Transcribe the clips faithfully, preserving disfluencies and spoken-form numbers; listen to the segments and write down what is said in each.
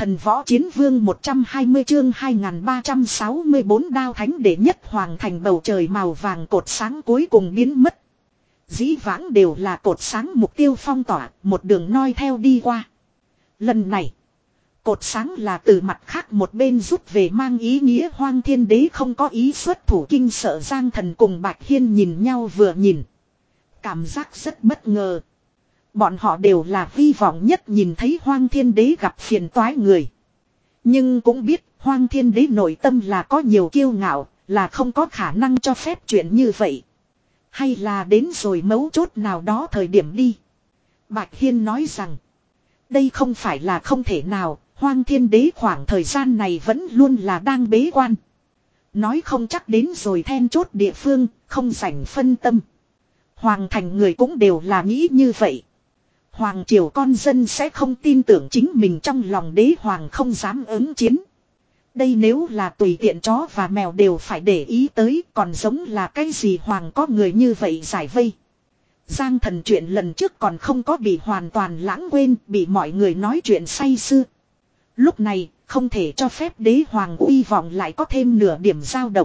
Thần võ chiến vương một trăm hai mươi chương hai nghìn ba trăm sáu mươi bốn đao thánh đệ nhất hoàng thành bầu trời màu vàng cột sáng cuối cùng biến mất. Dĩ vãng đều là cột sáng mục tiêu phong tỏa, một đường noi theo đi qua. Lần này, cột sáng là từ mặt khác một bên rút về, mang ý nghĩa Hoang Thiên Đế không có ý xuất thủ kinh sợ. Giang Thần cùng Bạch Hiên nhìn nhau vừa nhìn. Cảm giác rất bất ngờ. Bọn họ đều là hy vọng nhất nhìn thấy Hoang Thiên Đế gặp phiền toái người. Nhưng cũng biết Hoang Thiên Đế nội tâm là có nhiều kiêu ngạo, là không có khả năng cho phép chuyện như vậy. Hay là đến rồi mấu chốt nào đó thời điểm đi. Bạch Hiên nói rằng, đây không phải là không thể nào, Hoang Thiên Đế khoảng thời gian này vẫn luôn là đang bế quan. Nói không chắc đến rồi then chốt địa phương, không rảnh phân tâm. Hoàng thành người cũng đều là nghĩ như vậy. Hoàng triều con dân sẽ không tin tưởng chính mình, trong lòng đế hoàng không dám ứng chiến. Đây nếu là tùy tiện chó và mèo đều phải để ý tới, còn giống là cái gì hoàng có người như vậy giải vây. Giang Thần chuyện lần trước còn không có bị hoàn toàn lãng quên, bị mọi người nói chuyện say sưa. Lúc này, không thể cho phép đế hoàng uy vọng lại có thêm nửa điểm dao động.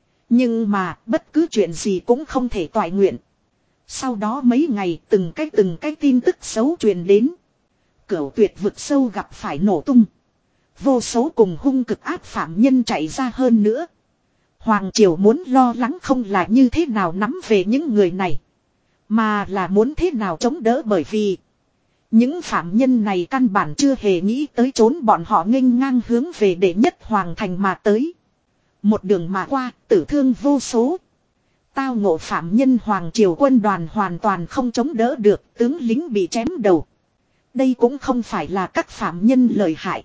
Nhưng mà, bất cứ chuyện gì cũng không thể toại nguyện. Sau đó mấy ngày, từng cái từng cái tin tức xấu truyền đến. Cửu Tuyệt vực sâu gặp phải nổ tung. Vô số cùng hung cực áp phạm nhân chạy ra hơn nữa. Hoàng triều muốn lo lắng không là như thế nào nắm về những người này, mà là muốn thế nào chống đỡ, bởi vì những phạm nhân này căn bản chưa hề nghĩ tới trốn, bọn họ nghênh ngang hướng về đệ nhất hoàng thành mà tới. Một đường mà qua, tử thương vô số. Tao ngộ phạm nhân hoàng triều quân đoàn hoàn toàn không chống đỡ được, tướng lính bị chém đầu. Đây cũng không phải là các phạm nhân lợi hại,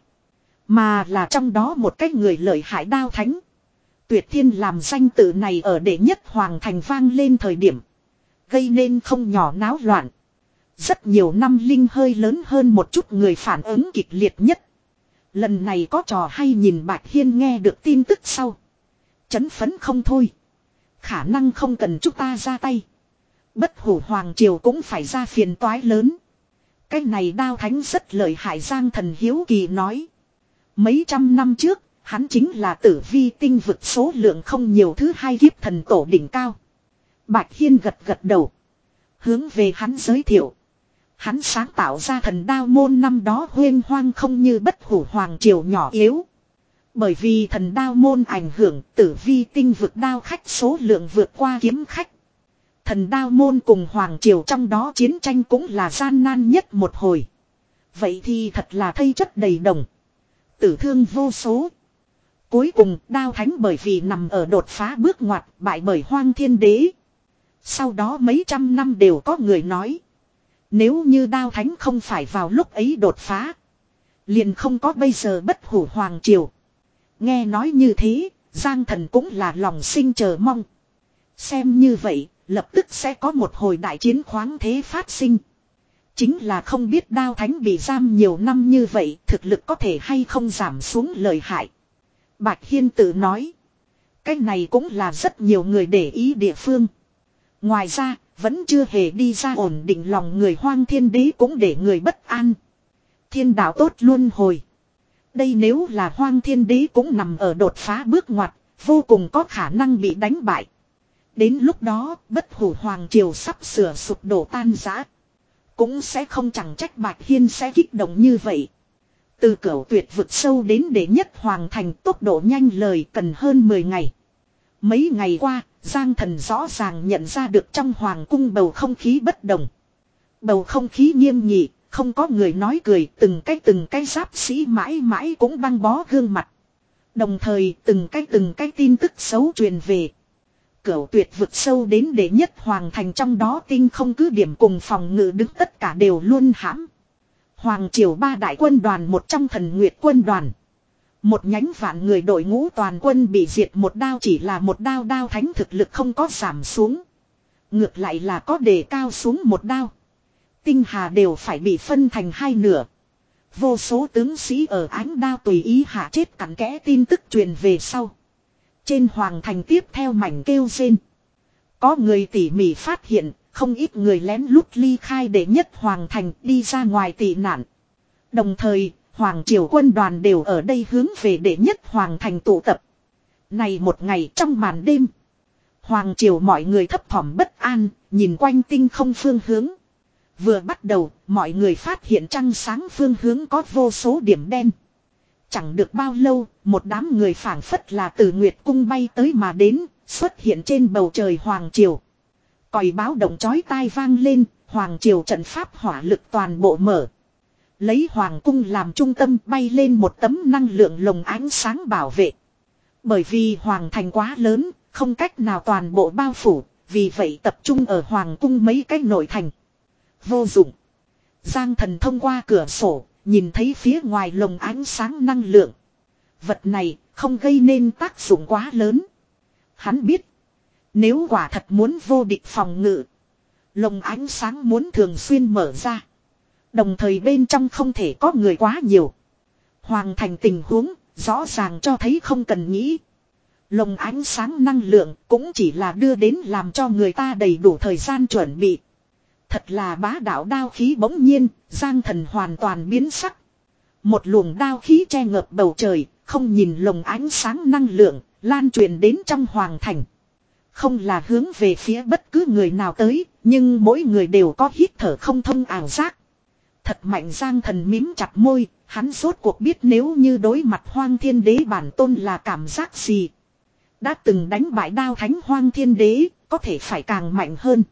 mà là trong đó một cái người lợi hại đao thánh. Tuyệt Thiên làm danh tự này ở đệ nhất hoàng thành vang lên thời điểm, gây nên không nhỏ náo loạn. Rất nhiều năm linh hơi lớn hơn một chút người phản ứng kịch liệt nhất. Lần này có trò hay nhìn. Bạch Hiên nghe được tin tức sau, chấn phấn không thôi. Khả năng không cần chúng ta ra tay, bất hủ hoàng triều cũng phải ra phiền toái lớn. Cái này đao thánh rất lợi hại. Giang Thần hiếu kỳ nói. Mấy trăm năm trước, hắn chính là tử vi tinh vực số lượng không nhiều thứ hai kiếp thần tổ đỉnh cao. Bạch Hiên gật gật đầu, hướng về hắn giới thiệu. Hắn sáng tạo ra thần đao môn năm đó huyên hoang không như bất hủ hoàng triều nhỏ yếu. Bởi vì thần đao môn ảnh hưởng, tử vi tinh vực đao khách số lượng vượt qua kiếm khách. Thần đao môn cùng hoàng triều trong đó chiến tranh cũng là gian nan nhất một hồi. Vậy thì thật là thây chất đầy đồng, tử thương vô số. Cuối cùng đao thánh bởi vì nằm ở đột phá bước ngoặt, bại bởi Hoang Thiên Đế. Sau đó mấy trăm năm đều có người nói, nếu như đao thánh không phải vào lúc ấy đột phá, liền không có bây giờ bất hủ hoàng triều. Nghe nói như thế, Giang Thần cũng là lòng sinh chờ mong. Xem như vậy, lập tức sẽ có một hồi đại chiến khoáng thế phát sinh. Chính là không biết đao thánh bị giam nhiều năm như vậy, thực lực có thể hay không giảm xuống lợi hại. Bạch Hiên tự nói, cái này cũng là rất nhiều người để ý địa phương. Ngoài ra, vẫn chưa hề đi ra ổn định lòng người. Hoang Thiên Đế cũng để người bất an. Thiên đạo tốt luân hồi. Đây nếu là Hoang Thiên Đế cũng nằm ở đột phá bước ngoặt, vô cùng có khả năng bị đánh bại. Đến lúc đó, bất hủ hoàng triều sắp sửa sụp đổ tan rã. Cũng sẽ không chẳng trách Bạch Hiên sẽ kích động như vậy. Từ Cửu Tuyệt vực sâu đến đệ nhất hoàng thành, tốc độ nhanh lời cần hơn mười ngày. Mấy ngày qua, Giang Thần rõ ràng nhận ra được trong hoàng cung bầu không khí bất đồng. Bầu không khí nghiêm nghị, không có người nói cười, từng cái từng cái giáp sĩ mãi mãi cũng băng bó gương mặt. Đồng thời từng cái từng cái tin tức xấu truyền về. Cửu Tuyệt vực sâu đến đệ nhất hoàng thành, trong đó tinh không cứ điểm cùng phòng ngự đứng tất cả đều luôn hãm. Hoàng triều ba đại quân đoàn, một trong Thần Nguyệt quân đoàn, một nhánh vạn người đội ngũ toàn quân bị diệt một đao. Chỉ là một đao, đao thánh thực lực không có giảm xuống, ngược lại là có đề cao xuống một đao. Tinh hà đều phải bị phân thành hai nửa. Vô số tướng sĩ ở ánh đao tùy ý hạ chết cặn kẽ. Tin tức truyền về sau, trên hoàng thành tiếp theo mảnh kêu rên. Có người tỉ mỉ phát hiện, không ít người lén lút ly khai đệ nhất hoàng thành đi ra ngoài tị nạn. Đồng thời, Hoàng triều quân đoàn đều ở đây hướng về đệ nhất hoàng thành tụ tập. Này một ngày trong màn đêm. Hoàng triều mọi người thấp thỏm bất an, nhìn quanh tinh không phương hướng. Vừa bắt đầu, mọi người phát hiện trăng sáng phương hướng có vô số điểm đen. Chẳng được bao lâu, một đám người phảng phất là từ Nguyệt Cung bay tới mà đến, xuất hiện trên bầu trời Hoàng triều. Còi báo động chói tai vang lên, Hoàng triều trận pháp hỏa lực toàn bộ mở. Lấy Hoàng cung làm trung tâm bay lên một tấm năng lượng lồng ánh sáng bảo vệ. Bởi vì Hoàng thành quá lớn, không cách nào toàn bộ bao phủ, vì vậy tập trung ở Hoàng cung mấy cái nội thành. Vô dụng. Giang Thần thông qua cửa sổ, nhìn thấy phía ngoài lồng ánh sáng năng lượng. Vật này không gây nên tác dụng quá lớn. Hắn biết, nếu quả thật muốn vô địch phòng ngự, lồng ánh sáng muốn thường xuyên mở ra. Đồng thời bên trong không thể có người quá nhiều. Hoàng thành tình huống rõ ràng cho thấy không cần nghĩ. Lồng ánh sáng năng lượng cũng chỉ là đưa đến làm cho người ta đầy đủ thời gian chuẩn bị. Thật là bá đạo đao khí bỗng nhiên, Giang Thần hoàn toàn biến sắc. Một luồng đao khí che ngợp bầu trời, không nhìn lồng ánh sáng năng lượng, lan truyền đến trong hoàng thành. Không là hướng về phía bất cứ người nào tới, nhưng mỗi người đều có hít thở không thông ảo giác. Thật mạnh. Giang Thần mím chặt môi, hắn rốt cuộc biết nếu như đối mặt Hoang Thiên Đế bản tôn là cảm giác gì. Đã từng đánh bại đao thánh Hoang Thiên Đế, có thể phải càng mạnh hơn.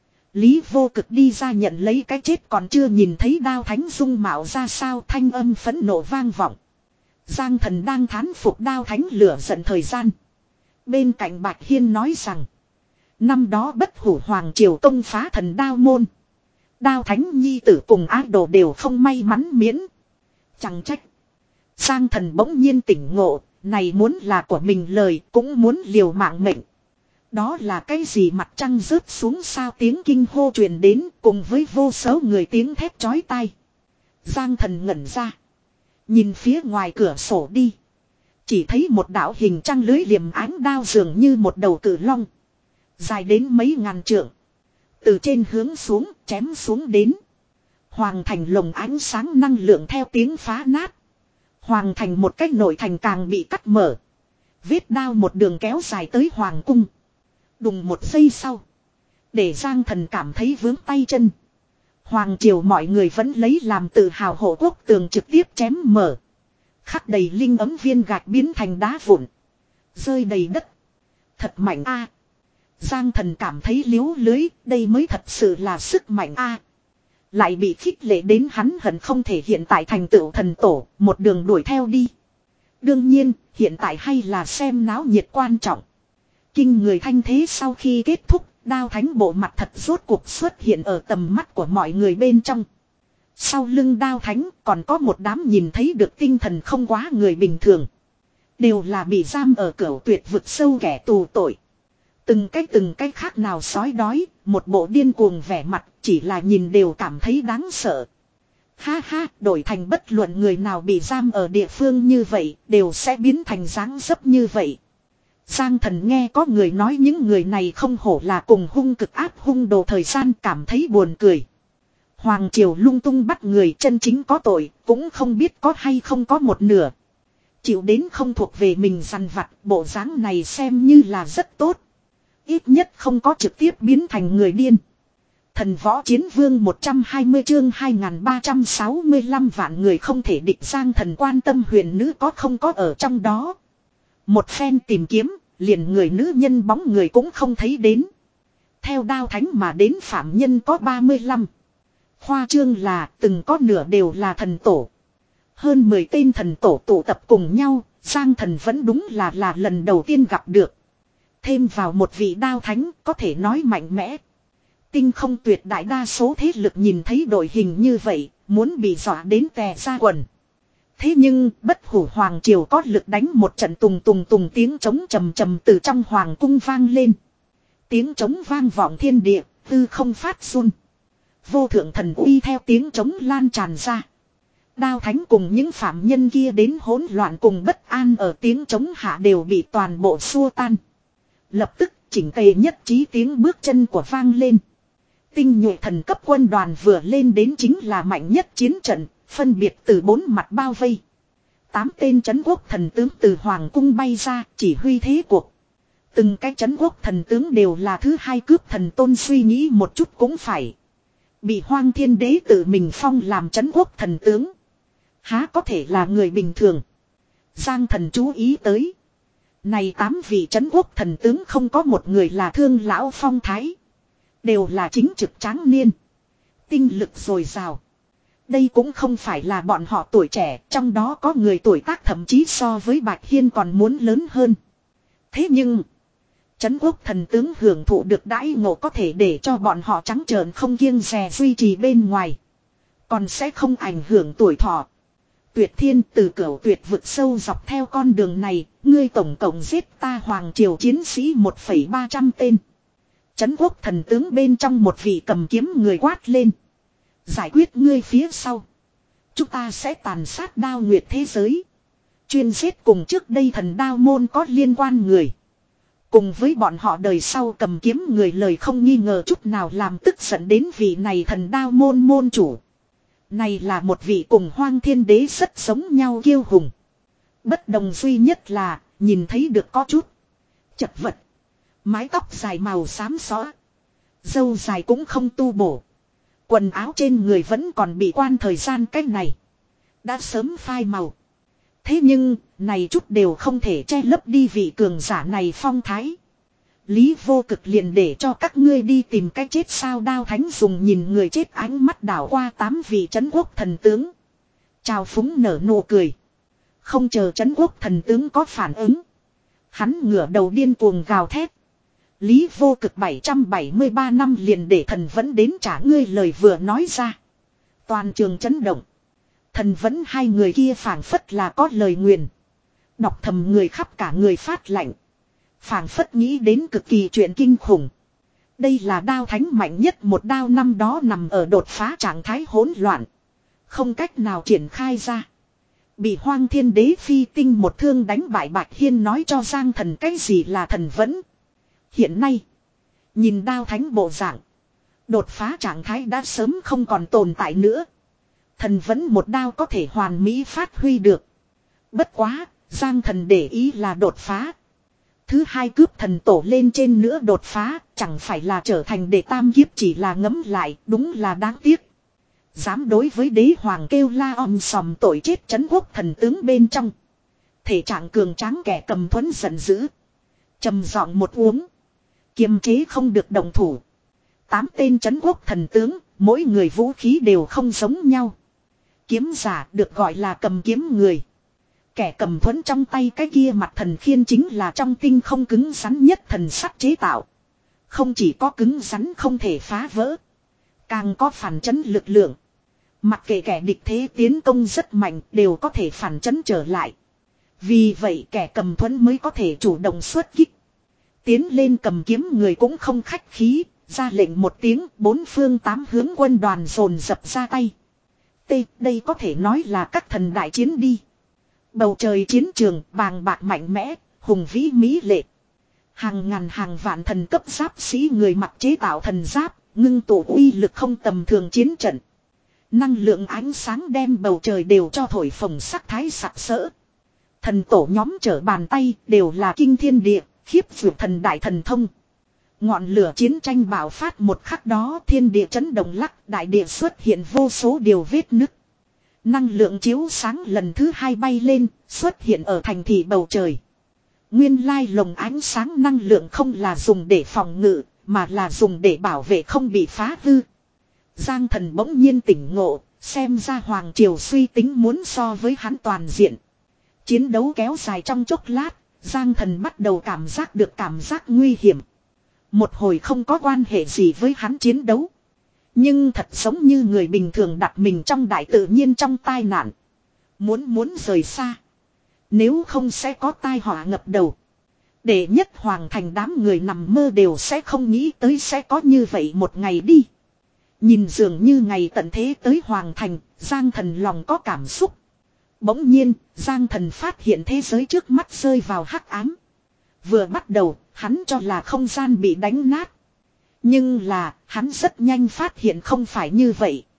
Lý Vô Cực đi ra nhận lấy cái chết còn chưa nhìn thấy đao thánh dung mạo ra sao, thanh âm phẫn nộ vang vọng. Giang Thần đang thán phục đao thánh lửa giận thời gian. Bên cạnh Bạch Hiên nói rằng, năm đó Bất Hủ Hoàng triều công phá thần đao môn. Đao thánh nhi tử cùng ác đồ đều không may mắn miễn. Chẳng trách. Giang Thần bỗng nhiên tỉnh ngộ, này muốn là của mình lời cũng muốn liều mạng mệnh. Đó là cái gì? Mặt trăng rớt xuống sao, tiếng kinh hô truyền đến cùng với vô số người tiếng thét chói tai. Giang Thần ngẩn ra, nhìn phía ngoài cửa sổ đi. Chỉ thấy một đạo hình trăng lưới liềm ánh đao dường như một đầu cự long, dài đến mấy ngàn trượng, từ trên hướng xuống chém xuống đến. Hoàng thành lồng ánh sáng năng lượng theo tiếng phá nát. Hoàng thành một cách nội thành càng bị cắt mở. Vết đao một đường kéo dài tới hoàng cung. Đùng một giây sau, để Giang Thần cảm thấy vướng tay chân. Hoàng triều mọi người vẫn lấy làm tự hào hộ quốc tường trực tiếp chém mở. Khắc đầy linh ấm viên gạch biến thành đá vụn, rơi đầy đất. Thật mạnh a. Giang Thần cảm thấy liếu lưới, đây mới thật sự là sức mạnh a. Lại bị khích lệ đến hắn hận không thể hiện tại thành tựu thần tổ, một đường đuổi theo đi. Đương nhiên, hiện tại hay là xem náo nhiệt quan trọng. Kinh người thanh thế sau khi kết thúc, đao thánh bộ mặt thật rốt cuộc xuất hiện ở tầm mắt của mọi người bên trong. Sau lưng đao thánh còn có một đám nhìn thấy được tinh thần không quá người bình thường. Đều là bị giam ở cửu tuyệt vực sâu kẻ tù tội. Từng cái từng cái khác nào sói đói, một bộ điên cuồng vẻ mặt, chỉ là nhìn đều cảm thấy đáng sợ. Ha ha, đổi thành bất luận người nào bị giam ở địa phương như vậy, đều sẽ biến thành dáng dấp như vậy. Giang Thần nghe có người nói những người này không hổ là cùng hung cực áp hung đồ thời gian, cảm thấy buồn cười. Hoàng triều lung tung bắt người chân chính có tội, cũng không biết có hay không có một nửa. Chịu đến không thuộc về mình dằn vặt, bộ dáng này xem như là rất tốt. Ít nhất không có trực tiếp biến thành người điên. Thần võ chiến vương một trăm hai mươi chương hai nghìn ba trăm sáu mươi lăm vạn người không thể địch. Giang Thần quan tâm huyền nữ có không có ở trong đó. Một phen tìm kiếm, liền người nữ nhân bóng người cũng không thấy đến. Theo đao thánh mà đến phạm nhân có ba mươi lăm. Khoa trương là từng có nửa đều là thần tổ. Hơn mười tên thần tổ tụ tập cùng nhau, Giang Thần vẫn đúng là là lần đầu tiên gặp được. Thêm vào một vị đao thánh có thể nói mạnh mẽ. Tinh không tuyệt đại đa số thế lực nhìn thấy đội hình như vậy, muốn bị dọa đến tè ra quần. Thế nhưng Bất Hủ Hoàng triều có lực đánh một trận, tùng tùng tùng tiếng trống trầm trầm từ trong hoàng cung vang lên. Tiếng trống vang vọng thiên địa, tư không phát run. Vô thượng thần uy theo tiếng trống lan tràn ra. Đao thánh cùng những phạm nhân kia đến hỗn loạn cùng bất an ở tiếng trống hạ đều bị toàn bộ xua tan. Lập tức chỉnh tề nhất trí tiếng bước chân của vang lên. Tinh nhuệ thần cấp quân đoàn vừa lên đến chính là mạnh nhất chiến trận, phân biệt từ bốn mặt bao vây. Tám tên trấn quốc thần tướng từ hoàng cung bay ra, chỉ huy thế cuộc. Từng cái trấn quốc thần tướng đều là thứ hai cướp thần tôn, suy nghĩ một chút cũng phải. Bị Hoang Thiên Đế tự mình phong làm trấn quốc thần tướng. Há có thể là người bình thường. Giang Thần chú ý tới. Này tám vị trấn quốc thần tướng không có một người là thương lão phong thái. Đều là chính trực tráng niên. Tinh lực dồi dào. Đây cũng không phải là bọn họ tuổi trẻ, trong đó có người tuổi tác thậm chí so với Bạch Hiên còn muốn lớn hơn. Thế nhưng, trấn quốc thần tướng hưởng thụ được đãi ngộ có thể để cho bọn họ trắng trợn không kiêng dè duy trì bên ngoài. Còn sẽ không ảnh hưởng tuổi thọ. Tuyệt Thiên từ cửu tuyệt vực sâu dọc theo con đường này, ngươi tổng cộng giết ta hoàng triều chiến sĩ một phẩy ba trăm tên. Trấn quốc thần tướng bên trong một vị cầm kiếm người quát lên. Giải quyết ngươi phía sau. Chúng ta sẽ tàn sát đao nguyệt thế giới. Chuyên giết cùng trước đây thần đao môn có liên quan người. Cùng với bọn họ đời sau cầm kiếm người lời không nghi ngờ chút nào làm tức giận đến vị này thần đao môn môn chủ. Này là một vị cùng Hoang Thiên Đế rất giống nhau kiêu hùng. Bất đồng duy nhất là nhìn thấy được có chút chật vật. Mái tóc dài màu xám xóa. Râu dài cũng không tu bổ. Quần áo trên người vẫn còn bị quan thời gian cách này. Đã sớm phai màu. Thế nhưng, này chút đều không thể che lấp đi vị cường giả này phong thái. Lý Vô Cực liền để cho các ngươi đi tìm cách chết sao. Đao Thánh dùng nhìn người chết ánh mắt đảo qua tám vị trấn quốc thần tướng. Chào phúng nở nụ cười. Không chờ trấn quốc thần tướng có phản ứng. Hắn ngửa đầu điên cuồng gào thét. Lý Vô Cực bảy trăm bảy mươi ba năm liền để thần vẫn đến trả ngươi lời vừa nói ra. Toàn trường chấn động. Thần vẫn hai người kia phảng phất là có lời nguyền. Đọc thầm người khắp cả người phát lạnh. Phảng phất nghĩ đến cực kỳ chuyện kinh khủng. Đây là đao thánh mạnh nhất một đao năm đó nằm ở đột phá trạng thái hỗn loạn. Không cách nào triển khai ra. Bị Hoang Thiên Đế phi tinh một thương đánh bại Bạch Hiên nói cho Giang Thần cái gì là thần vẫn. Hiện nay, nhìn đao thánh bộ dạng, đột phá trạng thái đã sớm không còn tồn tại nữa. Thần vẫn một đao có thể hoàn mỹ phát huy được. Bất quá, Giang Thần để ý là đột phá. Thứ hai cướp thần tổ lên trên nữa đột phá, chẳng phải là trở thành đệ tam kiếp chỉ là ngấm lại, đúng là đáng tiếc. Dám đối với đế hoàng kêu la om sòm tội chết trấn quốc thần tướng bên trong. Thể trạng cường tráng kẻ cầm thuẫn giận dữ. Trầm giọng một uống. Kiềm chế không được động thủ. Tám tên trấn quốc thần tướng, mỗi người vũ khí đều không giống nhau. Kiếm giả được gọi là cầm kiếm người. Kẻ cầm thuẫn trong tay cái kia mặt thần khiên chính là trong tinh không cứng rắn nhất thần sắt chế tạo. Không chỉ có cứng rắn không thể phá vỡ. Càng có phản chấn lực lượng. Mặc kệ kẻ địch thế tiến công rất mạnh đều có thể phản chấn trở lại. Vì vậy kẻ cầm thuẫn mới có thể chủ động xuất kích. Tiến lên cầm kiếm người cũng không khách khí, ra lệnh một tiếng, bốn phương tám hướng quân đoàn dồn dập ra tay. T, đây có thể nói là các thần đại chiến đi. Bầu trời chiến trường bàng bạc mạnh mẽ, hùng vĩ mỹ lệ. Hàng ngàn hàng vạn thần cấp giáp sĩ người mặc chế tạo thần giáp, ngưng tụ uy lực không tầm thường chiến trận. Năng lượng ánh sáng đem bầu trời đều cho thổi phồng sắc thái sặc sỡ. Thần tổ nhóm trở bàn tay đều là kinh thiên địa, khiếp vượt thần đại thần thông. Ngọn lửa chiến tranh bạo phát một khắc đó thiên địa chấn động lắc, đại địa xuất hiện vô số điều vết nứt. Năng lượng chiếu sáng lần thứ hai bay lên, xuất hiện ở thành thị bầu trời. Nguyên lai lồng ánh sáng năng lượng không là dùng để phòng ngự, mà là dùng để bảo vệ không bị phá hư. Giang Thần bỗng nhiên tỉnh ngộ, xem ra Hoàng Triều suy tính muốn so với hắn toàn diện. Chiến đấu kéo dài trong chốc lát, Giang Thần bắt đầu cảm giác được cảm giác nguy hiểm. Một hồi không có quan hệ gì với hắn chiến đấu. Nhưng thật giống như người bình thường đặt mình trong đại tự nhiên trong tai nạn. Muốn muốn rời xa. Nếu không sẽ có tai họa ngập đầu. Để nhất hoàng thành đám người nằm mơ đều sẽ không nghĩ tới sẽ có như vậy một ngày đi. Nhìn dường như ngày tận thế tới hoàng thành, Giang Thần lòng có cảm xúc. Bỗng nhiên, Giang Thần phát hiện thế giới trước mắt rơi vào hắc ám. Vừa bắt đầu, hắn cho là không gian bị đánh nát. Nhưng là, hắn rất nhanh phát hiện không phải như vậy.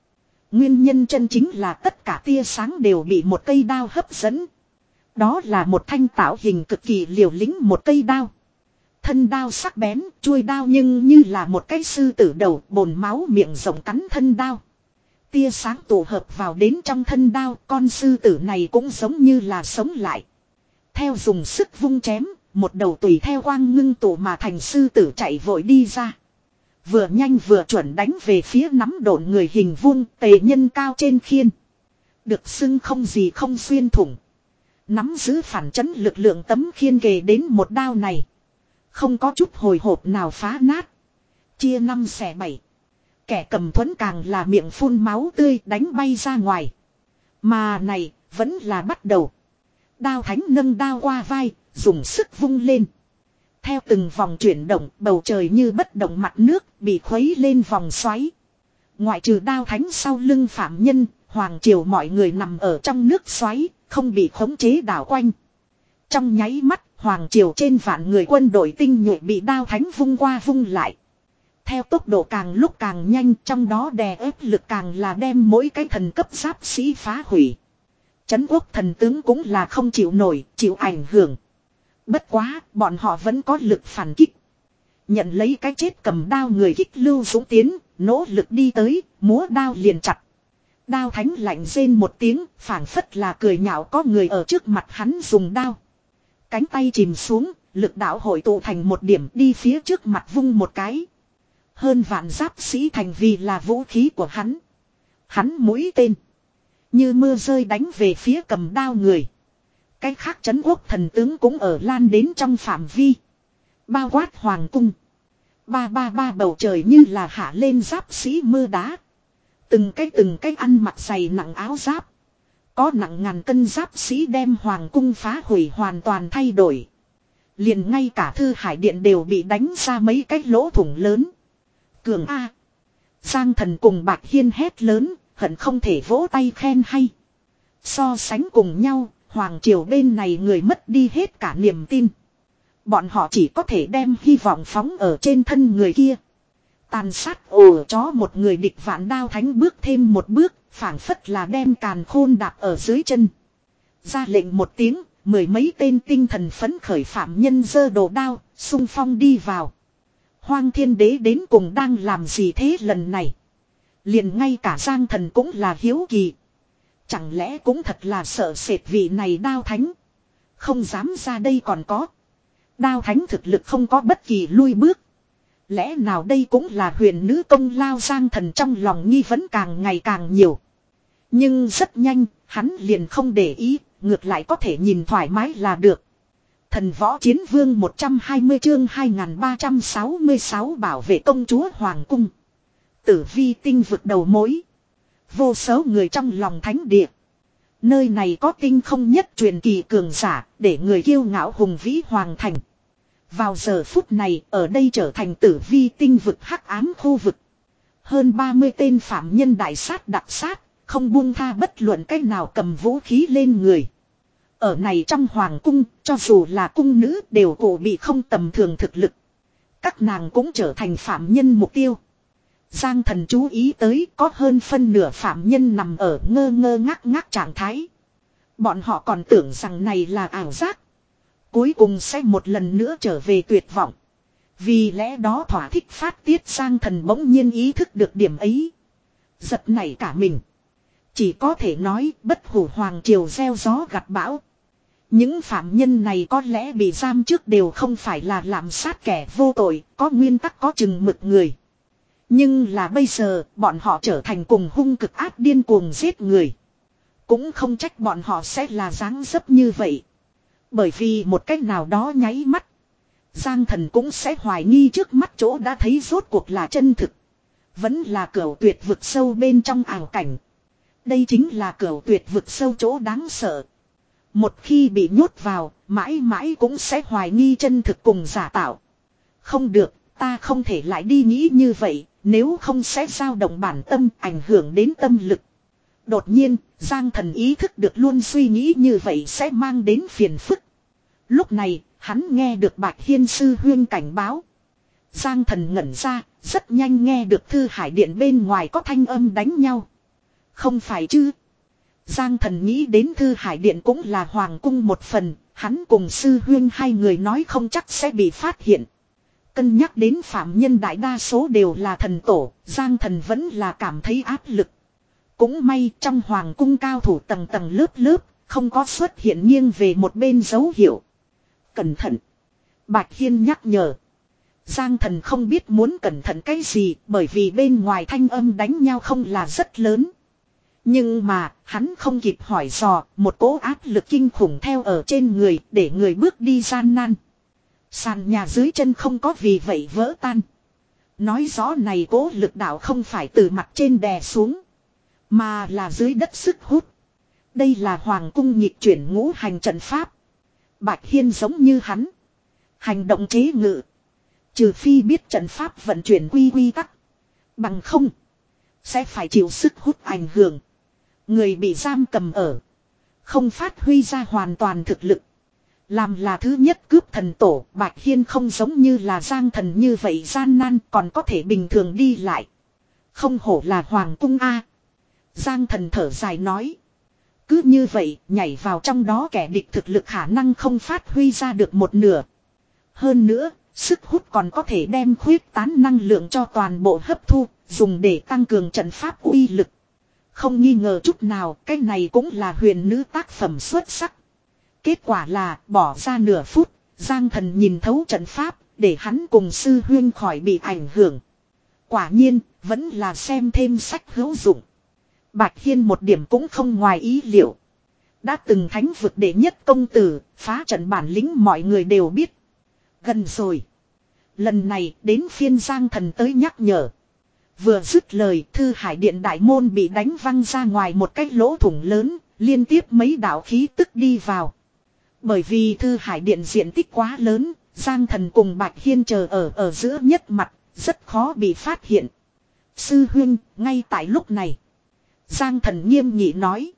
Nguyên nhân chân chính là tất cả tia sáng đều bị một cây đao hấp dẫn. Đó là một thanh tạo hình cực kỳ liều lĩnh một cây đao. Thân đao sắc bén, chuôi đao nhưng như là một cái sư tử đầu, bồn máu miệng rộng cắn thân đao. Tia sáng tụ hợp vào đến trong thân đao, con sư tử này cũng giống như là sống lại. Theo dùng sức vung chém, một đầu tùy theo quang ngưng tụ mà thành sư tử chạy vội đi ra. Vừa nhanh vừa chuẩn đánh về phía nắm độn người hình vuông tề nhân cao trên khiên. Được xưng không gì không xuyên thủng. Nắm giữ phản chấn lực lượng tấm khiên kề đến một đao này. Không có chút hồi hộp nào phá nát. Chia năm xẻ bảy. Kẻ cầm thuẫn càng là miệng phun máu tươi đánh bay ra ngoài. Mà này vẫn là bắt đầu. Đao thánh nâng đao qua vai, dùng sức vung lên. Theo từng vòng chuyển động, bầu trời như bất động mặt nước, bị khuấy lên vòng xoáy. Ngoại trừ đao thánh sau lưng phạm nhân, hoàng triều mọi người nằm ở trong nước xoáy, không bị khống chế đảo quanh. Trong nháy mắt, hoàng triều trên vạn người quân đội tinh nhuệ bị đao thánh vung qua vung lại. Theo tốc độ càng lúc càng nhanh, trong đó đè ép lực càng là đem mỗi cái thần cấp giáp sĩ phá hủy. Trấn quốc thần tướng cũng là không chịu nổi, chịu ảnh hưởng. Bất quá, bọn họ vẫn có lực phản kích. Nhận lấy cái chết cầm đao người kích lưu dũng tiến, nỗ lực đi tới, múa đao liền chặt. Đao thánh lạnh rên một tiếng, phảng phất là cười nhạo có người ở trước mặt hắn dùng đao. Cánh tay chìm xuống, lực đạo hội tụ thành một điểm đi phía trước mặt vung một cái. Hơn vạn giáp sĩ thành vì là vũ khí của hắn. Hắn mũi tên. Như mưa rơi đánh về phía cầm đao người. Cái khác trấn quốc thần tướng cũng ở lan đến trong phạm vi. Bao quát hoàng cung. Ba ba ba bầu trời như là hạ lên giáp sĩ mưa đá. Từng cái từng cái ăn mặc dày nặng áo giáp. Có nặng ngàn cân giáp sĩ đem hoàng cung phá hủy hoàn toàn thay đổi. Liền ngay cả thư hải điện đều bị đánh ra mấy cái lỗ thủng lớn. Cường A. Giang thần cùng Bạch Hiên hét lớn, hận không thể vỗ tay khen hay. So sánh cùng nhau, hoàng triều bên này người mất đi hết cả niềm tin. Bọn họ chỉ có thể đem hy vọng phóng ở trên thân người kia. Tàn sát ồ chó một người địch vạn đao thánh bước thêm một bước, phảng phất là đem càn khôn đạp ở dưới chân. Ra lệnh một tiếng, mười mấy tên tinh thần phấn khởi phạm nhân giơ đồ đao, xung phong đi vào. Hoang thiên đế đến cùng đang làm gì thế lần này? Liền ngay cả Giang thần cũng là hiếu kỳ. Chẳng lẽ cũng thật là sợ sệt vị này đao thánh? Không dám ra đây còn có. Đao thánh thực lực không có bất kỳ lui bước. Lẽ nào đây cũng là huyền nữ công lao? Giang thần trong lòng nghi vấn càng ngày càng nhiều. Nhưng rất nhanh, hắn liền không để ý, ngược lại có thể nhìn thoải mái là được. Thần võ chiến vương một trăm hai mươi chương hai nghìn ba trăm sáu mươi sáu bảo vệ công chúa Hoàng cung. Tử vi tinh vực đầu mối. Vô số người trong lòng thánh địa. Nơi này có tinh không nhất truyền kỳ cường giả, để người kiêu ngạo hùng vĩ hoàng thành. Vào giờ phút này, ở đây trở thành tử vi tinh vực hắc ám khu vực. Hơn ba mươi tên phạm nhân đại sát đặc sát, không buông tha bất luận cách nào cầm vũ khí lên người. Ở này trong hoàng cung, cho dù là cung nữ đều cổ bị không tầm thường thực lực. Các nàng cũng trở thành phạm nhân mục tiêu. Giang thần chú ý tới có hơn phân nửa phạm nhân nằm ở ngơ ngơ ngác ngác trạng thái. Bọn họ còn tưởng rằng này là ảo giác. Cuối cùng sẽ một lần nữa trở về tuyệt vọng. Vì lẽ đó thỏa thích phát tiết. Giang thần bỗng nhiên ý thức được điểm ấy. Giật nảy cả mình. Chỉ có thể nói bất hủ hoàng triều gieo gió gặt bão. Những phạm nhân này có lẽ bị giam trước đều không phải là lạm sát kẻ vô tội, có nguyên tắc có chừng mực người. Nhưng là bây giờ, bọn họ trở thành cùng hung cực ác điên cuồng giết người. Cũng không trách bọn họ sẽ là dáng dấp như vậy. Bởi vì một cách nào đó nháy mắt, Giang thần cũng sẽ hoài nghi trước mắt chỗ đã thấy rốt cuộc là chân thực. Vẫn là cửu tuyệt vực sâu bên trong ảo cảnh. Đây chính là cửu tuyệt vực sâu chỗ đáng sợ. Một khi bị nhốt vào, mãi mãi cũng sẽ hoài nghi chân thực cùng giả tạo. Không được, ta không thể lại đi nghĩ như vậy, nếu không sẽ dao động bản tâm, ảnh hưởng đến tâm lực. Đột nhiên, Giang thần ý thức được luôn suy nghĩ như vậy sẽ mang đến phiền phức. Lúc này, hắn nghe được Bạch Hiên sư huyên cảnh báo. Giang thần ngẩn ra, rất nhanh nghe được thư hải điện bên ngoài có thanh âm đánh nhau. Không phải chứ. Giang Thần nghĩ đến Thư Hải Điện cũng là hoàng cung một phần, hắn cùng sư huyên hai người nói không chắc sẽ bị phát hiện. Cân nhắc đến phạm nhân đại đa số đều là thần tổ, Giang Thần vẫn là cảm thấy áp lực. Cũng may trong hoàng cung cao thủ tầng tầng lớp lớp, không có xuất hiện nghiêng về một bên dấu hiệu. Cẩn thận. Bạch Hiên nhắc nhở. Giang Thần không biết muốn cẩn thận cái gì, bởi vì bên ngoài thanh âm đánh nhau không là rất lớn. Nhưng mà, hắn không kịp hỏi dò, một cỗ áp lực kinh khủng theo ở trên người, để người bước đi gian nan. Sàn nhà dưới chân không có vì vậy vỡ tan. Nói rõ này cỗ lực đạo không phải từ mặt trên đè xuống, mà là dưới đất sức hút. Đây là hoàng cung nhịp chuyển ngũ hành trận pháp. Bạch Hiên giống như hắn, hành động chế ngự. Trừ phi biết trận pháp vận chuyển quy quy tắc, bằng không sẽ phải chịu sức hút ảnh hưởng. Người bị giam cầm ở, không phát huy ra hoàn toàn thực lực. Làm là thứ nhất cướp thần tổ, Bạch Hiên không giống như là Giang Thần như vậy gian nan, còn có thể bình thường đi lại. Không hổ là hoàng cung a. Giang Thần thở dài nói. Cứ như vậy, nhảy vào trong đó kẻ địch thực lực khả năng không phát huy ra được một nửa. Hơn nữa, sức hút còn có thể đem khuyết tán năng lượng cho toàn bộ hấp thu, dùng để tăng cường trận pháp uy lực. Không nghi ngờ chút nào, cái này cũng là huyền nữ tác phẩm xuất sắc. Kết quả là, bỏ ra nửa phút, Giang Thần nhìn thấu trận pháp, để hắn cùng sư huyên khỏi bị ảnh hưởng. Quả nhiên, vẫn là xem thêm sách hữu dụng. Bạch Hiên một điểm cũng không ngoài ý liệu. Đã từng thánh vực đệ nhất công tử, phá trận bản lĩnh mọi người đều biết. Gần rồi. Lần này đến phiên Giang Thần tới nhắc nhở. Vừa dứt lời, Thư Hải Điện đại môn bị đánh văng ra ngoài một cái lỗ thủng lớn, liên tiếp mấy đạo khí tức đi vào. Bởi vì Thư Hải Điện diện tích quá lớn, Giang Thần cùng Bạch Hiên chờ ở ở giữa nhất mặt, rất khó bị phát hiện. Sư huynh, ngay tại lúc này, Giang Thần nghiêm nghị nói.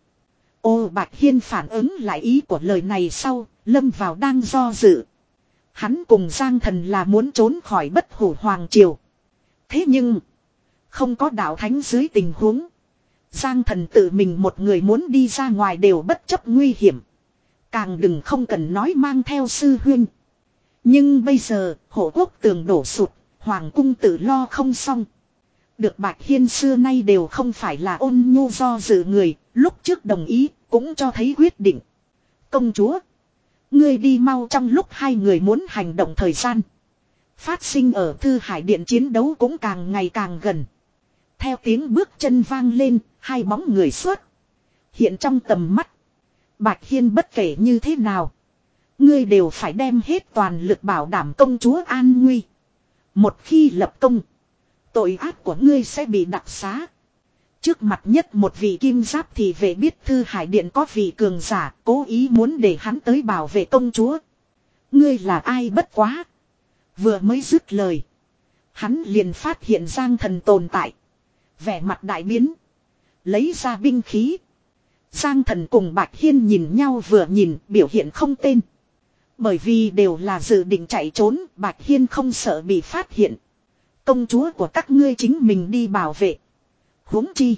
Ô, Bạch Hiên phản ứng lại ý của lời này sau, lâm vào đang do dự. Hắn cùng Giang Thần là muốn trốn khỏi Bất Hủ Hoàng Triều. Thế nhưng, không có đạo thánh dưới tình huống, Giang Thần tự mình một người muốn đi ra ngoài đều bất chấp nguy hiểm. Càng đừng không cần nói mang theo sư huynh. Nhưng bây giờ, hộ quốc tường đổ sụt, hoàng cung tự lo không xong. Được Bạch Hiên xưa nay đều không phải là ôn nhu do dự người, lúc trước đồng ý, cũng cho thấy quyết định. Công chúa, ngươi đi mau. Trong lúc hai người muốn hành động thời gian, phát sinh ở Thư Hải Điện chiến đấu cũng càng ngày càng gần. Theo tiếng bước chân vang lên, hai bóng người xuất hiện trong tầm mắt. Bạch Hiên bất kể như thế nào, ngươi đều phải đem hết toàn lực bảo đảm công chúa an nguy. Một khi lập công, tội ác của ngươi sẽ bị đặc xá. Trước mặt nhất một vị kim giáp thì về biết Thư Hải Điện có vị cường giả cố ý muốn để hắn tới bảo vệ công chúa. Ngươi là ai bất quá. Vừa mới dứt lời, hắn liền phát hiện Giang Thần tồn tại. Vẻ mặt đại biến, lấy ra binh khí. Giang Thần cùng Bạch Hiên nhìn nhau vừa nhìn, biểu hiện không tên. Bởi vì đều là dự định chạy trốn, Bạch Hiên không sợ bị phát hiện. Công chúa của các ngươi chính mình đi bảo vệ. Huống chi,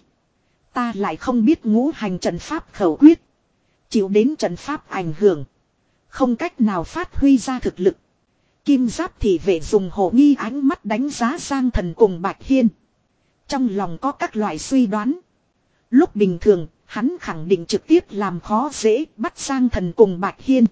ta lại không biết ngũ hành trận pháp khẩu quyết, chịu đến trận pháp ảnh hưởng, không cách nào phát huy ra thực lực. Kim giáp thị vệ dùng hồ nghi ánh mắt đánh giá Giang Thần cùng Bạch Hiên. Trong lòng có các loại suy đoán. Lúc bình thường, hắn khẳng định trực tiếp làm khó dễ bắt Giang Thần cùng Bạch Hiên.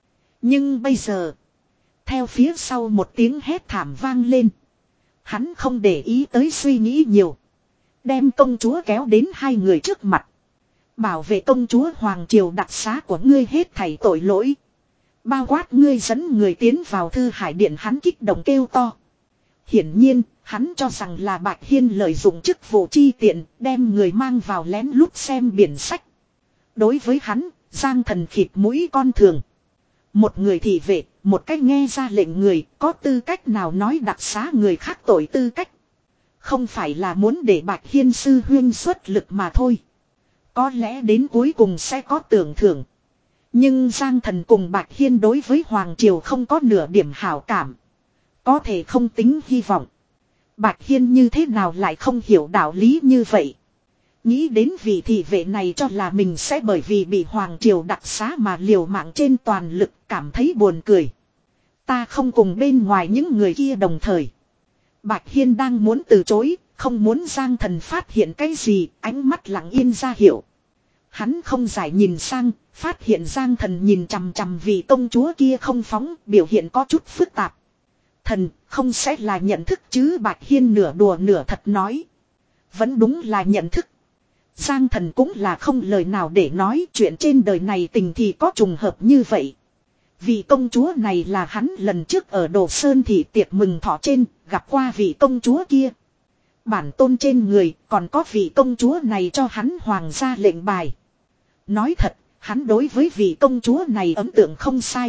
Nhưng bây giờ, theo phía sau một tiếng hét thảm vang lên, hắn không để ý tới suy nghĩ nhiều, đem công chúa kéo đến hai người trước mặt. Bảo vệ công chúa Hoàng Triều đặc xá của ngươi hết thảy tội lỗi, bao quát ngươi dẫn người tiến vào Thư Hải Điện. Hắn kích động kêu to. Hiển nhiên, hắn cho rằng là Bạch Hiên lợi dụng chức vụ chi tiện, đem người mang vào lén lút xem biển sách. Đối với hắn, Giang Thần khịt mũi con thường. Một người thị vệ, một cách nghe ra lệnh người, có tư cách nào nói đặc xá người khác tội tư cách. Không phải là muốn để Bạch Hiên sư huyên xuất lực mà thôi. Có lẽ đến cuối cùng sẽ có tưởng thưởng. Nhưng Giang Thần cùng Bạch Hiên đối với Hoàng Triều không có nửa điểm hảo cảm, có thể không tính hy vọng. Bạch Hiên như thế nào lại không hiểu đạo lý như vậy. Nghĩ đến vị thị vệ này cho là mình sẽ bởi vì bị Hoàng Triều đặc xá mà liều mạng trên toàn lực, cảm thấy buồn cười. Ta không cùng bên ngoài những người kia đồng thời. Bạch Hiên đang muốn từ chối, không muốn Giang Thần phát hiện cái gì, ánh mắt lặng yên ra hiệu. Hắn không giải nhìn sang, phát hiện Giang Thần nhìn chằm chằm vị công chúa kia không phóng, biểu hiện có chút phức tạp. Thần, không sẽ là nhận thức chứ? Bạch Hiên nửa đùa nửa thật nói. Vẫn đúng là nhận thức. Giang Thần cũng là không lời nào để nói, chuyện trên đời này tình thì có trùng hợp như vậy. Vị công chúa này là hắn lần trước ở Đồ Sơn thị tiệc mừng thọ trên, gặp qua vị công chúa kia. Bản tôn trên người, còn có vị công chúa này cho hắn hoàng gia lệnh bài. Nói thật, hắn đối với vị công chúa này ấn tượng không sai.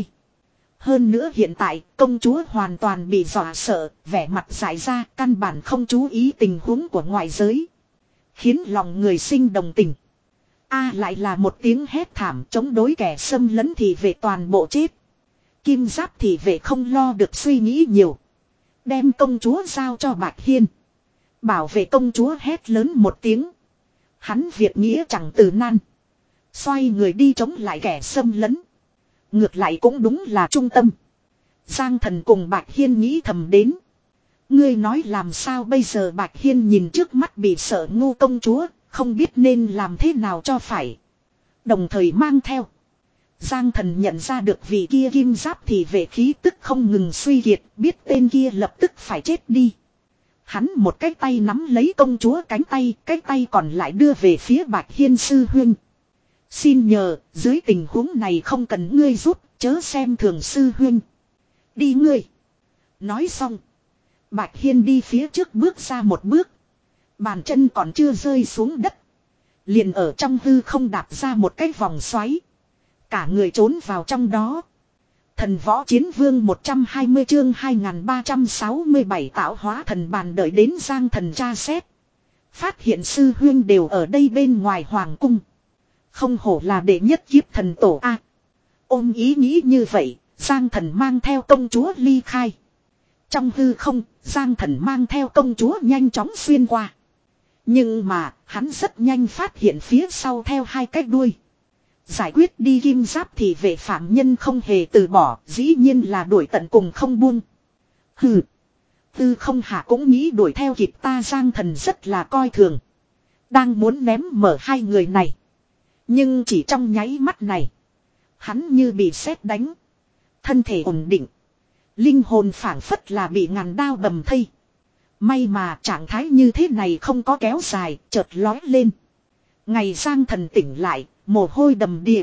Hơn nữa hiện tại, công chúa hoàn toàn bị dọa sợ, vẻ mặt dại ra, căn bản không chú ý tình huống của ngoại giới. Khiến lòng người sinh đồng tình. A lại là một tiếng hét thảm chống đối kẻ xâm lấn thì về toàn bộ chết. Kim Giáp thì về không lo được suy nghĩ nhiều. Đem công chúa giao cho Bạch Hiên. Bảo vệ công chúa hét lớn một tiếng. Hắn việc nghĩa chẳng từ nan. Xoay người đi chống lại kẻ xâm lấn. Ngược lại cũng đúng là trung tâm. Giang Thần cùng Bạch Hiên nghĩ thầm đến. Ngươi nói làm sao bây giờ? Bạch Hiên nhìn trước mắt bị sợ ngu công chúa, không biết nên làm thế nào cho phải. Đồng thời mang theo. Giang Thần nhận ra được vị kia Kim Giáp thì về khí tức không ngừng suy kiệt, biết tên kia lập tức phải chết đi. Hắn một cái tay nắm lấy công chúa cánh tay, cái tay còn lại đưa về phía Bạch Hiên sư huynh. Xin nhờ, dưới tình huống này không cần ngươi giúp, chớ xem thường sư huynh. Đi ngươi. Nói xong. Bạch Hiên đi phía trước bước ra một bước. Bàn chân còn chưa rơi xuống đất. Liền ở trong hư không đạp ra một cái vòng xoáy. Cả người trốn vào trong đó. Thần võ chiến vương một trăm hai mươi chương hai nghìn ba trăm sáu mươi bảy tạo hóa thần bàn đợi đến Giang Thần tra xét. Phát hiện sư huynh đều ở đây bên ngoài hoàng cung. Không hổ là đệ nhất kiếp thần tổ A. Ôm ý nghĩ như vậy, Giang Thần mang theo công chúa ly khai. Trong hư không, Giang Thần mang theo công chúa nhanh chóng xuyên qua. Nhưng mà, hắn rất nhanh phát hiện phía sau theo hai cái đuôi. Giải quyết đi Kim Giáp thì vệ phạm nhân không hề từ bỏ, dĩ nhiên là đuổi tận cùng không buông. Hừ. Tư không hạ cũng nghĩ đuổi theo kịp ta. Giang Thần rất là coi thường. Đang muốn ném mở hai người này. Nhưng chỉ trong nháy mắt này. Hắn như bị sét đánh. Thân thể ổn định. Linh hồn phảng phất là bị ngàn đao bầm thây. May mà trạng thái như thế này không có kéo dài, chợt lói lên. Ngày Giang Thần tỉnh lại, mồ hôi đầm đìa.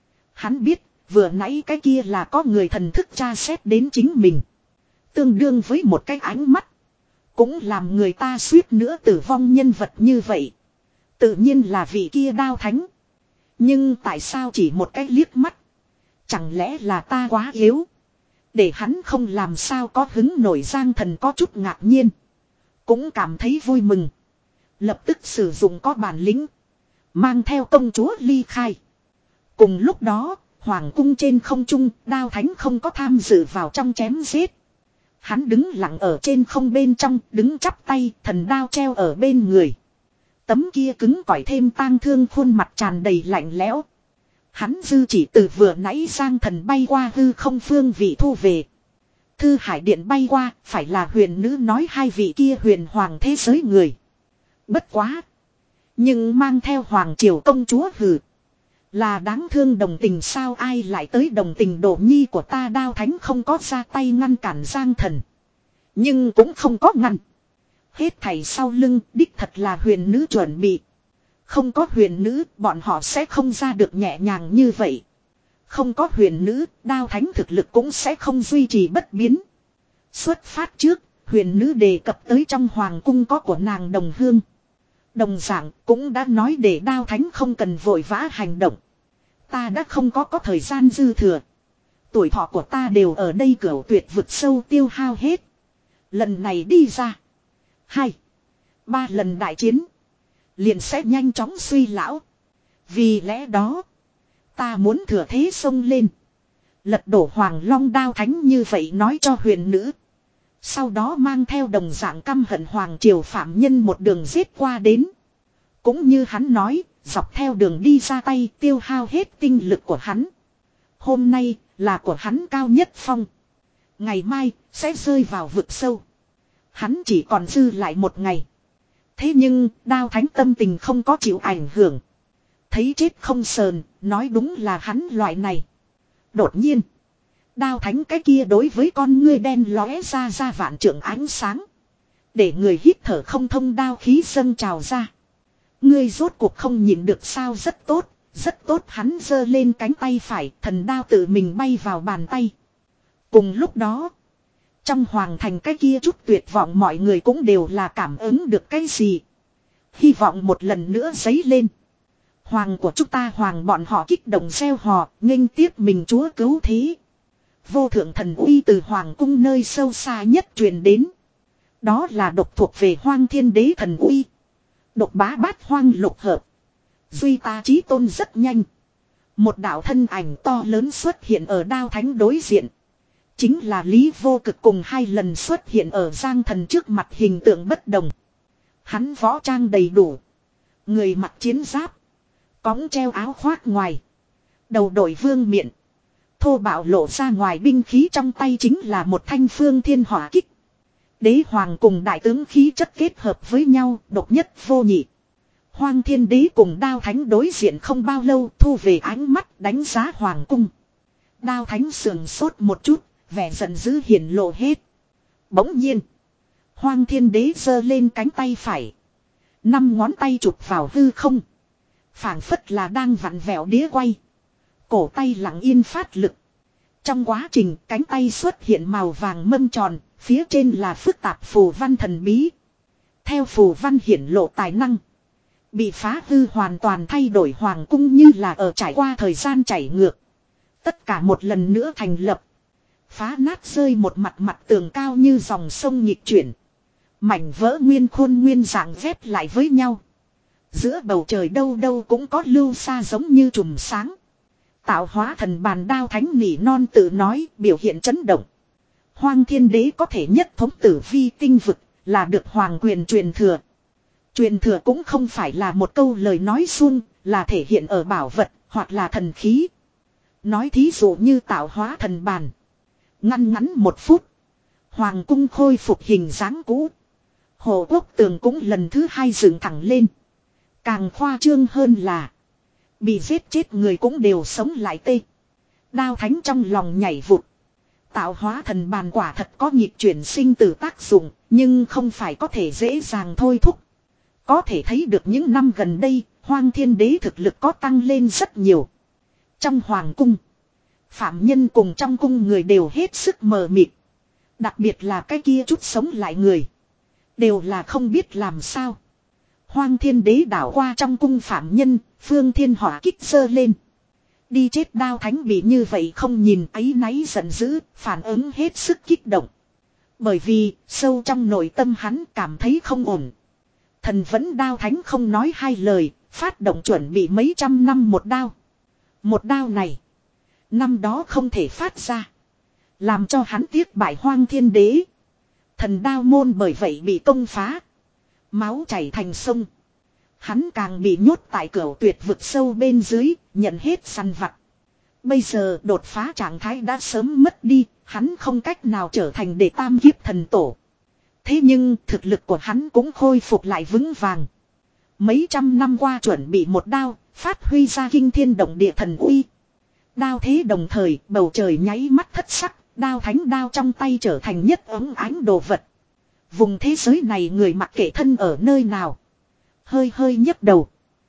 Hắn biết, vừa nãy cái kia là có người thần thức tra xét đến chính mình. Tương đương với một cái ánh mắt. Cũng làm người ta suýt nữa tử vong nhân vật như vậy. Tự nhiên là vị kia đao thánh. Nhưng tại sao chỉ một cái liếc mắt? Chẳng lẽ là ta quá yếu? Để hắn không làm sao có hứng nổi. Giang Thần có chút ngạc nhiên. Cũng cảm thấy vui mừng. Lập tức sử dụng có bản lĩnh. Mang theo công chúa ly khai. Cùng lúc đó, hoàng cung trên không trung, đao thánh không có tham dự vào trong chém giết. Hắn đứng lặng ở trên không bên trong, đứng chắp tay, thần đao treo ở bên người. Tấm kia cứng cỏi thêm tang thương khuôn mặt tràn đầy lạnh lẽo. Hắn dư chỉ từ vừa nãy Giang Thần bay qua hư không phương vị thu về. Thư hải điện bay qua, phải là huyền nữ nói hai vị kia huyền hoàng thế giới người. Bất quá. Nhưng mang theo hoàng triều công chúa hừ. Là đáng thương đồng tình sao? Ai lại tới đồng tình độ nhi của ta? Đao thánh không có ra tay ngăn cản Giang Thần. Nhưng cũng không có ngăn. Hết thảy sau lưng đích thật là huyền nữ chuẩn bị. Không có huyền nữ, bọn họ sẽ không ra được nhẹ nhàng như vậy. Không có huyền nữ, đao thánh thực lực cũng sẽ không duy trì bất biến. Xuất phát trước, huyền nữ đề cập tới trong hoàng cung có của nàng đồng hương. Đồng dạng cũng đã nói để đao thánh không cần vội vã hành động. Ta đã không có có thời gian dư thừa. Tuổi thọ của ta đều ở đây cửu tuyệt vực sâu tiêu hao hết. Lần này đi ra. Hai. Ba lần đại chiến. Liền sẽ nhanh chóng suy lão. Vì lẽ đó. Ta muốn thừa thế xông lên. Lật đổ hoàng long. Đao thánh như vậy nói cho huyền nữ. Sau đó mang theo đồng dạng căm hận hoàng triều phạm nhân một đường giết qua đến. Cũng như hắn nói, dọc theo đường đi ra tay tiêu hao hết tinh lực của hắn. Hôm nay là của hắn cao nhất phong. Ngày mai sẽ rơi vào vực sâu. Hắn chỉ còn dư lại một ngày. Thế nhưng Đao Thánh tâm tình không có chịu ảnh hưởng. Thấy chết không sờn, nói đúng là hắn loại này. Đột nhiên, Đao Thánh cái kia đối với con ngươi đen lóe ra ra vạn trượng ánh sáng. Để người hít thở không thông, đao khí dâng trào ra. Ngươi rốt cuộc không nhịn được sao? Rất tốt, rất tốt. Hắn giơ lên cánh tay phải, thần đao tự mình bay vào bàn tay. Cùng lúc đó, trong hoàng thành cái kia chút tuyệt vọng mọi người cũng đều là cảm ứng được cái gì. Hy vọng một lần nữa dấy lên. Hoàng của chúng ta, hoàng bọn họ kích động reo hò, nghênh tiếp mình chúa cứu thế. Vô thượng thần uy từ hoàng cung nơi sâu xa nhất truyền đến. Đó là độc thuộc về Hoang Thiên Đế thần uy. Độc bá bát hoang lục hợp. Duy ta chí tôn. Rất nhanh, một đạo thân ảnh to lớn xuất hiện ở Đao Thánh đối diện. Chính là Lý Vô Cực, cùng hai lần xuất hiện ở Giang Thần trước mặt hình tượng bất đồng. Hắn võ trang đầy đủ, người mặc chiến giáp, cõng treo áo khoác ngoài, đầu đội vương miện, thô bạo lộ ra ngoài binh khí trong tay chính là một thanh phương thiên hỏa kích. Đế hoàng cùng đại tướng khí chất kết hợp với nhau, độc nhất vô nhị. Hoang Thiên Đế cùng Đao Thánh đối diện không bao lâu, thu về ánh mắt đánh giá hoàng cung. Đao Thánh sườn sốt một chút, vẻ giận dữ hiển lộ hết. Bỗng nhiên, Hoang Thiên Đế giơ lên cánh tay phải, năm ngón tay chụp vào hư không, phảng phất là đang vặn vẹo đĩa quay. Cổ tay lặng yên phát lực. Trong quá trình, cánh tay xuất hiện màu vàng mâm tròn, phía trên là phức tạp phù văn thần bí. Theo phù văn hiển lộ tài năng, bị phá hư hoàn toàn thay đổi hoàng cung như là ở trải qua thời gian chảy ngược. Tất cả một lần nữa thành lập. Phá nát rơi một mặt mặt tường cao như dòng sông nhịp chuyển. Mảnh vỡ nguyên khôn nguyên dạng ghép lại với nhau. Giữa bầu trời đâu đâu cũng có lưu xa giống như chùm sáng. Tạo hóa thần bàn. Đao Thánh nỉ non tự nói, biểu hiện chấn động. Hoang Thiên Đế có thể nhất thống tử vi tinh vực, là được hoàng quyền truyền thừa. Truyền thừa cũng không phải là một câu lời nói suông, là thể hiện ở bảo vật, hoặc là thần khí. Nói thí dụ như tạo hóa thần bàn. Ngăn ngắn một phút, hoàng cung khôi phục hình dáng cũ. Hồ quốc tường cũng lần thứ hai dựng thẳng lên. Càng khoa trương hơn là, bị giết chết người cũng đều sống lại tê. Đao Thánh trong lòng nhảy vụt. Tạo hóa thần bàn quả thật có nhịp chuyển sinh tử tác dụng, nhưng không phải có thể dễ dàng thôi thúc. Có thể thấy được những năm gần đây, Hoang Thiên Đế thực lực có tăng lên rất nhiều. Trong hoàng cung, phạm nhân cùng trong cung người đều hết sức mờ mịt. Đặc biệt là cái kia chút sống lại người, đều là không biết làm sao. Hoang Thiên Đế đảo qua trong cung phạm nhân, phương thiên hỏa kích giơ lên. Đi chết. Đao Thánh bị như vậy không nhìn, áy náy giận dữ, phản ứng hết sức kích động. Bởi vì, sâu trong nội tâm hắn cảm thấy không ổn. Thần vẫn. Đao Thánh không nói hai lời, phát động chuẩn bị mấy trăm năm một đao. Một đao này, năm đó không thể phát ra, làm cho hắn tiếc bại Hoang Thiên Đế. Thần đao môn bởi vậy bị công phá, máu chảy thành sông. Hắn càng bị nhốt tại cửu tuyệt vực sâu bên dưới, nhận hết săn vặt. Bây giờ đột phá trạng thái đã sớm mất đi, hắn không cách nào trở thành đệ tam kiếp thần tổ. Thế nhưng thực lực của hắn cũng khôi phục lại vững vàng. Mấy trăm năm qua chuẩn bị một đao, phát huy ra kinh thiên động địa thần uy. Đao thế đồng thời, bầu trời nháy mắt thất sắc, Đao Thánh đao trong tay trở thành nhất ống ánh đồ vật. Vùng thế giới này người mặc kệ thân ở nơi nào, hơi hơi nhấc đầu,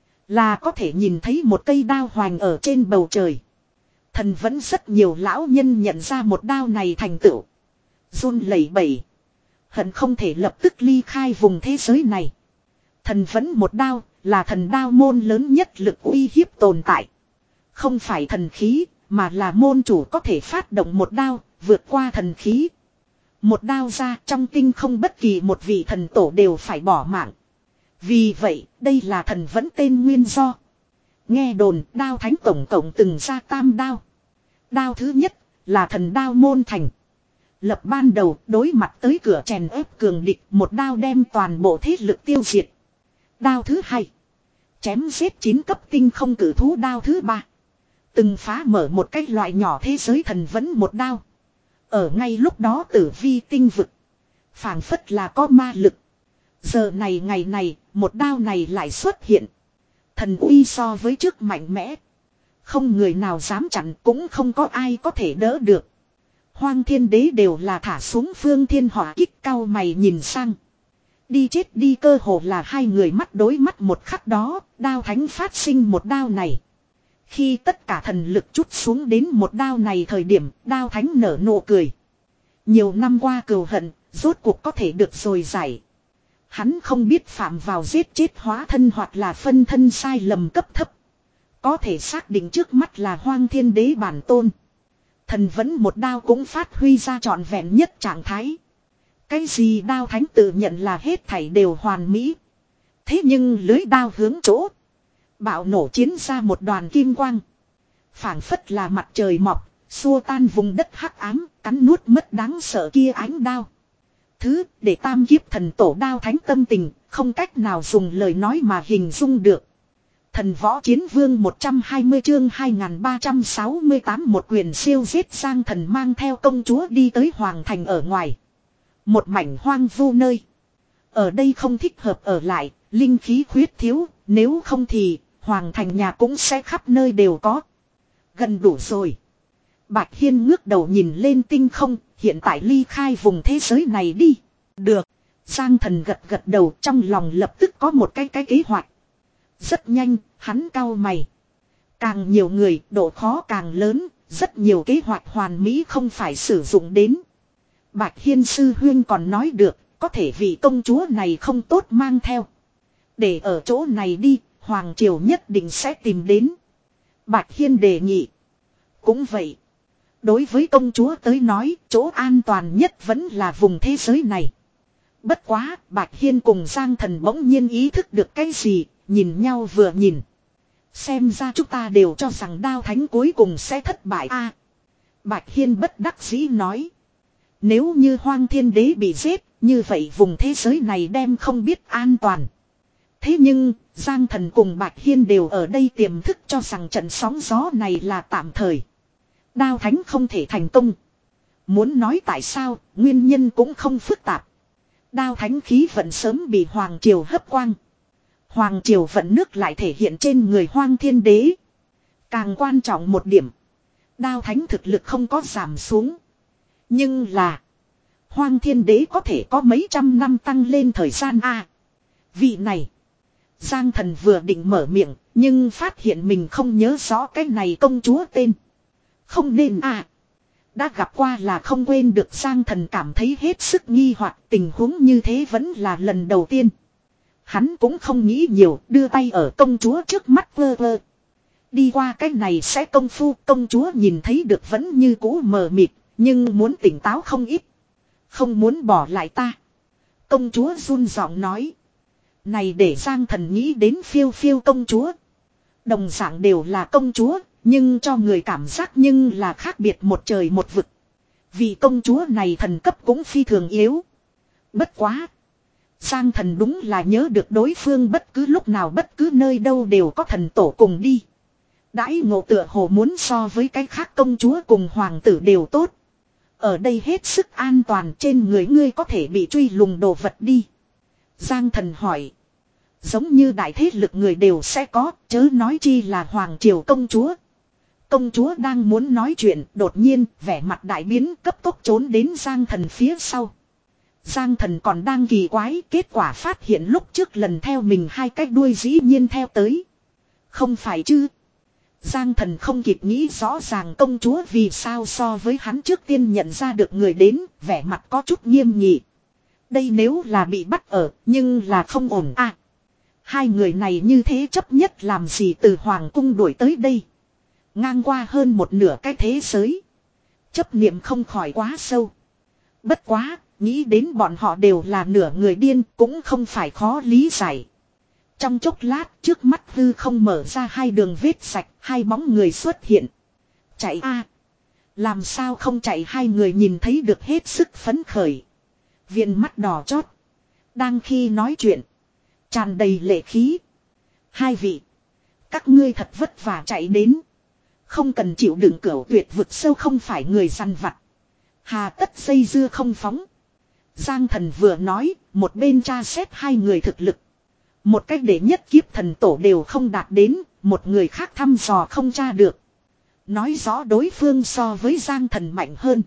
là có thể nhìn thấy một cây đao hoành ở trên bầu trời. Thần vẫn rất nhiều lão nhân nhận ra một đao này thành tựu, run lẩy bẩy, hận không thể lập tức ly khai vùng thế giới này. Thần vẫn một đao, là thần đao môn lớn nhất lực uy hiếp tồn tại. Không phải thần khí, mà là môn chủ có thể phát động một đao, vượt qua thần khí. Một đao ra, trong tinh không bất kỳ một vị thần tổ đều phải bỏ mạng. Vì vậy, đây là thần vẫn tên nguyên do. Nghe đồn, Đao Thánh tổng cộng từng ra tam đao. Đao thứ nhất, là thần đao môn thành. Lập ban đầu, đối mặt tới cửa chèn ép cường địch, một đao đem toàn bộ thế lực tiêu diệt. Đao thứ hai, Chém giết chín cấp tinh không cử thú đao thứ ba. Từng phá mở một cái loại nhỏ thế giới thần vẫn một đao. Ở ngay lúc đó tử vi tinh vực. Phảng phất là có ma lực. Giờ này ngày này, một đao này lại xuất hiện. Thần uy so với trước mạnh mẽ. Không người nào dám chặn, cũng không có ai có thể đỡ được. Hoang thiên đế đều là thả xuống phương thiên hỏa kích, cao mày nhìn sang. Đi chết đi, cơ hồ là hai người mắt đối mắt một khắc đó, đao thánh phát sinh một đao này. Khi tất cả thần lực chút xuống đến một đao này thời điểm, đao thánh nở nụ cười. Nhiều năm qua cừu hận, rốt cuộc có thể được rồi giải. Hắn không biết phạm vào giết chết hóa thân hoặc là phân thân sai lầm cấp thấp. Có thể xác định trước mắt là hoang thiên đế bản tôn. Thần vẫn một đao cũng phát huy ra trọn vẹn nhất trạng thái. Cái gì đao thánh tự nhận là hết thảy đều hoàn mỹ. Thế nhưng lưới đao hướng chỗ. Bạo nổ chiến ra một đoàn kim quang. Phảng phất là mặt trời mọc, xua tan vùng đất hắc ám, cắn nuốt mất đáng sợ kia ánh đao. Thứ để tam kiếp thần tổ đao thánh tâm tình, không cách nào dùng lời nói mà hình dung được. Thần võ chiến vương một trăm hai mươi chương hai nghìn ba trăm sáu mươi tám, một quyền siêu giết Giang Thần mang theo công chúa đi tới hoàng thành ở ngoài. Một mảnh hoang vu nơi. Ở đây không thích hợp ở lại, linh khí khuyết thiếu, nếu không thì hoàng thành nhà cũng sẽ khắp nơi đều có. Gần đủ rồi. Bạch Hiên ngước đầu nhìn lên tinh không, hiện tại ly khai vùng thế giới này đi. Được. Giang Thần gật gật đầu, trong lòng lập tức có một cái cái kế hoạch. Rất nhanh, hắn cau mày. Càng nhiều người, độ khó càng lớn, rất nhiều kế hoạch hoàn mỹ không phải sử dụng đến. Bạch Hiên sư huyên còn nói được, có thể vị công chúa này không tốt mang theo. Để ở chỗ này đi, Hoàng Triều nhất định sẽ tìm đến. Bạch Hiên đề nghị. Cũng vậy. Đối với công chúa tới nói, chỗ an toàn nhất vẫn là vùng thế giới này. Bất quá, Bạch Hiên cùng Giang Thần bỗng nhiên ý thức được cái gì, nhìn nhau vừa nhìn. Xem ra chúng ta đều cho rằng đao thánh cuối cùng sẽ thất bại a. Bạch Hiên bất đắc dĩ nói. Nếu như hoang thiên đế bị giết, như vậy vùng thế giới này đem không biết an toàn. Thế nhưng, Giang Thần cùng Bạch Hiên đều ở đây tiềm thức cho rằng trận sóng gió này là tạm thời. Đao thánh không thể thành công. Muốn nói tại sao, nguyên nhân cũng không phức tạp. Đao thánh khí vận sớm bị Hoàng Triều hấp quang. Hoàng Triều vận nước lại thể hiện trên người hoang thiên đế. Càng quan trọng một điểm. Đao thánh thực lực không có giảm xuống. Nhưng là. Hoang thiên đế có thể có mấy trăm năm tăng lên thời gian a. Vị này. Giang Thần vừa định mở miệng. Nhưng phát hiện mình không nhớ rõ cái này công chúa tên. Không nên a. Đã gặp qua là không quên được. Giang Thần cảm thấy hết sức nghi hoặc, tình huống như thế vẫn là lần đầu tiên. Hắn cũng không nghĩ nhiều, đưa tay ở công chúa trước mắt vơ vơ. Đi qua cái này sẽ công phu, công chúa nhìn thấy được vẫn như cũ mờ mịt, nhưng muốn tỉnh táo không ít. Không muốn bỏ lại ta. Công chúa run giọng nói. Này để Giang Thần nghĩ đến phiêu phiêu công chúa. Đồng dạng đều là công chúa, nhưng cho người cảm giác nhưng là khác biệt một trời một vực. Vì công chúa này thần cấp cũng phi thường yếu. Bất quá. Giang Thần đúng là nhớ được đối phương bất cứ lúc nào bất cứ nơi đâu đều có thần tổ cùng đi. Đãi ngộ tựa hồ muốn so với cái khác công chúa cùng hoàng tử đều tốt. Ở đây hết sức an toàn, trên người ngươi có thể bị truy lùng đồ vật đi. Giang Thần hỏi. Giống như đại thế lực người đều sẽ có, chớ nói chi là Hoàng Triều công chúa. Công chúa đang muốn nói chuyện, đột nhiên vẻ mặt đại biến, cấp tốc trốn đến Giang Thần phía sau. Giang Thần còn đang kỳ quái, kết quả phát hiện lúc trước lần theo mình hai cái đuôi dĩ nhiên theo tới. Không phải chứ? Giang Thần không kịp nghĩ rõ ràng công chúa vì sao so với hắn trước tiên nhận ra được người đến, vẻ mặt có chút nghiêm nghị. Đây nếu là bị bắt ở, nhưng là không ổn à. Hai người này như thế chấp nhất làm gì từ Hoàng cung đuổi tới đây. Ngang qua hơn một nửa cái thế giới. Chấp niệm không khỏi quá sâu. Bất quá, nghĩ đến bọn họ đều là nửa người điên cũng không phải khó lý giải. Trong chốc lát trước mắt hư không mở ra hai đường vết sạch, hai bóng người xuất hiện. Chạy a, làm sao không chạy, hai người nhìn thấy được hết sức phấn khởi. Viền mắt đỏ chót. Đang khi nói chuyện. Tràn đầy lệ khí. Hai vị. Các ngươi thật vất vả chạy đến. Không cần chịu đựng cửu tuyệt vực sâu không phải người săn vặt. Hà tất dây dưa không phóng. Giang thần vừa nói, một bên tra xét hai người thực lực. Một cách để nhất kiếp thần tổ đều không đạt đến, một người khác thăm dò không tra được. Nói rõ đối phương so với Giang thần mạnh hơn.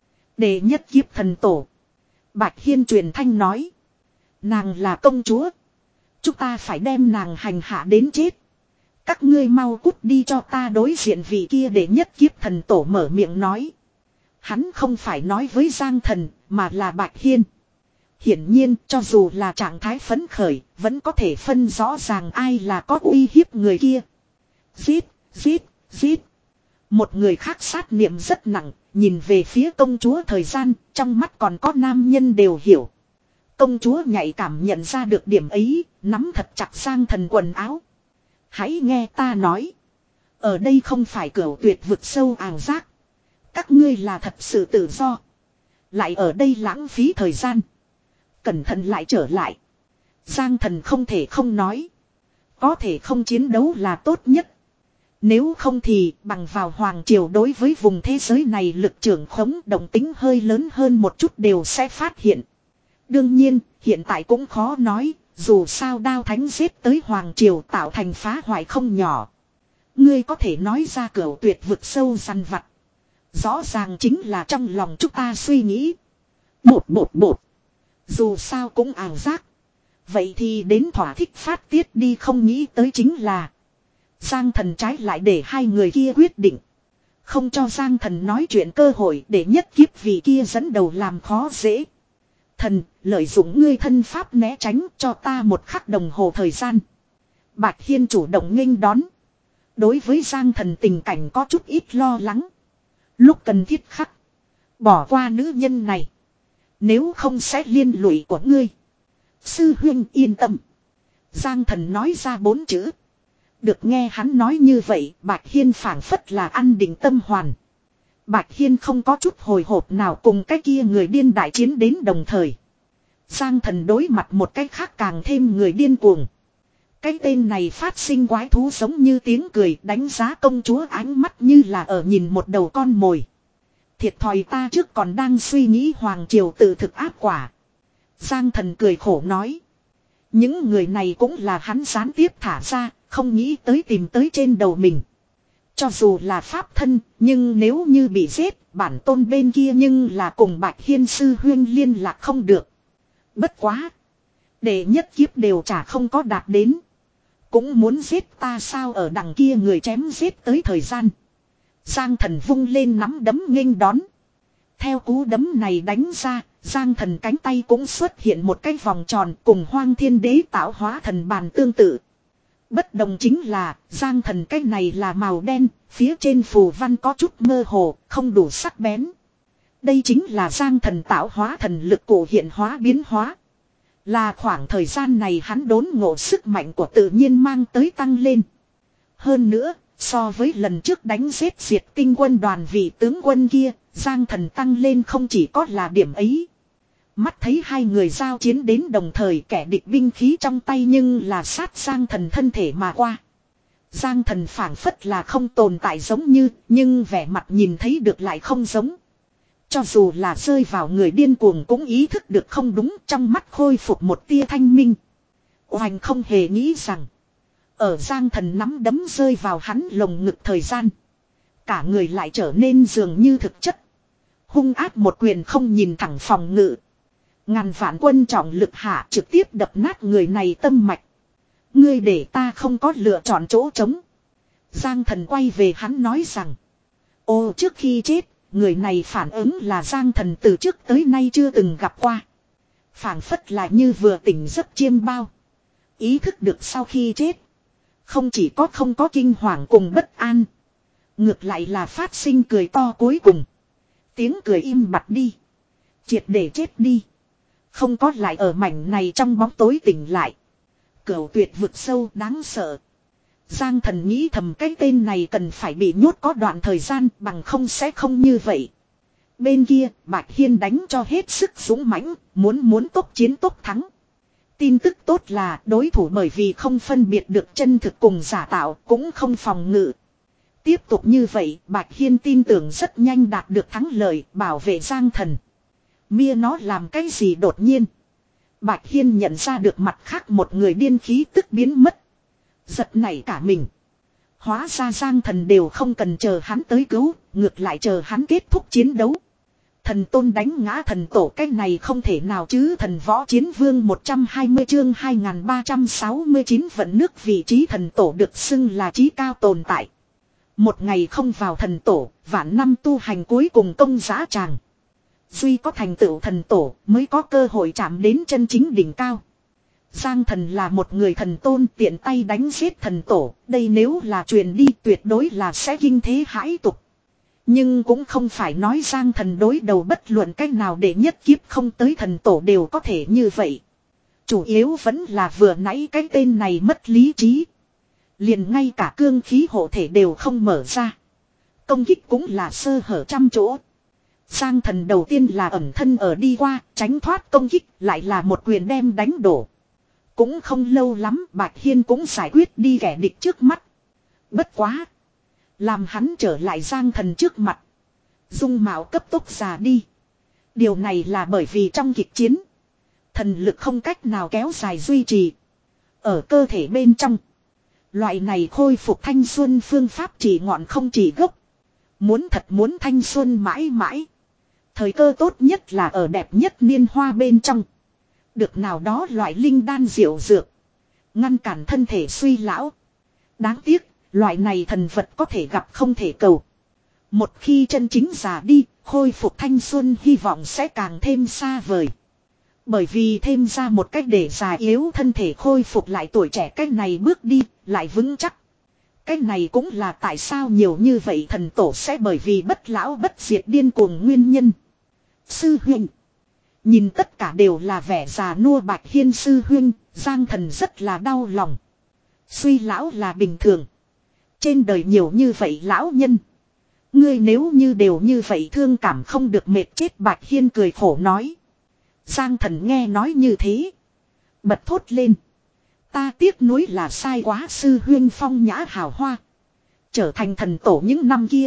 Để nhất kiếp thần tổ. Bạch Hiên truyền thanh nói. Nàng là công chúa. Chúng ta phải đem nàng hành hạ đến chết. Các ngươi mau cút đi cho ta đối diện vị kia để nhất kiếp thần tổ mở miệng nói. Hắn không phải nói với Giang thần, mà là Bạch Hiên. Hiển nhiên, cho dù là trạng thái phấn khởi, vẫn có thể phân rõ ràng ai là có uy hiếp người kia. Giết, giết, giết. Một người khác sát niệm rất nặng, nhìn về phía công chúa thời gian, trong mắt còn có nam nhân đều hiểu. Công chúa nhạy cảm nhận ra được điểm ấy, nắm thật chặt Giang thần quần áo. Hãy nghe ta nói. Ở đây không phải cửu tuyệt vực sâu ảo giác. Các ngươi là thật sự tự do. Lại ở đây lãng phí thời gian. Cẩn thận lại trở lại. Giang thần không thể không nói. Có thể không chiến đấu là tốt nhất. Nếu không thì bằng vào Hoàng Triều đối với vùng thế giới này lực trưởng khống động tính hơi lớn hơn một chút đều sẽ phát hiện. Đương nhiên, hiện tại cũng khó nói, dù sao Đao Thánh giết tới Hoàng Triều tạo thành phá hoại không nhỏ. Ngươi có thể nói ra cửu tuyệt vực sâu săn vặt. Rõ ràng chính là trong lòng chúng ta suy nghĩ. Bột bột bột. Dù sao cũng ảo giác. Vậy thì đến thỏa thích phát tiết đi không nghĩ tới chính là. Giang thần trái lại để hai người kia quyết định. Không cho Giang thần nói chuyện cơ hội để nhất kiếp vị kia dẫn đầu làm khó dễ. Thần, lợi dụng ngươi thân pháp né tránh cho ta một khắc đồng hồ thời gian. Bạch Hiên chủ động nghênh đón. Đối với Giang thần tình cảnh có chút ít lo lắng. Lúc cần thiết khắc. Bỏ qua nữ nhân này. Nếu không sẽ liên lụy của ngươi. Sư huynh yên tâm. Giang thần nói ra bốn chữ. Được nghe hắn nói như vậy, Bạch Hiên phảng phất là ăn định tâm hoàn. Bạch Hiên không có chút hồi hộp nào cùng cái kia người điên đại chiến đến đồng thời. Giang thần đối mặt một cái khác càng thêm người điên cuồng. Cái tên này phát sinh quái thú giống như tiếng cười đánh giá công chúa ánh mắt như là ở nhìn một đầu con mồi. Thiệt thòi ta trước còn đang suy nghĩ Hoàng Triều tự thực áp quả. Giang thần cười khổ nói. Những người này cũng là hắn gián tiếp thả ra, không nghĩ tới tìm tới trên đầu mình. Cho dù là pháp thân, nhưng nếu như bị giết, bản tôn bên kia nhưng là cùng Bạch Hiên sư huyên liên lạc không được. Bất quá. Để nhất kiếp đều chả không có đạt đến. Cũng muốn giết ta sao ở đằng kia người chém giết tới thời gian. Giang thần vung lên nắm đấm nghênh đón. Theo cú đấm này đánh ra, Giang thần cánh tay cũng xuất hiện một cái vòng tròn cùng Hoang Thiên Đế tạo hóa thần bàn tương tự. Bất đồng chính là, Giang thần cái này là màu đen, phía trên phù văn có chút mơ hồ, không đủ sắc bén. Đây chính là Giang thần tạo hóa thần lực cổ hiện hóa biến hóa. Là khoảng thời gian này hắn đốn ngộ sức mạnh của tự nhiên mang tới tăng lên. Hơn nữa, so với lần trước đánh giết diệt tinh quân đoàn vị tướng quân kia, Giang thần tăng lên không chỉ có là điểm ấy. Mắt thấy hai người giao chiến đến đồng thời kẻ địch binh khí trong tay nhưng là sát Giang thần thân thể mà qua. Giang thần phảng phất là không tồn tại giống như, nhưng vẻ mặt nhìn thấy được lại không giống. Cho dù là rơi vào người điên cuồng cũng ý thức được không đúng, trong mắt khôi phục một tia thanh minh. Oanh không hề nghĩ rằng, ở Giang thần nắm đấm rơi vào hắn lồng ngực thời gian. Cả người lại trở nên dường như thực chất. Hung áp một quyền không nhìn thẳng phòng ngự. Ngàn vạn quân trọng lực hạ trực tiếp đập nát người này tâm mạch. Ngươi để ta không có lựa chọn chỗ trống. Giang thần quay về hắn nói rằng. Ô trước khi chết, người này phản ứng là Giang thần từ trước tới nay chưa từng gặp qua. Phản phất là như vừa tỉnh giấc chiêm bao. Ý thức được sau khi chết. Không chỉ có không có kinh hoàng cùng bất an. Ngược lại là phát sinh cười to cuối cùng. Tiếng cười im bặt đi. Triệt để chết đi. Không có lại ở mảnh này trong bóng tối tỉnh lại. Cửu tuyệt vực sâu đáng sợ. Giang thần nghĩ thầm cái tên này cần phải bị nhốt có đoạn thời gian bằng không sẽ không như vậy. Bên kia Bạch Hiên đánh cho hết sức dũng mãnh, muốn muốn tốc chiến tốc thắng. Tin tức tốt là đối thủ bởi vì không phân biệt được chân thực cùng giả tạo cũng không phòng ngự. Tiếp tục như vậy, Bạch Hiên tin tưởng rất nhanh đạt được thắng lợi, bảo vệ Giang Thần. Mia nó làm cái gì đột nhiên. Bạch Hiên nhận ra được mặt khác một người điên khí tức biến mất. Giật nảy cả mình. Hóa ra Giang Thần đều không cần chờ hắn tới cứu, ngược lại chờ hắn kết thúc chiến đấu. Thần tôn đánh ngã thần tổ, cái này không thể nào chứ. Thần võ chiến vương một trăm hai mươi chương hai nghìn ba trăm sáu mươi chín vận nước. Vị trí thần tổ được xưng là chí cao tồn tại. Một ngày không vào thần tổ, vạn năm tu hành cuối cùng công giá tràng. Duy có thành tựu thần tổ mới có cơ hội chạm đến chân chính đỉnh cao. Giang Thần là một người thần tôn tiện tay đánh giết thần tổ, đây nếu là truyền đi tuyệt đối là sẽ kinh thế hãi tục. Nhưng cũng không phải nói Giang Thần đối đầu bất luận cách nào để nhất kiếp không tới thần tổ đều có thể như vậy. Chủ yếu vẫn là vừa nãy cái tên này mất lý trí. Liền ngay cả cương khí hộ thể đều không mở ra. Công kích cũng là sơ hở trăm chỗ. Giang Thần đầu tiên là ẩn thân ở đi qua, tránh thoát công kích, lại là một quyền đem đánh đổ. Cũng không lâu lắm Bạch Hiên cũng giải quyết đi kẻ địch trước mắt. Bất quá. Làm hắn trở lại Giang Thần trước mặt. Dung mạo cấp tốc già đi. Điều này là bởi vì trong kịch chiến. Thần lực không cách nào kéo dài duy trì. Ở cơ thể bên trong. Loại này khôi phục thanh xuân phương pháp chỉ ngọn không chỉ gốc. Muốn thật muốn thanh xuân mãi mãi. Thời cơ tốt nhất là ở đẹp nhất niên hoa bên trong. Được nào đó loại linh đan diệu dược. Ngăn cản thân thể suy lão. Đáng tiếc, loại này thần vật có thể gặp không thể cầu. Một khi chân chính già đi, khôi phục thanh xuân hy vọng sẽ càng thêm xa vời. Bởi vì thêm ra một cách để già yếu thân thể khôi phục lại tuổi trẻ, cách này bước đi, lại vững chắc. Cách này cũng là tại sao nhiều như vậy thần tổ sẽ bởi vì bất lão bất diệt điên cuồng nguyên nhân. Sư huynh. Nhìn tất cả đều là vẻ già nua Bạch Hiên sư huynh, Giang Thần rất là đau lòng. Suy lão là bình thường. Trên đời nhiều như vậy lão nhân. Ngươi nếu như đều như vậy thương cảm không được mệt chết. Bạch Hiên cười khổ nói. Giang Thần nghe nói như thế. Bật thốt lên. Ta tiếc nuối là sai quá, sư huyên phong nhã hào hoa. Trở thành thần tổ những năm kia.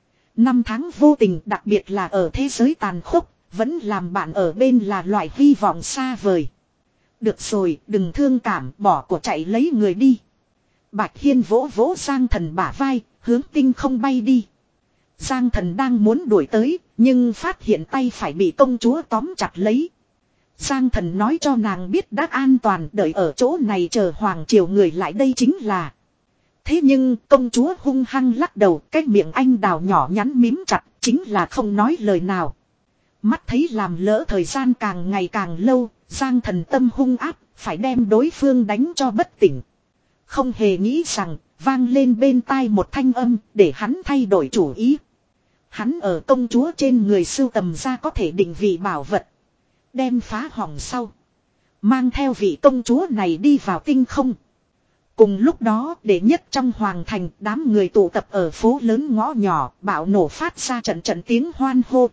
Năm tháng vô tình, đặc biệt là ở thế giới tàn khốc. Vẫn làm bạn ở bên là loại hy vọng xa vời. Được rồi, đừng thương cảm, bỏ của chạy lấy người đi. Bạch Hiên vỗ vỗ Giang Thần bả vai, hướng tinh không bay đi. Giang Thần đang muốn đuổi tới, nhưng phát hiện tay phải bị công chúa tóm chặt lấy. Giang Thần nói cho nàng biết đã an toàn, đợi ở chỗ này chờ hoàng triều người lại đây chính là. Thế nhưng công chúa hung hăng lắc đầu, cái miệng anh đào nhỏ nhắn mím chặt, chính là không nói lời nào. Mắt thấy làm lỡ thời gian càng ngày càng lâu, Giang Thần tâm hung áp, phải đem đối phương đánh cho bất tỉnh. Không hề nghĩ rằng, vang lên bên tai một thanh âm, để hắn thay đổi chủ ý. Hắn ở công chúa trên người sưu tầm ra có thể định vị bảo vật. Đem phá hỏng sau. Mang theo vị công chúa này đi vào tinh không. Cùng lúc đó, để nhất trong hoàng thành, đám người tụ tập ở phố lớn ngõ nhỏ, bạo nổ phát ra trận trận tiếng hoan hô.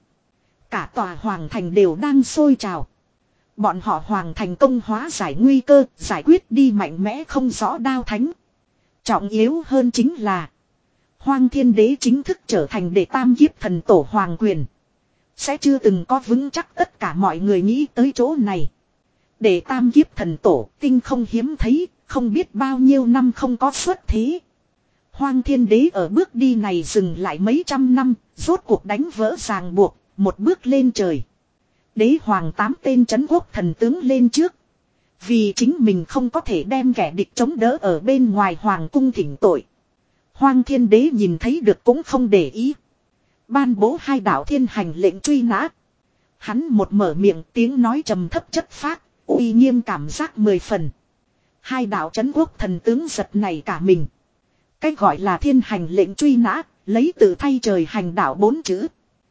Cả tòa hoàng thành đều đang sôi trào. Bọn họ hoàng thành công hóa giải nguy cơ, giải quyết đi mạnh mẽ không rõ đao thánh. Trọng yếu hơn chính là Hoang Thiên Đế chính thức trở thành đệ tam kiếp thần tổ hoàng quyền. Sẽ chưa từng có vững chắc, tất cả mọi người nghĩ tới chỗ này. Đệ tam kiếp thần tổ tinh không hiếm thấy, không biết bao nhiêu năm không có xuất thế. Hoang Thiên Đế ở bước đi này dừng lại mấy trăm năm, rốt cuộc đánh vỡ ràng buộc, một bước lên trời. Đế hoàng tám tên trấn quốc thần tướng lên trước. Vì chính mình không có thể đem kẻ địch chống đỡ ở bên ngoài hoàng cung thỉnh tội. Hoang Thiên Đế nhìn thấy được cũng không để ý. Ban bố hai đạo thiên hành lệnh truy nã. Hắn một mở miệng, tiếng nói trầm thấp chất phác, uy nghiêm cảm giác mười phần. Hai đạo trấn quốc thần tướng giật nảy cả mình. Cách gọi là thiên hành lệnh truy nã, lấy từ thay trời hành đạo bốn chữ.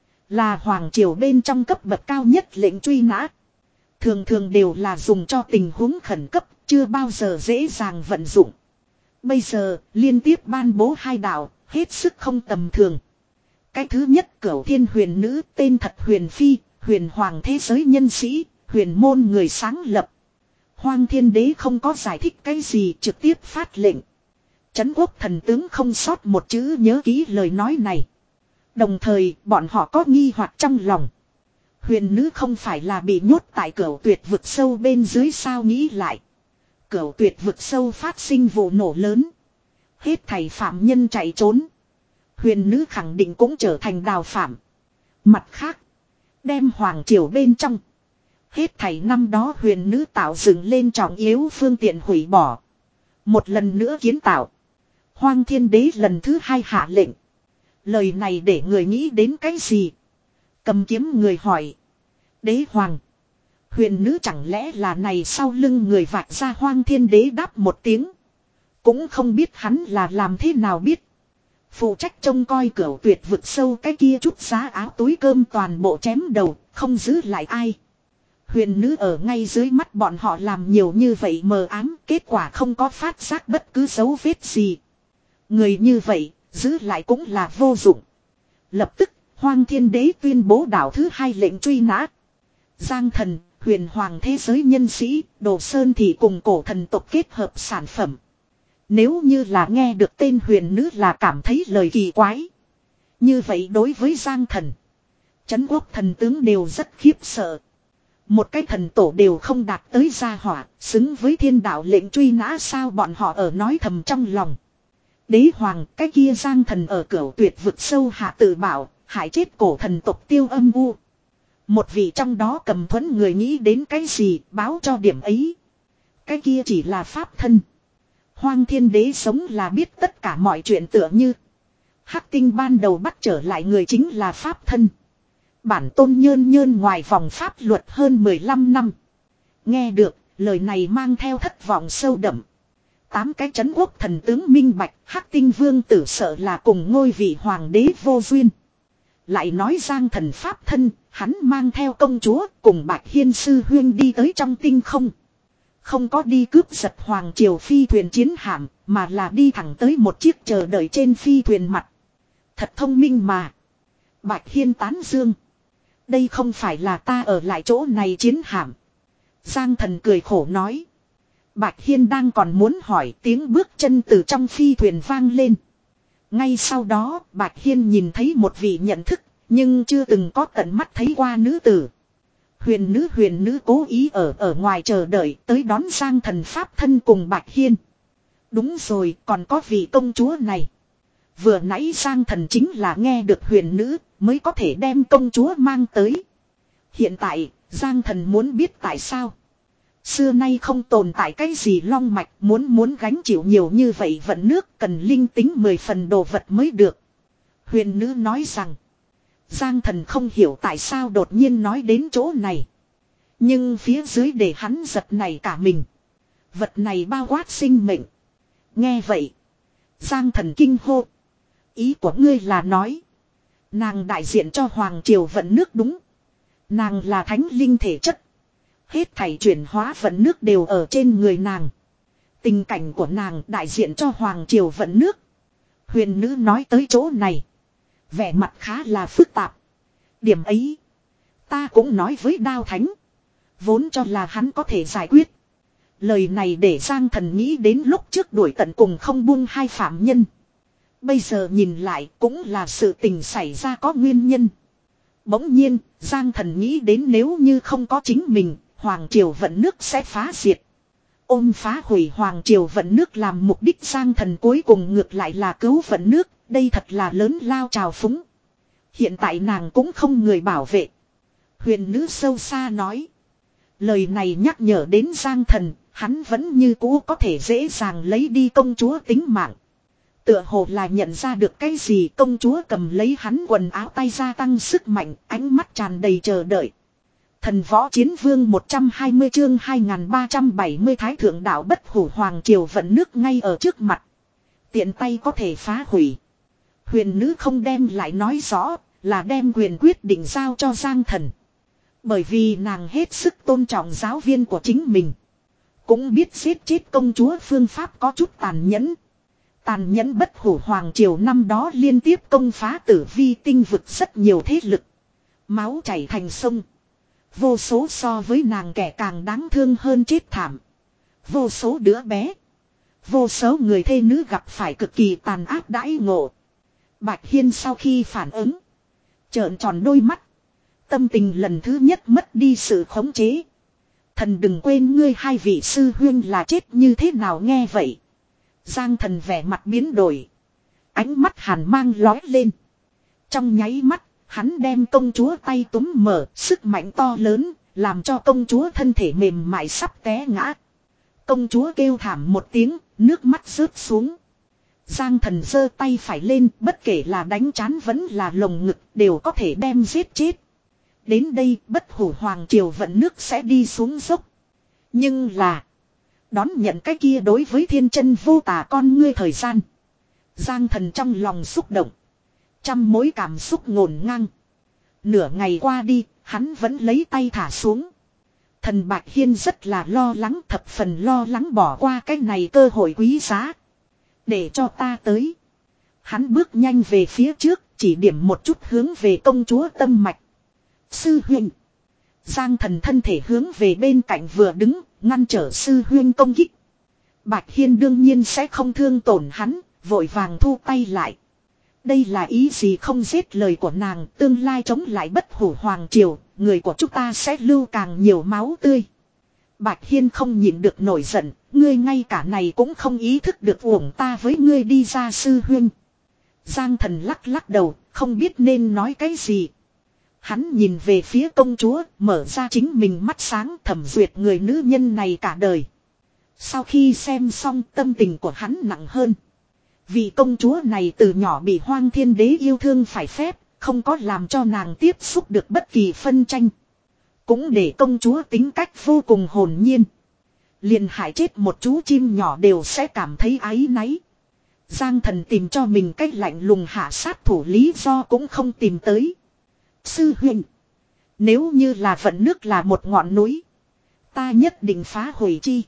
Là hoàng triều bên trong cấp bậc cao nhất lệnh truy nã. Thường thường đều là dùng cho tình huống khẩn cấp, chưa bao giờ dễ dàng vận dụng. Bây giờ, liên tiếp ban bố hai đạo, hết sức không tầm thường. Cái thứ nhất, Cửu Thiên Huyền Nữ, tên thật Huyền Phi, huyền hoàng thế giới nhân sĩ, huyền môn người sáng lập. Hoang Thiên Đế không có giải thích cái gì, trực tiếp phát lệnh. Trấn quốc thần tướng không sót một chữ nhớ kỹ lời nói này. Đồng thời bọn họ có nghi hoặc trong lòng. Huyền nữ không phải là bị nhốt tại cửu tuyệt vực sâu bên dưới sao, nghĩ lại. Cửu tuyệt vực sâu phát sinh vụ nổ lớn. Hết thảy phạm nhân chạy trốn. Huyền nữ khẳng định cũng trở thành đào phạm. Mặt khác, đem hoàng triều bên trong. Hết thảy năm đó huyền nữ tạo dựng lên trọng yếu phương tiện hủy bỏ. Một lần nữa kiến tạo. Hoang Thiên Đế lần thứ hai hạ lệnh. Lời này để người nghĩ đến cái gì? Cầm kiếm người hỏi. Đế hoàng. Huyền nữ chẳng lẽ là này sau lưng người vạch ra? Hoang Thiên Đế đáp một tiếng. Cũng không biết hắn là làm thế nào biết. Phụ trách trông coi cửu tuyệt vực sâu cái kia chút giá áo túi cơm toàn bộ chém đầu, không giữ lại ai. Huyền nữ ở ngay dưới mắt bọn họ làm nhiều như vậy mờ ám, kết quả không có phát giác bất cứ dấu vết gì. Người như vậy, giữ lại cũng là vô dụng. Lập tức, Hoang Thiên Đế tuyên bố đảo thứ hai lệnh truy nã. Giang Thần, huyền hoàng thế giới nhân sĩ, Đồ Sơn Thị cùng cổ thần tộc kết hợp sản phẩm. Nếu như là nghe được tên huyền nữ là cảm thấy lời kỳ quái. Như vậy đối với Giang Thần, Trấn quốc thần tướng đều rất khiếp sợ. Một cái thần tổ đều không đạt tới gia hỏa, xứng với thiên đạo lệnh truy nã sao? Bọn họ ở nói thầm trong lòng. Đế hoàng, cái kia Giang Thần ở cửu tuyệt vực sâu hạ tự bảo, hại chết cổ thần tộc Tiêu Âm U. Một vị trong đó cầm thuẫn người nghĩ đến cái gì, báo cho điểm ấy. Cái kia chỉ là pháp thân. Hoang Thiên Đế sống là biết tất cả mọi chuyện, tựa như Hắc Tinh ban đầu bắt trở lại người chính là pháp thân. Bản tôn nhơn nhơn ngoài vòng pháp luật hơn mười lăm năm. Nghe được, lời này mang theo thất vọng sâu đậm. Tám cái trấn quốc thần tướng minh bạch, Hắc Tinh vương tử sợ là cùng ngôi vị hoàng đế vô duyên. Lại nói Giang Thần pháp thân, hắn mang theo công chúa cùng Bạch Hiên sư huyên đi tới trong tinh không. Không có đi cướp giật hoàng triều phi thuyền chiến hạm, mà là đi thẳng tới một chiếc chờ đợi trên phi thuyền mặt. Thật thông minh mà. Bạch Hiên tán dương. Đây không phải là ta ở lại chỗ này chiến hạm. Giang Thần cười khổ nói. Bạch Hiên đang còn muốn hỏi, tiếng bước chân từ trong phi thuyền vang lên. Ngay sau đó, Bạch Hiên nhìn thấy một vị nhận thức, nhưng chưa từng có tận mắt thấy qua nữ tử. Huyền nữ huyền nữ cố ý ở ở ngoài chờ đợi tới đón Giang Thần pháp thân cùng Bạch Hiên. Đúng rồi, còn có vị công chúa này. Vừa nãy Giang Thần chính là nghe được huyền nữ mới có thể đem công chúa mang tới. Hiện tại, Giang Thần muốn biết tại sao. Xưa nay không tồn tại cái gì long mạch, muốn muốn gánh chịu nhiều như vậy vận nước cần linh tính mười phần đồ vật mới được. Huyền nữ nói rằng, Giang Thần không hiểu tại sao đột nhiên nói đến chỗ này. Nhưng phía dưới để hắn giật này cả mình. Vật này bao quát sinh mệnh. Nghe vậy, Giang Thần kinh hô. Ý của ngươi là nói, nàng đại diện cho hoàng triều vận nước đúng. Nàng là thánh linh thể chất. Hết thảy chuyển hóa vận nước đều ở trên người nàng. Tình cảnh của nàng đại diện cho hoàng triều vận nước. Huyền nữ nói tới chỗ này, vẻ mặt khá là phức tạp. Điểm ấy, ta cũng nói với Đao Thánh. Vốn cho là hắn có thể giải quyết. Lời này để Giang Thần nghĩ đến lúc trước đuổi tận cùng không buông hai phạm nhân. Bây giờ nhìn lại cũng là sự tình xảy ra có nguyên nhân. Bỗng nhiên, Giang Thần nghĩ đến nếu như không có chính mình, hoàng triều vận nước sẽ phá diệt. Ôm phá hủy hoàng triều vận nước làm mục đích, Giang Thần cuối cùng ngược lại là cứu vận nước. Đây thật là lớn lao trào phúng. Hiện tại nàng cũng không người bảo vệ. Huyền nữ sâu xa nói. Lời này nhắc nhở đến Giang Thần, hắn vẫn như cũ có thể dễ dàng lấy đi công chúa tính mạng. Tựa hồ là nhận ra được cái gì, công chúa cầm lấy hắn quần áo tay gia tăng sức mạnh, ánh mắt tràn đầy chờ đợi. Thần võ chiến vương một trăm hai mươi chương hai nghìn ba trăm bảy mươi thái thượng đạo bất hủ hoàng triều vận nước ngay ở trước mặt. Tiện tay có thể phá hủy. Huyền nữ không đem lại nói rõ, là đem quyền quyết định giao cho Giang Thần. Bởi vì nàng hết sức tôn trọng giáo viên của chính mình. Cũng biết giết chết công chúa phương pháp có chút tàn nhẫn. Tàn nhẫn bất hủ hoàng triều năm đó liên tiếp công phá tử vi tinh vực rất nhiều thế lực. Máu chảy thành sông. Vô số so với nàng kẻ càng đáng thương hơn chết thảm. Vô số đứa bé. Vô số người thê nữ gặp phải cực kỳ tàn ác đãi ngộ. Bạch Hiên sau khi phản ứng. Trợn tròn đôi mắt. Tâm tình lần thứ nhất mất đi sự khống chế. Thần đừng quên ngươi hai vị sư huynh là chết như thế nào nghe vậy. Giang thần vẻ mặt biến đổi. Ánh mắt hàn mang lói lên. Trong nháy mắt, hắn đem công chúa tay túm mở, sức mạnh to lớn, làm cho công chúa thân thể mềm mại sắp té ngã. Công chúa kêu thảm một tiếng, nước mắt rớt xuống. Giang thần giơ tay phải lên, bất kể là đánh trán vẫn là lồng ngực, đều có thể đem giết chết. Đến đây, bất hủ hoàng triều vận nước sẽ đi xuống dốc. Nhưng là, đón nhận cái kia đối với thiên chân vô tà con ngươi thời gian. Giang thần trong lòng xúc động. Trăm mối cảm xúc ngổn ngang. Nửa ngày qua đi, hắn vẫn lấy tay thả xuống. Thần Bạch Hiên rất là lo lắng, thập phần lo lắng bỏ qua cái này cơ hội quý giá. Để cho ta tới. Hắn bước nhanh về phía trước, chỉ điểm một chút hướng về công chúa tâm mạch. Sư huynh. Giang thần thân thể hướng về bên cạnh vừa đứng, ngăn trở sư huynh công kích. Bạch Hiên đương nhiên sẽ không thương tổn hắn, vội vàng thu tay lại. Đây là ý gì không giết lời của nàng, tương lai chống lại bất hủ hoàng triều, người của chúng ta sẽ lưu càng nhiều máu tươi. Bạch Hiên không nhịn được nổi giận, ngươi ngay cả này cũng không ý thức được uổng ta với ngươi đi ra sư huynh. Giang thần lắc lắc đầu, không biết nên nói cái gì. Hắn nhìn về phía công chúa, mở ra chính mình mắt sáng thẩm duyệt người nữ nhân này cả đời. Sau khi xem xong tâm tình của hắn nặng hơn. Vì công chúa này từ nhỏ bị Hoang Thiên Đế yêu thương phải phép, không có làm cho nàng tiếp xúc được bất kỳ phân tranh. Cũng để công chúa tính cách vô cùng hồn nhiên. Liền hại chết một chú chim nhỏ đều sẽ cảm thấy áy náy. Giang thần tìm cho mình cách lạnh lùng hạ sát thủ lý do cũng không tìm tới. Sư huynh, nếu như là vận nước là một ngọn núi, ta nhất định phá hủy chi.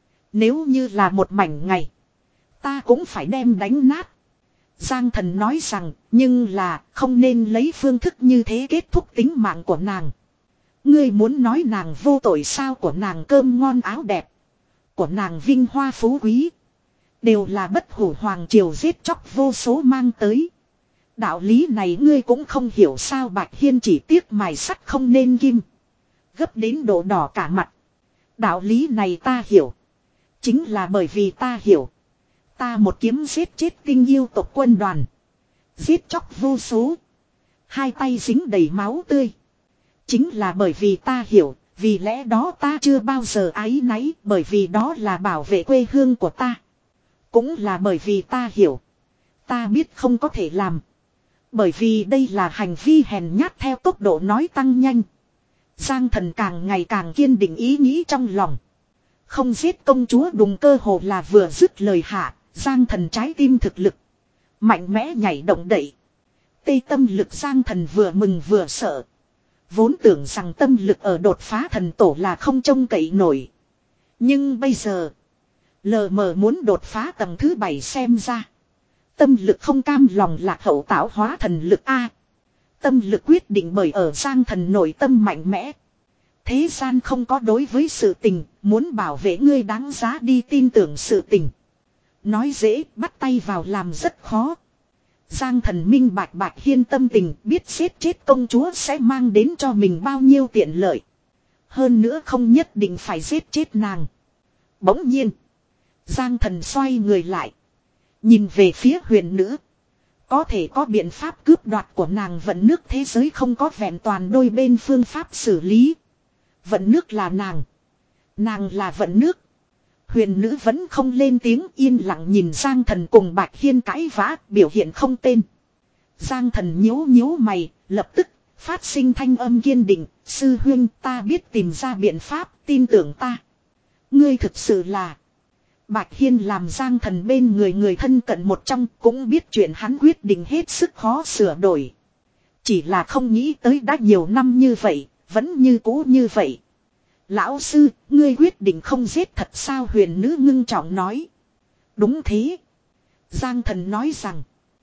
Nếu như là một mảnh ngày, ta cũng phải đem đánh nát. Giang thần nói rằng, nhưng là không nên lấy phương thức như thế kết thúc tính mạng của nàng. Ngươi muốn nói nàng vô tội sao, của nàng cơm ngon áo đẹp, của nàng vinh hoa phú quý, đều là bất hủ hoàng triều giết chóc vô số mang tới. Đạo lý này ngươi cũng không hiểu sao. Bạch Hiên chỉ tiếc mài sắt không nên kim, gấp đến độ đỏ cả mặt. Đạo lý này ta hiểu. Chính là bởi vì ta hiểu. Ta một kiếm giết chết tinh yêu tộc quân đoàn, giết chóc vô số, hai tay dính đầy máu tươi. Chính là bởi vì ta hiểu, vì lẽ đó ta chưa bao giờ áy náy, bởi vì đó là bảo vệ quê hương của ta. Cũng là bởi vì ta hiểu, ta biết không có thể làm, bởi vì đây là hành vi hèn nhát. Theo tốc độ nói tăng nhanh, Giang thần càng ngày càng kiên định ý nghĩ trong lòng. Không giết công chúa đùng cơ hồ là vừa dứt lời hạ, Giang thần trái tim thực lực mạnh mẽ nhảy động đậy. Tê tâm lực Giang thần vừa mừng vừa sợ. Vốn tưởng rằng tâm lực ở đột phá thần tổ là không trông cậy nổi. Nhưng bây giờ, lờ mờ muốn đột phá tầng thứ bảy xem ra. Tâm lực không cam lòng lạc hậu tạo hóa thần lực A. Tâm lực quyết định bởi ở Giang thần nội tâm mạnh mẽ. Thế gian không có đối với sự tình, muốn bảo vệ ngươi đáng giá đi tin tưởng sự tình. Nói dễ, bắt tay vào làm rất khó. Giang thần minh bạch Bạch Hiên tâm tình, biết giết chết công chúa sẽ mang đến cho mình bao nhiêu tiện lợi. Hơn nữa không nhất định phải giết chết nàng. Bỗng nhiên, Giang thần xoay người lại, nhìn về phía huyền nữ. Có thể có biện pháp cướp đoạt của nàng vận nước thế giới không có vẹn toàn đôi bên phương pháp xử lý. Vận nước là nàng, nàng là vận nước. Huyền nữ vẫn không lên tiếng, yên lặng nhìn Giang thần cùng Bạch Hiên cãi vã, biểu hiện không tên. Giang thần nhíu nhíu mày, lập tức phát sinh thanh âm kiên định, sư huynh ta biết tìm ra biện pháp, tin tưởng ta. Ngươi thực sự là... Bạch Hiên làm Giang thần bên người người thân cận một trong, cũng biết chuyện hắn quyết định hết sức khó sửa đổi. Chỉ là không nghĩ tới đã nhiều năm như vậy, vẫn như cũ như vậy. Lão sư, ngươi quyết định không giết thật sao? Huyền nữ ngưng trọng nói. Đúng thế. Giang thần nói rằng.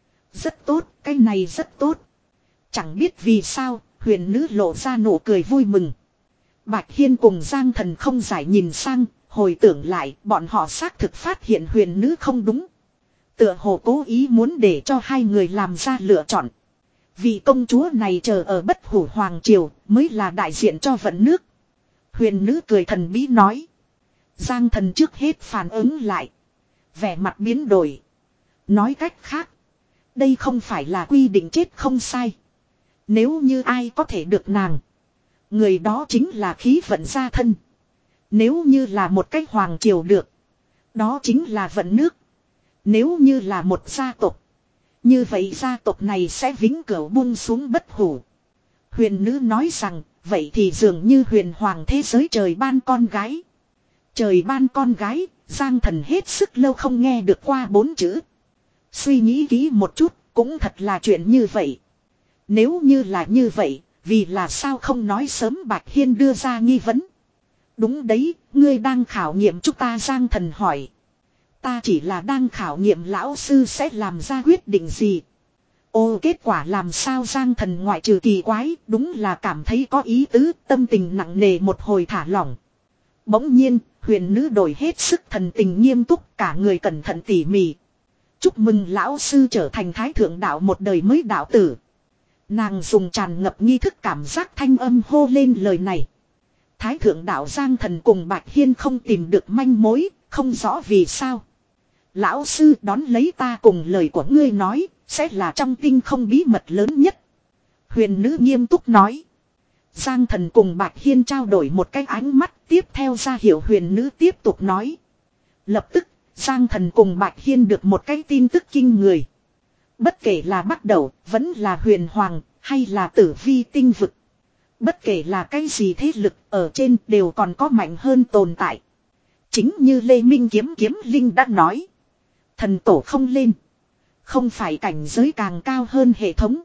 Rất tốt, cái này rất tốt. Chẳng biết vì sao, huyền nữ lộ ra nụ cười vui mừng. Bạch Hiên cùng Giang thần không giải nhìn sang, Hồi tưởng lại, bọn họ xác thực phát hiện huyền nữ không đúng. Tựa hồ cố ý muốn để cho hai người làm ra lựa chọn. Vị công chúa này chờ ở Bất Hủ Hoàng Triều mới là đại diện cho vận nước. Huyền nữ cười thần bí nói. Giang thần trước hết phản ứng lại. Vẻ mặt biến đổi. Nói cách khác. Đây không phải là quy định chết không sai. Nếu như ai có thể được nàng. Người đó chính là khí vận gia thân. Nếu như là một cái hoàng triều được. Đó chính là vận nước. Nếu như là một gia tộc. Như vậy gia tộc này sẽ vĩnh cửu buông xuống bất hủ. Huyền nữ nói rằng. Vậy thì dường như huyền hoàng thế giới trời ban con gái. Trời ban con gái. Giang thần hết sức lâu không nghe được qua bốn chữ. Suy nghĩ kỹ một chút. Cũng thật là chuyện như vậy. Nếu như là như vậy. Vì là sao không nói sớm Bạch Hiên đưa ra nghi vấn. Đúng đấy. Ngươi đang khảo nghiệm chúng ta. Giang thần hỏi. Ta chỉ là đang khảo nghiệm lão sư sẽ làm ra quyết định gì. Ô kết quả làm sao Giang thần ngoại trừ kỳ quái. Đúng là cảm thấy có ý tứ. Tâm tình nặng nề một hồi thả lỏng. Bỗng nhiên huyền nữ đổi hết sức thần tình nghiêm túc. Cả người cẩn thận tỉ mỉ. Chúc mừng lão sư trở thành thái thượng đạo một đời mới đạo tử. Nàng dùng tràn ngập nghi thức cảm giác thanh âm hô lên lời này. Thái thượng đạo Giang thần cùng Bạch Hiên không tìm được manh mối. Không rõ vì sao. Lão sư đón lấy ta cùng lời của ngươi nói. Sẽ là trong tinh không bí mật lớn nhất. Huyền nữ nghiêm túc nói. Giang thần cùng Bạch Hiên trao đổi một cái ánh mắt. Tiếp theo ra hiệu huyền nữ tiếp tục nói. Lập tức Giang thần cùng Bạch Hiên được một cái tin tức kinh người. Bất kể là bắt đầu vẫn là huyền hoàng hay là tử vi tinh vực. Bất kể là cái gì thế lực ở trên đều còn có mạnh hơn tồn tại. Chính như Lê Minh Kiếm Kiếm Linh đã nói. Thần tổ không lên. Không phải cảnh giới càng cao hơn hệ thống.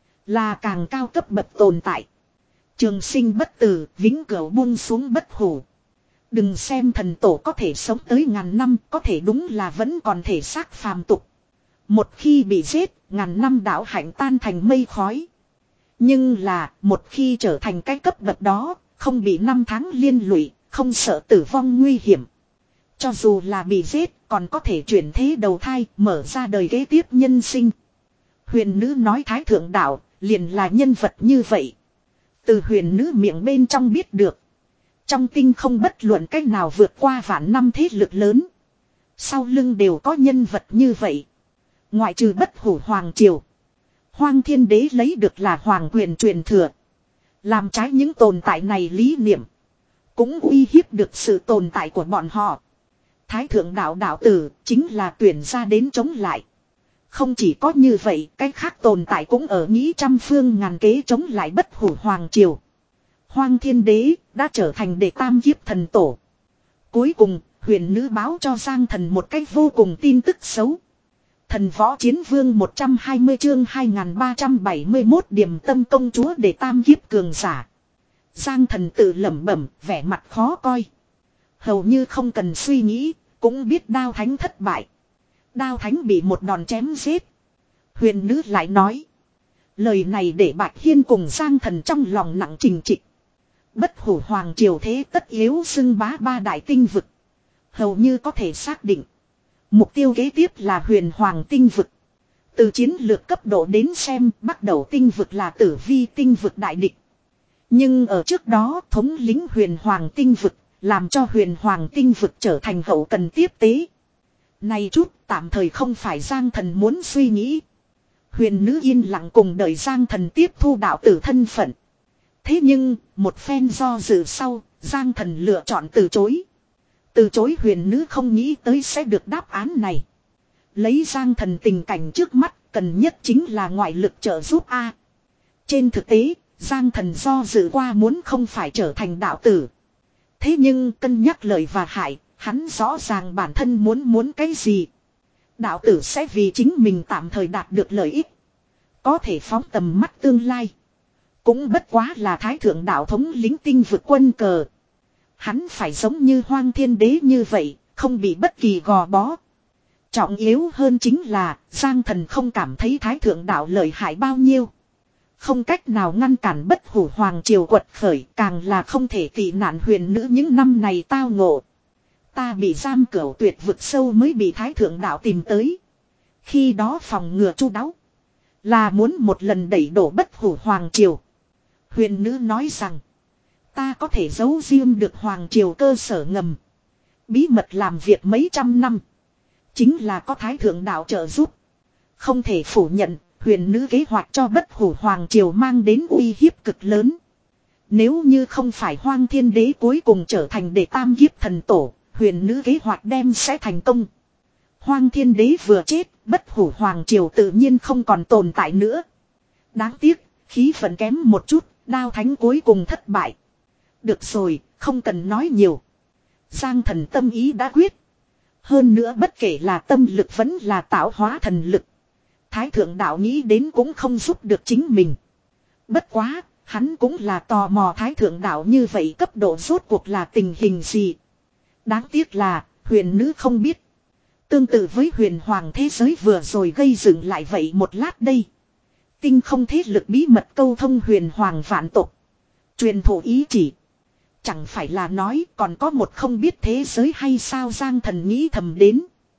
Là càng cao cấp bậc tồn tại. Trường sinh bất tử, vĩnh cửu buông xuống bất hủ. Đừng xem thần tổ có thể sống tới ngàn năm, có thể đúng là vẫn còn thể xác phàm tục. Một khi bị giết, ngàn năm đạo hạnh tan thành mây khói. Nhưng là, một khi trở thành cái cấp bậc đó, không bị năm tháng liên lụy, không sợ tử vong nguy hiểm. Cho dù là bị giết, còn có thể chuyển thế đầu thai, mở ra đời kế tiếp nhân sinh. Huyền nữ nói thái thượng đạo, liền là nhân vật như vậy. Từ huyền nữ miệng bên trong biết được. Trong tinh không bất luận cách nào vượt qua vạn năm thế lực lớn. Sau lưng đều có nhân vật như vậy. Ngoại trừ Bất Hủ Hoàng Triều. Hoang Thiên Đế lấy được là hoàng quyền truyền thừa. Làm trái những tồn tại này lý niệm. Cũng uy hiếp được sự tồn tại của bọn họ. Thái thượng đạo đạo tử chính là tuyển ra đến chống lại. Không chỉ có như vậy, cái khác tồn tại cũng ở nghĩ trăm phương ngàn kế chống lại Bất Hủ Hoàng Triều. Hoang Thiên Đế đã trở thành đệ tam kiếp thần tổ. Cuối cùng, huyền nữ báo cho Giang thần một cách vô cùng tin tức xấu. Thần võ chiến vương một trăm hai mươi chương hai nghìn ba trăm bảy mươi mốt điểm tâm công chúa đệ tam kiếp cường giả. Giang thần tự lẩm bẩm, vẻ mặt khó coi. Hầu như không cần suy nghĩ, cũng biết đao thánh thất bại. Đao thánh bị một đòn chém giết. Huyền nữ lại nói. Lời này để Bạch Hiên cùng Giang thần trong lòng nặng trình trịch. Bất Hủ Hoàng Triều thế tất yếu xưng bá ba đại tinh vực. Hầu như có thể xác định. Mục tiêu kế tiếp là huyền hoàng tinh vực. Từ chiến lược cấp độ đến xem, bắt đầu tinh vực là tử vi tinh vực đại địch. Nhưng ở trước đó thống lĩnh huyền hoàng tinh vực, làm cho huyền hoàng tinh vực trở thành hậu cần tiếp tế. Này chút tạm thời không phải Giang thần muốn suy nghĩ. Huyền nữ yên lặng cùng đợi Giang thần tiếp thu đạo tử thân phận. Thế nhưng, một phen do dự sau, Giang thần lựa chọn từ chối. Từ chối huyền nữ không nghĩ tới sẽ được đáp án này. Lấy Giang thần tình cảnh trước mắt, cần nhất chính là ngoại lực trợ giúp A. Trên thực tế, Giang thần do dự qua muốn không phải trở thành đạo tử. Thế nhưng cân nhắc lợi và hại, hắn rõ ràng bản thân muốn muốn cái gì. Đạo tử sẽ vì chính mình tạm thời đạt được lợi ích. Có thể phóng tầm mắt tương lai. Cũng bất quá là thái thượng đạo thống lính tinh vực quân cờ. Hắn phải giống như Hoang Thiên Đế như vậy, không bị bất kỳ gò bó. Trọng yếu hơn chính là, Giang thần không cảm thấy thái thượng đạo lợi hại bao nhiêu. Không cách nào ngăn cản Bất Hủ Hoàng Triều quật khởi, càng là không thể tị nạn huyền nữ những năm này tao ngộ. Ta bị giam cửu tuyệt vực sâu mới bị thái thượng đạo tìm tới. Khi đó phòng ngừa chu đáo. Là muốn một lần đẩy đổ bất hủ hoàng triều. Huyền nữ nói rằng. Ta có thể giấu riêng được hoàng triều cơ sở ngầm. Bí mật làm việc mấy trăm năm. Chính là có thái thượng đạo trợ giúp. Không thể phủ nhận. Huyền nữ kế hoạch cho bất hủ hoàng triều mang đến uy hiếp cực lớn. Nếu như không phải Hoang Thiên Đế cuối cùng trở thành đệ tam kiếp thần tổ. Huyền nữ kế hoạch đem sẽ thành công. Hoang Thiên Đế vừa chết, bất hủ hoàng triều tự nhiên không còn tồn tại nữa. Đáng tiếc, khí phận kém một chút, đao thánh cuối cùng thất bại. Được rồi, không cần nói nhiều. Giang thần tâm ý đã quyết. Hơn nữa bất kể là tâm lực vẫn là tạo hóa thần lực. Thái thượng đạo nghĩ đến cũng không giúp được chính mình. Bất quá, hắn cũng là tò mò thái thượng đạo như vậy cấp độ rốt cuộc là tình hình gì. Đáng tiếc là, huyền nữ không biết. Tương tự với huyền hoàng thế giới vừa rồi gây dựng lại vậy một lát đây. Tinh không thế lực bí mật câu thông huyền hoàng vạn tộc. Truyền thụ ý chỉ. Chẳng phải là nói còn có một không biết thế giới hay sao Giang thần nghĩ thầm đến.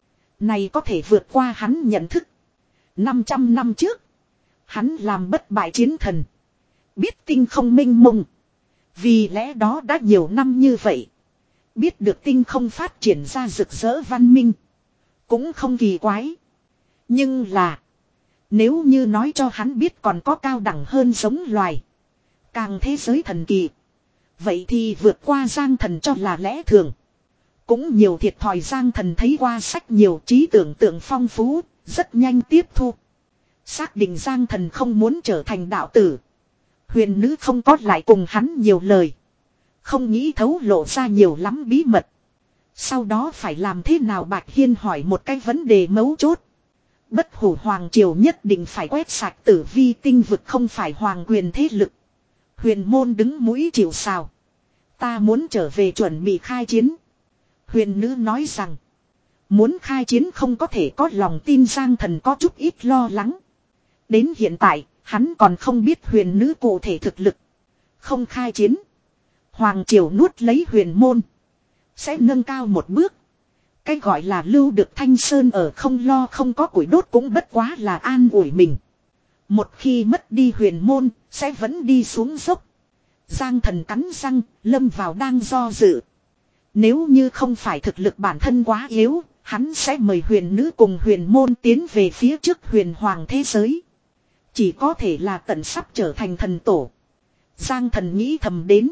Này có thể vượt qua hắn nhận thức. năm trăm năm trước. Hắn làm bất bại chiến thần. Biết tinh không minh mông. Vì lẽ đó đã nhiều năm như vậy. Biết được tinh không phát triển ra rực rỡ văn minh. Cũng không kỳ quái. Nhưng là. Nếu như nói cho hắn biết còn có cao đẳng hơn giống loài. Càng thế giới thần kỳ. Vậy thì vượt qua Giang thần cho là lẽ thường. Cũng nhiều thiệt thòi Giang thần thấy qua sách nhiều trí tưởng tượng phong phú. Rất nhanh tiếp thu. Xác định Giang thần không muốn trở thành đạo tử. Huyền nữ không có lại cùng hắn nhiều lời. Không nghĩ thấu lộ ra nhiều lắm bí mật. Sau đó phải làm thế nào Bạch Hiên hỏi một cái vấn đề mấu chốt. Bất hủ hoàng triều nhất định phải quét sạch tử vi tinh vực không phải hoàng quyền thế lực. Huyền môn đứng mũi chịu sào. Ta muốn trở về chuẩn bị khai chiến. Huyền nữ nói rằng. Muốn khai chiến không có thể có lòng tin Giang thần có chút ít lo lắng. Đến hiện tại, hắn còn không biết huyền nữ cụ thể thực lực. Không khai chiến. Hoàng triều nuốt lấy huyền môn. Sẽ nâng cao một bước. Cái gọi là lưu được thanh sơn ở không lo không có củi đốt cũng bất quá là an ủi mình. Một khi mất đi huyền môn, sẽ vẫn đi xuống dốc. Giang thần cắn răng, lâm vào đang do dự. Nếu như không phải thực lực bản thân quá yếu, hắn sẽ mời huyền nữ cùng huyền môn tiến về phía trước huyền hoàng thế giới. Chỉ có thể là tận sắp trở thành thần tổ. Giang thần nghĩ thầm đến.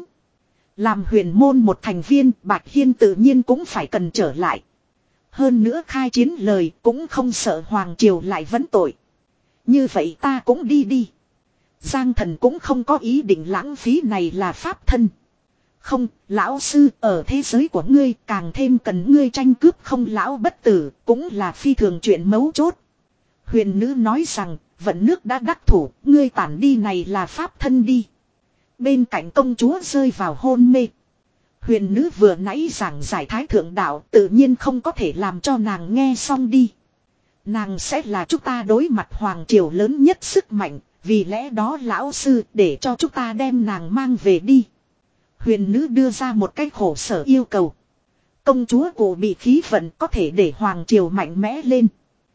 Làm huyền môn một thành viên, Bạch Hiên tự nhiên cũng phải cần trở lại. Hơn nữa khai chiến lời cũng không sợ hoàng triều lại vấn tội. Như vậy ta cũng đi đi. Giang thần cũng không có ý định lãng phí này là pháp thân. Không, lão sư ở thế giới của ngươi càng thêm cần ngươi tranh cướp không lão bất tử, cũng là phi thường chuyện mấu chốt. Huyền nữ nói rằng, vận nước đã đắc thủ, ngươi tản đi này là pháp thân đi. Bên cạnh công chúa rơi vào hôn mê. Huyền nữ vừa nãy giảng giải thái thượng đạo tự nhiên không có thể làm cho nàng nghe xong đi. Nàng sẽ là chúng ta đối mặt hoàng triều lớn nhất sức mạnh, vì lẽ đó lão sư để cho chúng ta đem nàng mang về đi. Huyền nữ đưa ra một cái khổ sở yêu cầu. Công chúa cụ bị khí vận có thể để hoàng triều mạnh mẽ lên.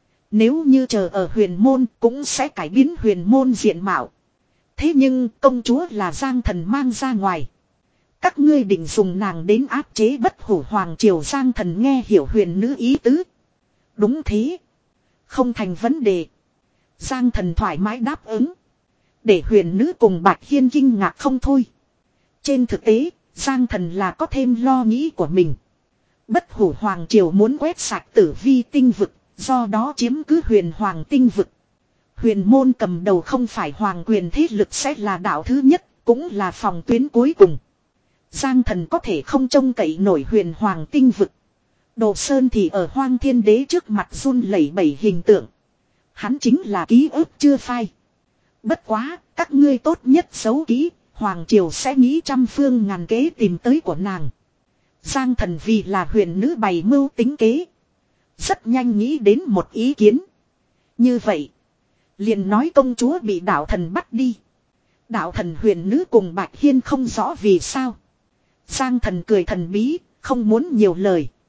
Nếu như chờ ở huyền môn cũng sẽ cải biến huyền môn diện mạo. Thế nhưng công chúa là Giang thần mang ra ngoài. Các ngươi định dùng nàng đến áp chế bất hủ hoàng triều Giang thần nghe hiểu huyền nữ ý tứ. Đúng thế. Không thành vấn đề. Giang thần thoải mái đáp ứng. Để huyền nữ cùng Bạch Hiên kinh ngạc không thôi. Trên thực tế, Giang thần là có thêm lo nghĩ của mình. Bất hủ hoàng triều muốn quét sạch tử vi tinh vực, do đó chiếm cứ huyền hoàng tinh vực. Huyền môn cầm đầu không phải hoàng quyền thế lực sẽ là đạo thứ nhất, cũng là phòng tuyến cuối cùng. Giang thần có thể không trông cậy nổi huyền hoàng tinh vực. Đồ Sơn thì ở Hoang Thiên Đế trước mặt run lẩy bẩy hình tượng. Hắn chính là ký ức chưa phai. Bất quá, các ngươi tốt nhất giấu kỹ, hoàng triều sẽ nghĩ trăm phương ngàn kế tìm tới của nàng. Giang thần vì là huyền nữ bày mưu tính kế. Rất nhanh nghĩ đến một ý kiến. Như vậy, liền nói công chúa bị đạo thần bắt đi. Đạo thần huyền nữ cùng Bạch Hiên không rõ vì sao. Giang thần cười thần bí, không muốn nhiều lời.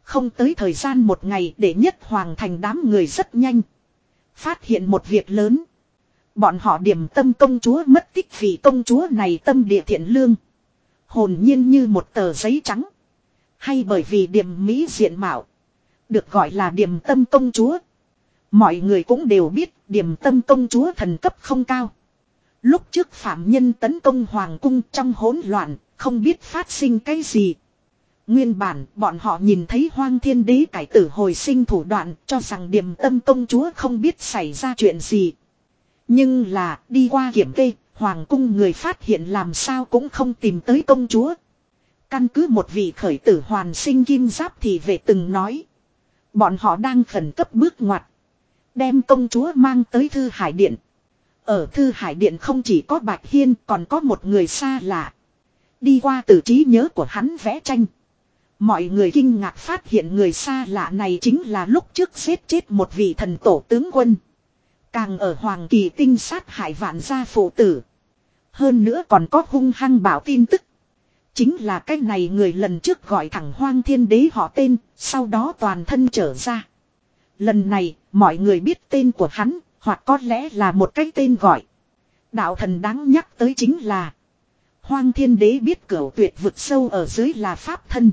Không tới thời gian một ngày để nhất hoàng thành đám người rất nhanh. Phát hiện một việc lớn. Bọn họ điểm tâm công chúa mất tích vì công chúa này tâm địa thiện lương. Hồn nhiên như một tờ giấy trắng. Hay bởi vì điểm mỹ diện mạo. Được gọi là điểm tâm công chúa. Mọi người cũng đều biết điểm tâm công chúa thần cấp không cao. Lúc trước phạm nhân tấn công hoàng cung trong hỗn loạn, không biết phát sinh cái gì. Nguyên bản bọn họ nhìn thấy Hoang Thiên Đế cải tử hồi sinh thủ đoạn, cho rằng điểm tâm công chúa không biết xảy ra chuyện gì. Nhưng là đi qua kiểm kê, hoàng cung người phát hiện làm sao cũng không tìm tới công chúa. Căn cứ một vị khởi tử hoàn sinh kim giáp thì vệ từng nói. Bọn họ đang khẩn cấp bước ngoặt. Đem công chúa mang tới Thư Hải Điện. Ở Thư Hải Điện không chỉ có Bạch Hiên còn có một người xa lạ. Đi qua từ trí nhớ của hắn vẽ tranh. Mọi người kinh ngạc phát hiện người xa lạ này chính là lúc trước giết chết một vị thần tổ tướng quân. Càng ở Hoàng Kỳ Tinh sát hại vạn gia phụ tử. Hơn nữa còn có hung hăng bảo tin tức. Chính là cái này người lần trước gọi thẳng Hoang Thiên Đế họ tên, sau đó toàn thân trở ra. Lần này, mọi người biết tên của hắn, hoặc có lẽ là một cái tên gọi. Đạo thần đáng nhắc tới chính là Hoang Thiên Đế biết cửu tuyệt vực sâu ở dưới là pháp thân.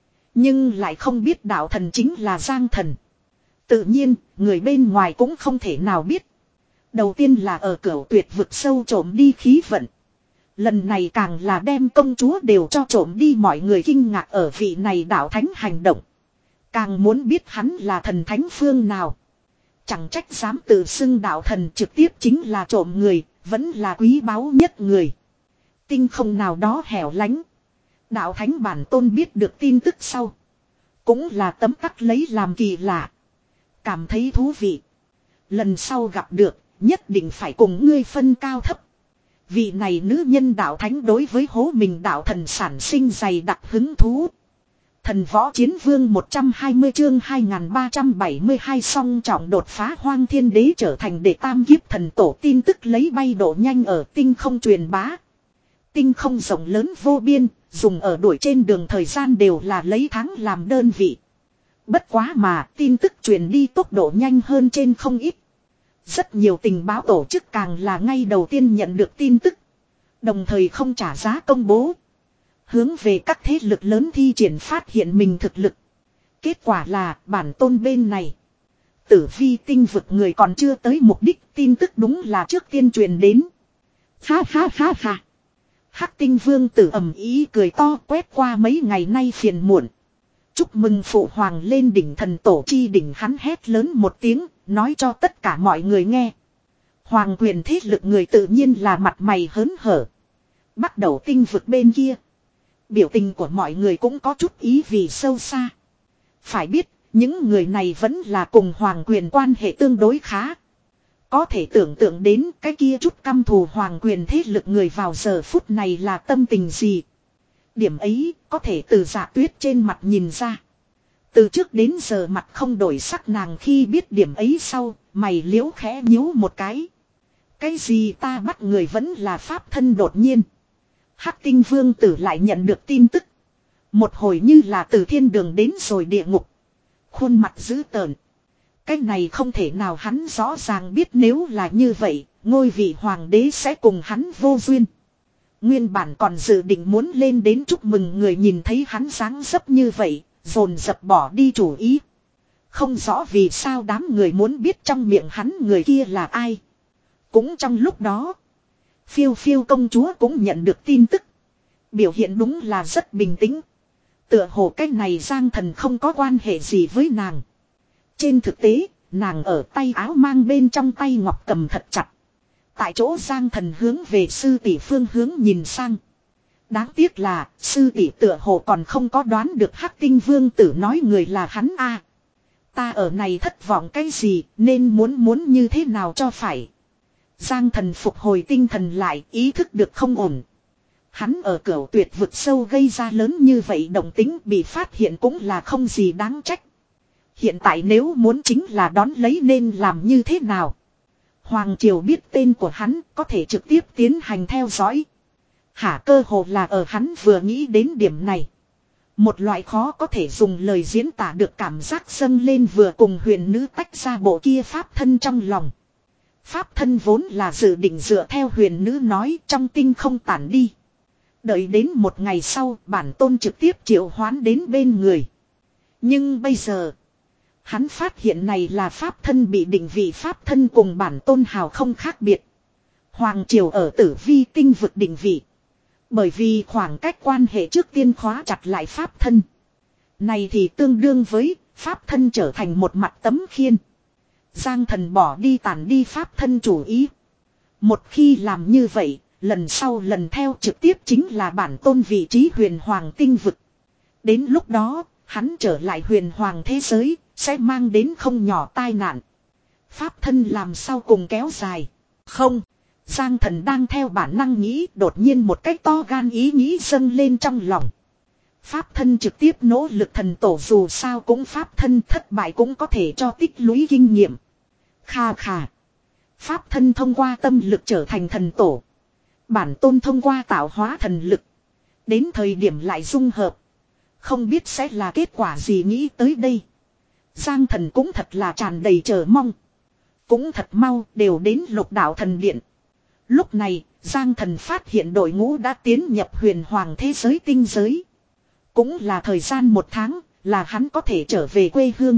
Nhưng lại không biết đạo thần chính là Giang Thần. Tự nhiên, người bên ngoài cũng không thể nào biết. Đầu tiên là ở cửu tuyệt vực sâu trộm đi khí vận. Lần này càng là đem công chúa đều cho trộm đi, mọi người kinh ngạc ở vị này đạo thánh hành động. Càng muốn biết hắn là thần thánh phương nào. Chẳng trách dám tự xưng đạo thần, trực tiếp chính là trộm người, vẫn là quý báu nhất người. Tinh không nào đó hẻo lánh. Đạo thánh bản tôn biết được tin tức sau. Cũng là tấm tắc lấy làm kỳ lạ. Cảm thấy thú vị. Lần sau gặp được, nhất định phải cùng ngươi phân cao thấp. Vị này nữ nhân đạo thánh đối với hố mình đạo thần sản sinh dày đặc hứng thú. Thần võ chiến vương một trăm hai mươi chương hai nghìn ba trăm bảy mươi hai song trọng đột phá Hoang Thiên Đế trở thành đệ tam kiếp thần tổ, tin tức lấy bay độ nhanh ở tinh không truyền bá. Tinh không rộng lớn vô biên, dùng ở đuổi trên đường thời gian đều là lấy tháng làm đơn vị. Bất quá mà tin tức truyền đi tốc độ nhanh hơn trên không ít. Rất nhiều tình báo tổ chức càng là ngay đầu tiên nhận được tin tức. Đồng thời không trả giá công bố. Hướng về các thế lực lớn thi triển phát hiện mình thực lực. Kết quả là bản tôn bên này. Tử vi tinh vực người còn chưa tới mục đích, tin tức đúng là trước tiên truyền đến. Ha ha ha ha. Hắc tinh vương tử ầm ý cười to quét qua mấy ngày nay phiền muộn. Chúc mừng phụ hoàng lên đỉnh thần tổ chi đỉnh, hắn hét lớn một tiếng, nói cho tất cả mọi người nghe. Hoàng quyền thế lực người tự nhiên là mặt mày hớn hở. Bắt đầu tinh vực bên kia. Biểu tình của mọi người cũng có chút ý vì sâu xa. Phải biết, những người này vẫn là cùng hoàng quyền quan hệ tương đối khá. Có thể tưởng tượng đến cái kia chút căm thù hoàng quyền thế lực người vào giờ phút này là tâm tình gì. Điểm ấy có thể từ Dạ Tuyết trên mặt nhìn ra. Từ trước đến giờ mặt không đổi sắc, nàng khi biết điểm ấy sau, mày liễu khẽ nhíu một cái. Cái gì ta bắt người vẫn là pháp thân đột nhiên. Hắc tinh vương tử lại nhận được tin tức. Một hồi như là từ thiên đường đến rồi địa ngục. Khuôn mặt dữ tợn. Cái này không thể nào, hắn rõ ràng biết nếu là như vậy, ngôi vị hoàng đế sẽ cùng hắn vô duyên. Nguyên bản còn dự định muốn lên đến chúc mừng người nhìn thấy hắn dáng dấp như vậy, dồn dập bỏ đi chủ ý. Không rõ vì sao đám người muốn biết trong miệng hắn người kia là ai. Cũng trong lúc đó, Phiêu Phiêu công chúa cũng nhận được tin tức. Biểu hiện đúng là rất bình tĩnh. Tựa hồ cái này Giang Thần không có quan hệ gì với nàng. Trên thực tế, nàng ở tay áo mang bên trong tay ngọc cầm thật chặt. Tại chỗ Giang Thần hướng về sư tỷ phương hướng nhìn sang. Đáng tiếc là sư tỷ tựa hồ còn không có đoán được Hắc tinh vương tử nói người là hắn a. À, ta ở này thất vọng cái gì, nên muốn muốn như thế nào cho phải. Giang Thần phục hồi tinh thần lại, ý thức được không ổn. Hắn ở cửu tuyệt vực sâu gây ra lớn như vậy động tính, bị phát hiện cũng là không gì đáng trách. Hiện tại nếu muốn chính là đón lấy nên làm như thế nào. Hoàng Triều biết tên của hắn, có thể trực tiếp tiến hành theo dõi. Hả, cơ hồ là ở hắn vừa nghĩ đến điểm này. Một loại khó có thể dùng lời diễn tả được cảm giác dâng lên vừa cùng huyền nữ tách ra bộ kia pháp thân trong lòng. Pháp thân vốn là dự định dựa theo huyền nữ nói trong tinh không tản đi. Đợi đến một ngày sau bản tôn trực tiếp triệu hoán đến bên người. Nhưng bây giờ, hắn phát hiện này là pháp thân bị định vị pháp thân cùng bản tôn hào không khác biệt. Hoàng triều ở tử vi tinh vực định vị. Bởi vì khoảng cách quan hệ trước tiên khóa chặt lại pháp thân. Này thì tương đương với pháp thân trở thành một mặt tấm khiên. Giang thần bỏ đi tàn đi pháp thân chủ ý. Một khi làm như vậy, lần sau lần theo trực tiếp chính là bản tôn vị trí huyền hoàng tinh vực. Đến lúc đó, hắn trở lại huyền hoàng thế giới, sẽ mang đến không nhỏ tai nạn. Pháp thân làm sao cùng kéo dài. Không, Giang thần đang theo bản năng nghĩ, đột nhiên một cách to gan ý nghĩ dâng lên trong lòng. Pháp thân trực tiếp nỗ lực thần tổ dù sao cũng pháp thân thất bại cũng có thể cho tích lũy kinh nghiệm. Kha kha. Pháp thân thông qua tâm lực trở thành thần tổ. Bản tôn thông qua tạo hóa thần lực. Đến thời điểm lại dung hợp. Không biết sẽ là kết quả gì nghĩ tới đây. Giang thần cũng thật là tràn đầy chờ mong. Cũng thật mau đều đến lục đạo thần điện. Lúc này, Giang thần phát hiện đội ngũ đã tiến nhập huyền hoàng thế giới tinh giới. Cũng là thời gian một tháng, là hắn có thể trở về quê hương.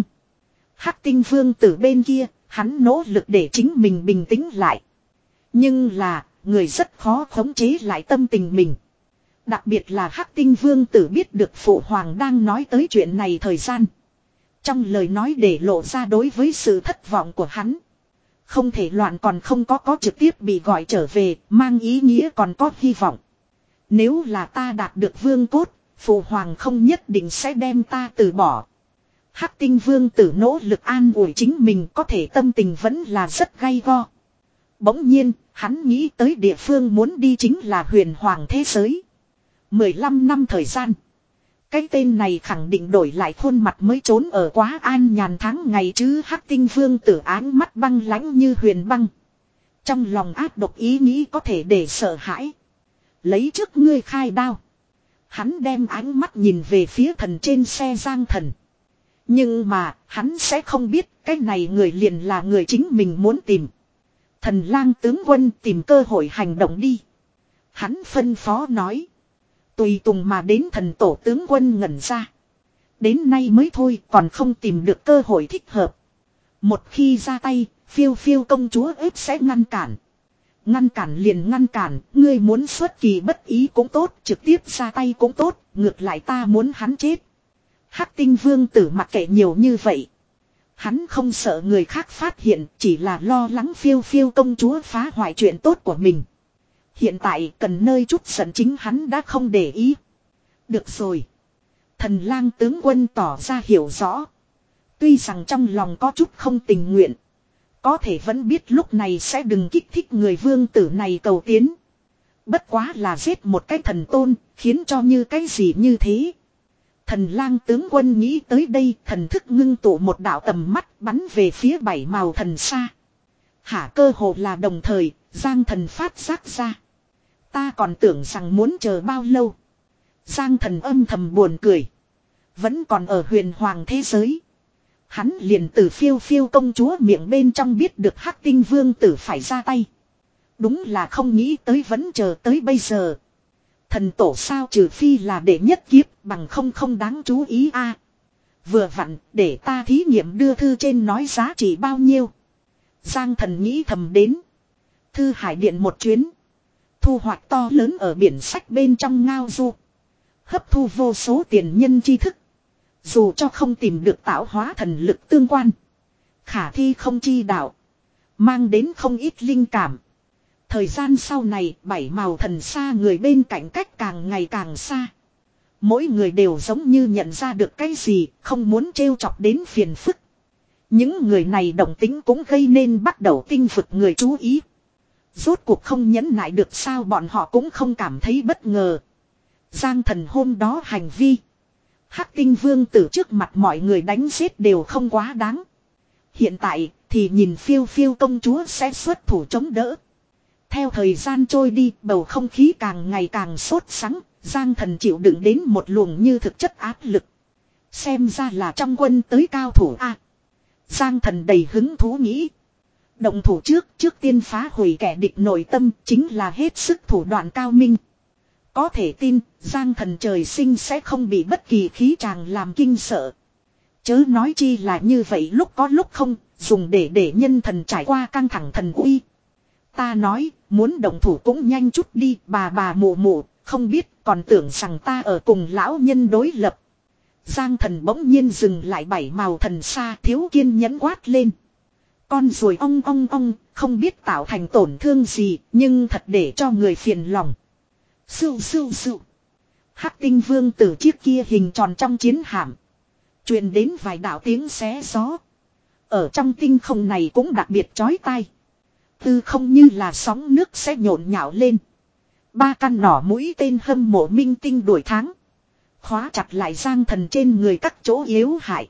Hắc tinh vương từ bên kia, hắn nỗ lực để chính mình bình tĩnh lại. Nhưng là, người rất khó khống chế lại tâm tình mình. Đặc biệt là Hắc tinh vương tử biết được phụ hoàng đang nói tới chuyện này thời gian. Trong lời nói để lộ ra đối với sự thất vọng của hắn. Không thể loạn còn không có có trực tiếp bị gọi trở về, mang ý nghĩa còn có hy vọng. Nếu là ta đạt được vương cốt, phụ hoàng không nhất định sẽ đem ta từ bỏ. Hắc tinh vương tử nỗ lực an ủi chính mình có thể tâm tình vẫn là rất gay go. Bỗng nhiên, hắn nghĩ tới địa phương muốn đi chính là huyền hoàng thế giới. mười lăm năm thời gian. Cái tên này khẳng định đổi lại khuôn mặt mới trốn ở quá an nhàn tháng ngày chứ. Hắc tinh vương tử áng mắt băng lãnh như huyền băng. Trong lòng ác độc ý nghĩ có thể để sợ hãi. Lấy trước ngươi khai đao. Hắn đem ánh mắt nhìn về phía thần trên xe Giang thần. Nhưng mà hắn sẽ không biết cái này người liền là người chính mình muốn tìm. Thần lang tướng quân tìm cơ hội hành động đi. Hắn phân phó nói. Tùy tùng mà đến thần tổ tướng quân ngẩn ra. Đến nay mới thôi còn không tìm được cơ hội thích hợp. Một khi ra tay, phiêu phiêu công chúa ếp sẽ ngăn cản. Ngăn cản liền ngăn cản, ngươi muốn xuất kỳ bất ý cũng tốt, trực tiếp ra tay cũng tốt, ngược lại ta muốn hắn chết. Hắc tinh vương tử mặc kệ nhiều như vậy. Hắn không sợ người khác phát hiện, chỉ là lo lắng phiêu phiêu công chúa phá hoại chuyện tốt của mình. Hiện tại cần nơi chút giận chính hắn đã không để ý. Được rồi. Thần lang tướng quân tỏ ra hiểu rõ. Tuy rằng trong lòng có chút không tình nguyện. Có thể vẫn biết lúc này sẽ đừng kích thích người vương tử này cầu tiến. Bất quá là giết một cái thần tôn, khiến cho như cái gì như thế. Thần lang tướng quân nghĩ tới đây, thần thức ngưng tụ một đạo tầm mắt bắn về phía bảy màu thần xa. Hả cơ hồ là đồng thời, Giang thần phát giác ra. Ta còn tưởng rằng muốn chờ bao lâu. Giang thần âm thầm buồn cười. Vẫn còn ở huyền hoàng thế giới. Hắn liền từ phiêu phiêu công chúa miệng bên trong biết được Hắc tinh vương tử phải ra tay. Đúng là không nghĩ tới vẫn chờ tới bây giờ. Thần tổ sao trừ phi là để nhất kiếp bằng không không đáng chú ý a. À, vừa vặn để ta thí nghiệm đưa thư trên nói giá trị bao nhiêu. Giang thần nghĩ thầm đến. Thư hải điện một chuyến. Thu hoạch to lớn ở biển sách bên trong ngao du. Hấp thu vô số tiền nhân tri thức. Dù cho không tìm được tạo hóa thần lực tương quan. Khả thi không chi đạo. Mang đến không ít linh cảm. Thời gian sau này bảy màu thần xa người bên cạnh cách càng ngày càng xa. Mỗi người đều giống như nhận ra được cái gì không muốn trêu chọc đến phiền phức. Những người này động tính cũng gây nên bắt đầu tinh vực người chú ý. Rốt cuộc không nhẫn nại được sao bọn họ cũng không cảm thấy bất ngờ. Giang thần hôm đó hành vi. Hắc tinh vương tử trước mặt mọi người đánh giết đều không quá đáng. Hiện tại thì nhìn phiêu phiêu công chúa sẽ xuất thủ chống đỡ. Theo thời gian trôi đi, bầu không khí càng ngày càng sốt sắng, Giang Thần chịu đựng đến một luồng như thực chất áp lực. Xem ra là trong quân tới cao thủ a. Giang Thần đầy hứng thú nghĩ. Động thủ trước, trước tiên phá hủy kẻ địch nội tâm chính là hết sức thủ đoạn cao minh. Có thể tin, Giang Thần trời sinh sẽ không bị bất kỳ khí tràng làm kinh sợ. Chớ nói chi là như vậy lúc có lúc không, dùng để để nhân thần trải qua căng thẳng thần uy. Ta nói, muốn động thủ cũng nhanh chút đi, bà bà mụ mụ, không biết, còn tưởng rằng ta ở cùng lão nhân đối lập. Giang Thần bỗng nhiên dừng lại bảy màu thần xa thiếu kiên nhẫn quát lên. Con ruồi ong ong ong, không biết tạo thành tổn thương gì, nhưng thật để cho người phiền lòng. Sưu sưu sưu. Hắc Tinh Vương tử chiếc kia hình tròn trong chiến hạm. Truyền đến vài đạo tiếng xé gió. Ở trong tinh không này cũng đặc biệt chói tai. Tư không như là sóng nước sẽ nhộn nhạo lên. Ba căn nỏ mũi tên hâm mộ minh tinh đuổi tháng. Khóa chặt lại Giang Thần trên người các chỗ yếu hại.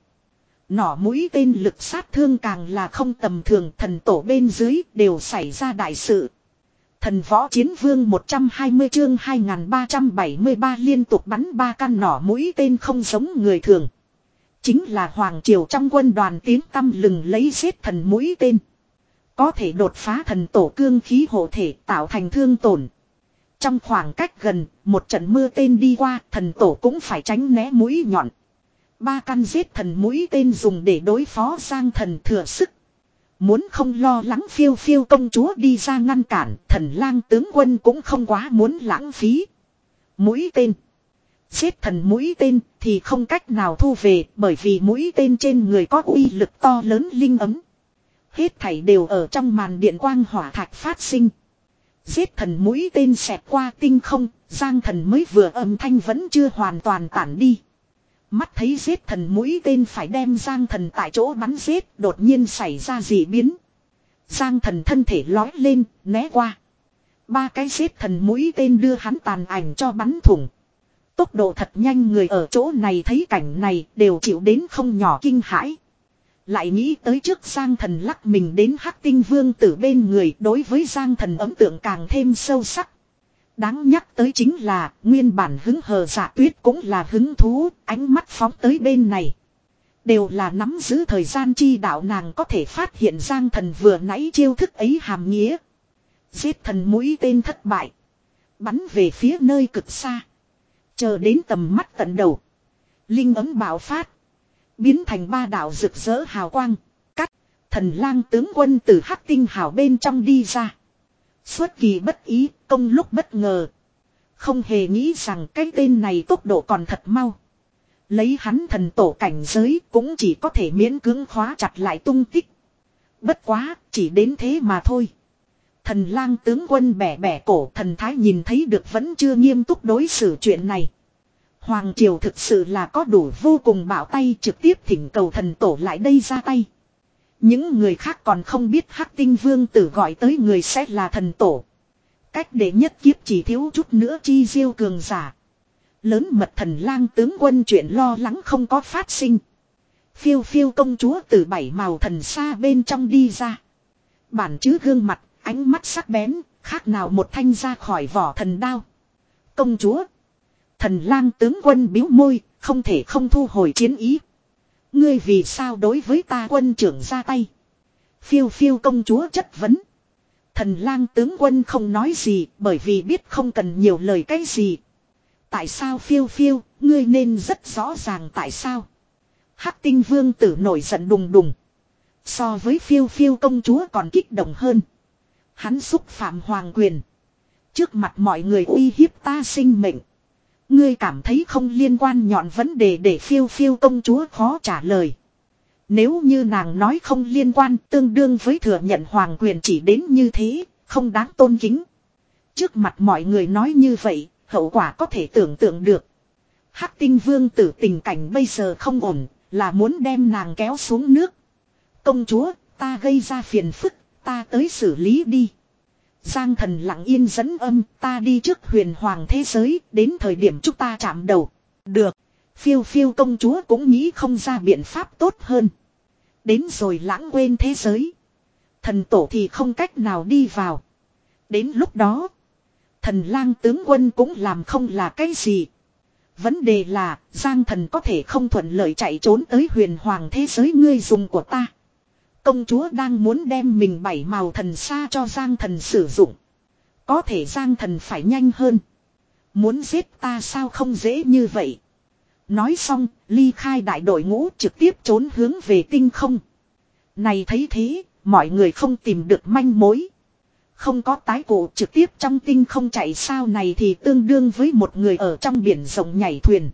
Nỏ mũi tên lực sát thương càng là không tầm thường, thần tổ bên dưới đều xảy ra đại sự. Thần võ chiến vương một trăm hai mươi chương hai nghìn ba trăm bảy mươi ba liên tục bắn ba căn nỏ mũi tên không giống người thường. Chính là hoàng triều trong quân đoàn tiếng tăm lừng lấy giết thần mũi tên. Có thể đột phá thần tổ cương khí hộ thể tạo thành thương tổn. Trong khoảng cách gần, một trận mưa tên đi qua, thần tổ cũng phải tránh né mũi nhọn. Ba căn giết thần mũi tên dùng để đối phó Giang Thần thừa sức. Muốn không lo lắng phiêu phiêu công chúa đi ra ngăn cản, thần lang tướng quân cũng không quá muốn lãng phí. Mũi tên. Giết thần mũi tên thì không cách nào thu về bởi vì mũi tên trên người có uy lực to lớn linh ấm. Hết thảy đều ở trong màn điện quang hỏa thạch phát sinh. Giết thần mũi tên xẹt qua tinh không, Giang Thần mới vừa âm thanh vẫn chưa hoàn toàn tản đi. Mắt thấy giết thần mũi tên phải đem Giang Thần tại chỗ bắn giết, đột nhiên xảy ra dị biến. Giang Thần thân thể lói lên, né qua. Ba cái giết thần mũi tên đưa hắn tàn ảnh cho bắn thủng. Tốc độ thật nhanh, người ở chỗ này thấy cảnh này đều chịu đến không nhỏ kinh hãi. Lại nghĩ tới trước Giang Thần lắc mình đến Hắc Tinh Vương tử bên người, đối với Giang Thần ấn tượng càng thêm sâu sắc. Đáng nhắc tới chính là nguyên bản hứng hờ Dạ Tuyết cũng là hứng thú, ánh mắt phóng tới bên này. Đều là nắm giữ thời gian chi đạo, nàng có thể phát hiện Giang Thần vừa nãy chiêu thức ấy hàm nghĩa. Giết thần mũi tên thất bại. Bắn về phía nơi cực xa. Chờ đến tầm mắt tận đầu. Linh ấm bạo phát. Biến thành ba đạo rực rỡ hào quang. Cắt. Thần lang tướng quân từ Hắc Tinh hào bên trong đi ra. Xuất kỳ bất ý, công lúc bất ngờ. Không hề nghĩ rằng cái tên này tốc độ còn thật mau. Lấy hắn thần tổ cảnh giới cũng chỉ có thể miễn cưỡng khóa chặt lại tung tích. Bất quá, chỉ đến thế mà thôi. Thần lang tướng quân bẻ bẻ cổ, thần thái nhìn thấy được vẫn chưa nghiêm túc đối xử chuyện này. Hoàng triều thực sự là có đủ vô cùng bạo tay, trực tiếp thỉnh cầu thần tổ lại đây ra tay. Những người khác còn không biết Hắc Tinh Vương tử gọi tới người sẽ là thần tổ. Cách để nhất kiếp chỉ thiếu chút nữa chi diêu cường giả. Lớn mật thần lang tướng quân chuyện lo lắng không có phát sinh. Phiêu phiêu công chúa từ bảy màu thần xa bên trong đi ra. Bản chứ gương mặt, ánh mắt sắc bén, khác nào một thanh ra khỏi vỏ thần đao. Công chúa. Thần lang tướng quân bĩu môi, không thể không thu hồi chiến ý. Ngươi vì sao đối với ta quân trưởng ra tay? Phiêu phiêu công chúa chất vấn. Thần lang tướng quân không nói gì, bởi vì biết không cần nhiều lời cái gì. Tại sao phiêu phiêu, ngươi nên rất rõ ràng tại sao. Hắc Tinh Vương tử nổi giận đùng đùng. So với phiêu phiêu công chúa còn kích động hơn. Hắn xúc phạm hoàng quyền. Trước mặt mọi người uy hiếp ta sinh mệnh. Ngươi cảm thấy không liên quan nhọn vấn đề để phiêu phiêu công chúa khó trả lời. Nếu như nàng nói không liên quan, tương đương với thừa nhận hoàng quyền chỉ đến như thế, không đáng tôn kính. Trước mặt mọi người nói như vậy, hậu quả có thể tưởng tượng được. Hắc Tinh Vương tử tình cảnh bây giờ không ổn, là muốn đem nàng kéo xuống nước. Công chúa, ta gây ra phiền phức, ta tới xử lý đi. Giang Thần lặng yên dẫn âm, ta đi trước huyền hoàng thế giới, đến thời điểm chúng ta chạm đầu. Được, phiêu phiêu công chúa cũng nghĩ không ra biện pháp tốt hơn. Đến rồi lãng quên thế giới. Thần tổ thì không cách nào đi vào. Đến lúc đó, thần lang tướng quân cũng làm không là cái gì. Vấn đề là, Giang Thần có thể không thuận lợi chạy trốn tới huyền hoàng thế giới ngươi dùng của ta. Công chúa đang muốn đem mình bảy màu thần sa cho Giang Thần sử dụng. Có thể Giang Thần phải nhanh hơn. Muốn giết ta sao không dễ như vậy. Nói xong, ly khai đại đội ngũ trực tiếp trốn hướng về tinh không. Này thấy thế, mọi người không tìm được manh mối. Không có tái cụ trực tiếp trong tinh không chạy sao này thì tương đương với một người ở trong biển rộng nhảy thuyền.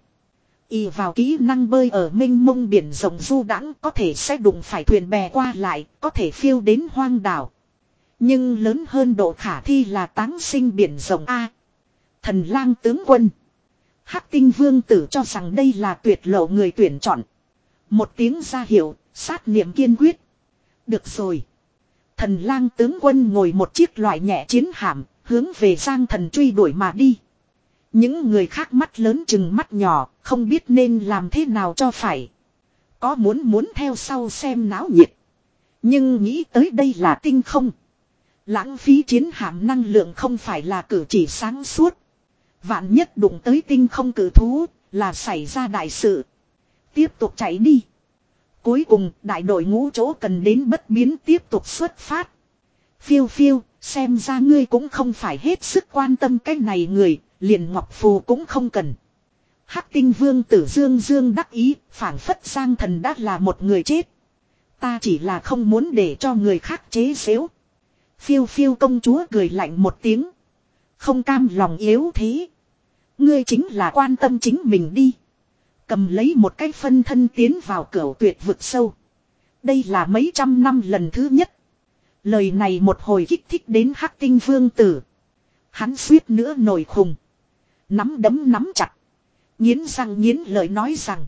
Y vào kỹ năng bơi ở mênh mông biển rộng du đãng có thể sẽ đụng phải thuyền bè qua lại, có thể phiêu đến hoang đảo. Nhưng lớn hơn độ khả thi là táng sinh biển rộng A. Thần lang tướng quân. Hắc Tinh Vương tử cho rằng đây là tuyệt lộ người tuyển chọn. Một tiếng ra hiệu, sát niệm kiên quyết. Được rồi. Thần lang tướng quân ngồi một chiếc loại nhẹ chiến hạm, hướng về Giang Thần truy đuổi mà đi. Những người khác mắt lớn chừng mắt nhỏ, không biết nên làm thế nào cho phải. Có muốn muốn theo sau xem náo nhiệt. Nhưng nghĩ tới đây là tinh không. Lãng phí chiến hạm năng lượng không phải là cử chỉ sáng suốt. Vạn nhất đụng tới tinh không cử thú, là xảy ra đại sự. Tiếp tục chạy đi. Cuối cùng, đại đội ngũ chỗ cần đến bất biến tiếp tục xuất phát. Phiêu phiêu, xem ra ngươi cũng không phải hết sức quan tâm cái này người, liền Ngọc Phù cũng không cần. Hắc Tinh Vương tử Dương Dương đắc ý, phảng phất Giang Thần đã là một người chết. Ta chỉ là không muốn để cho người khác chế giễu. Phiêu phiêu công chúa cười lạnh một tiếng. Không cam lòng yếu thế. Ngươi chính là quan tâm chính mình đi. Cầm lấy một cái phân thân tiến vào cửu tuyệt vực sâu. Đây là mấy trăm năm lần thứ nhất. Lời này một hồi kích thích đến Hắc Tinh Vương tử. Hắn suýt nữa nổi khùng. Nắm đấm nắm chặt. Nghiến răng nghiến lợi nói rằng.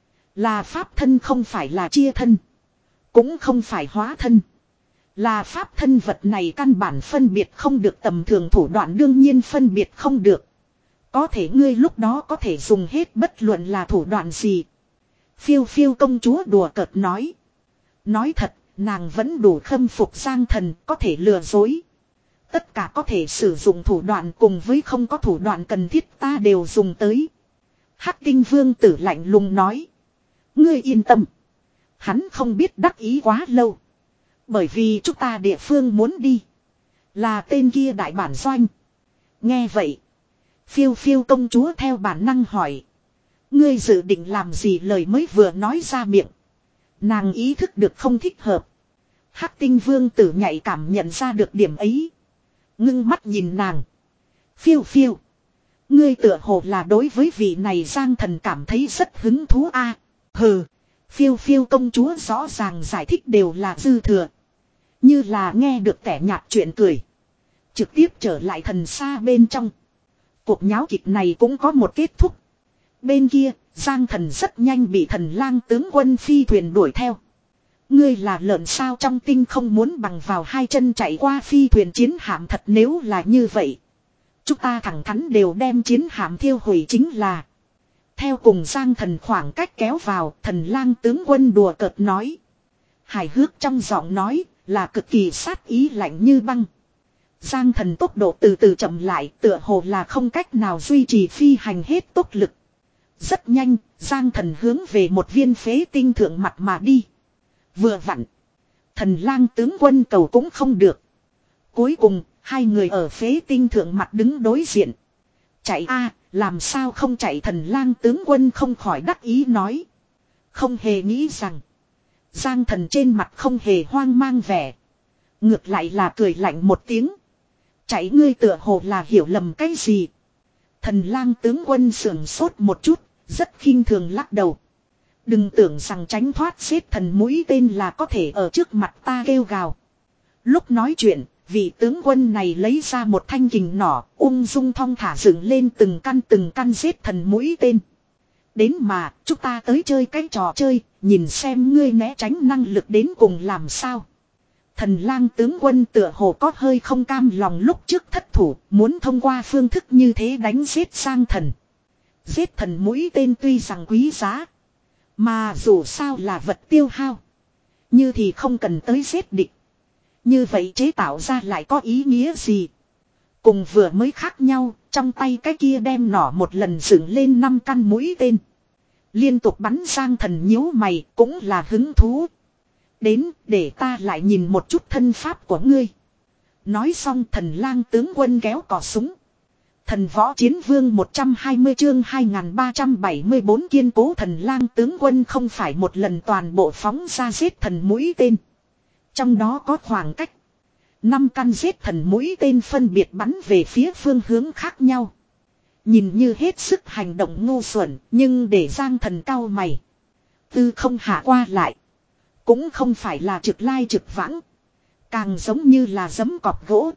Là pháp thân không phải là chia thân. Cũng không phải hóa thân. Là pháp thân vật này căn bản phân biệt không được tầm thường thủ đoạn đương nhiên phân biệt không được. Có thể ngươi lúc đó có thể dùng hết bất luận là thủ đoạn gì. Phiêu phiêu công chúa đùa cợt nói. Nói thật, nàng vẫn đủ khâm phục Giang Thần có thể lừa dối. Tất cả có thể sử dụng thủ đoạn cùng với không có thủ đoạn cần thiết ta đều dùng tới. Hắc Tinh Vương tử lạnh lùng nói. Ngươi yên tâm. Hắn không biết đắc ý quá lâu. Bởi vì chúng ta địa phương muốn đi. Là tên kia đại bản doanh. Nghe vậy. Phiêu phiêu công chúa theo bản năng hỏi. Ngươi dự định làm gì lời mới vừa nói ra miệng. Nàng ý thức được không thích hợp. Hắc Tinh Vương tử nhạy cảm nhận ra được điểm ấy. Ngưng mắt nhìn nàng. Phiêu phiêu. Ngươi tựa hồ là đối với vị này Giang Thần cảm thấy rất hứng thú a. À, hừ. Phiêu phiêu công chúa rõ ràng giải thích đều là dư thừa. Như là nghe được kẻ nhạt chuyện cười. Trực tiếp trở lại thần xa bên trong. Cuộc nháo kịch này cũng có một kết thúc. Bên kia, Giang Thần rất nhanh bị thần lang tướng quân phi thuyền đuổi theo. Ngươi là lợn sao trong tinh không muốn bằng vào hai chân chạy qua phi thuyền chiến hạm thật nếu là như vậy. Chúng ta thẳng thắn đều đem chiến hạm thiêu hủy chính là. Theo cùng Giang Thần khoảng cách kéo vào, thần lang tướng quân đùa cợt nói. Hài hước trong giọng nói, là cực kỳ sát ý lạnh như băng. Giang Thần tốc độ từ từ chậm lại, tựa hồ là không cách nào duy trì phi hành hết tốc lực. Rất nhanh, Giang Thần hướng về một viên phế tinh thượng mặt mà đi. Vừa vặn, thần lang tướng quân cầu cũng không được. Cuối cùng, hai người ở phế tinh thượng mặt đứng đối diện. Chạy a, làm sao không chạy thần lang tướng quân không khỏi đắc ý nói. Không hề nghĩ rằng, Giang Thần trên mặt không hề hoang mang vẻ. Ngược lại là cười lạnh một tiếng. Chạy ngươi tựa hồ là hiểu lầm cái gì. Thần lang tướng quân sưởng sốt một chút, rất khinh thường lắc đầu. Đừng tưởng rằng tránh thoát xếp thần mũi tên là có thể ở trước mặt ta kêu gào. Lúc nói chuyện, vị tướng quân này lấy ra một thanh kình nỏ, ung dung thong thả dựng lên từng căn từng căn xếp thần mũi tên. Đến mà, chúng ta tới chơi cái trò chơi, nhìn xem ngươi né tránh năng lực đến cùng làm sao. Thần lang tướng quân tựa hồ có hơi không cam lòng lúc trước thất thủ, muốn thông qua phương thức như thế đánh giết sang thần. Giết thần mũi tên tuy rằng quý giá, mà dù sao là vật tiêu hao. Như thì không cần tới giết địch. Như vậy chế tạo ra lại có ý nghĩa gì? Cùng vừa mới khác nhau, trong tay cái kia đem nỏ một lần dựng lên năm căn mũi tên. Liên tục bắn Giang Thần nhíu mày cũng là hứng thú. Đến để ta lại nhìn một chút thân pháp của ngươi. Nói xong Thần Lang tướng quân kéo cò súng. Thần võ chiến vương một trăm hai mươi chương hai nghìn ba trăm bảy mươi bốn kiên cố Thần Lang tướng quân không phải một lần toàn bộ phóng ra giết thần mũi tên. Trong đó có khoảng cách. Năm căn giết thần mũi tên phân biệt bắn về phía phương hướng khác nhau. Nhìn như hết sức hành động ngu xuẩn nhưng để Giang Thần cau mày. Tư không hạ qua lại. Cũng không phải là trực lai trực vãng. Càng giống như là giấm cọp gỗ.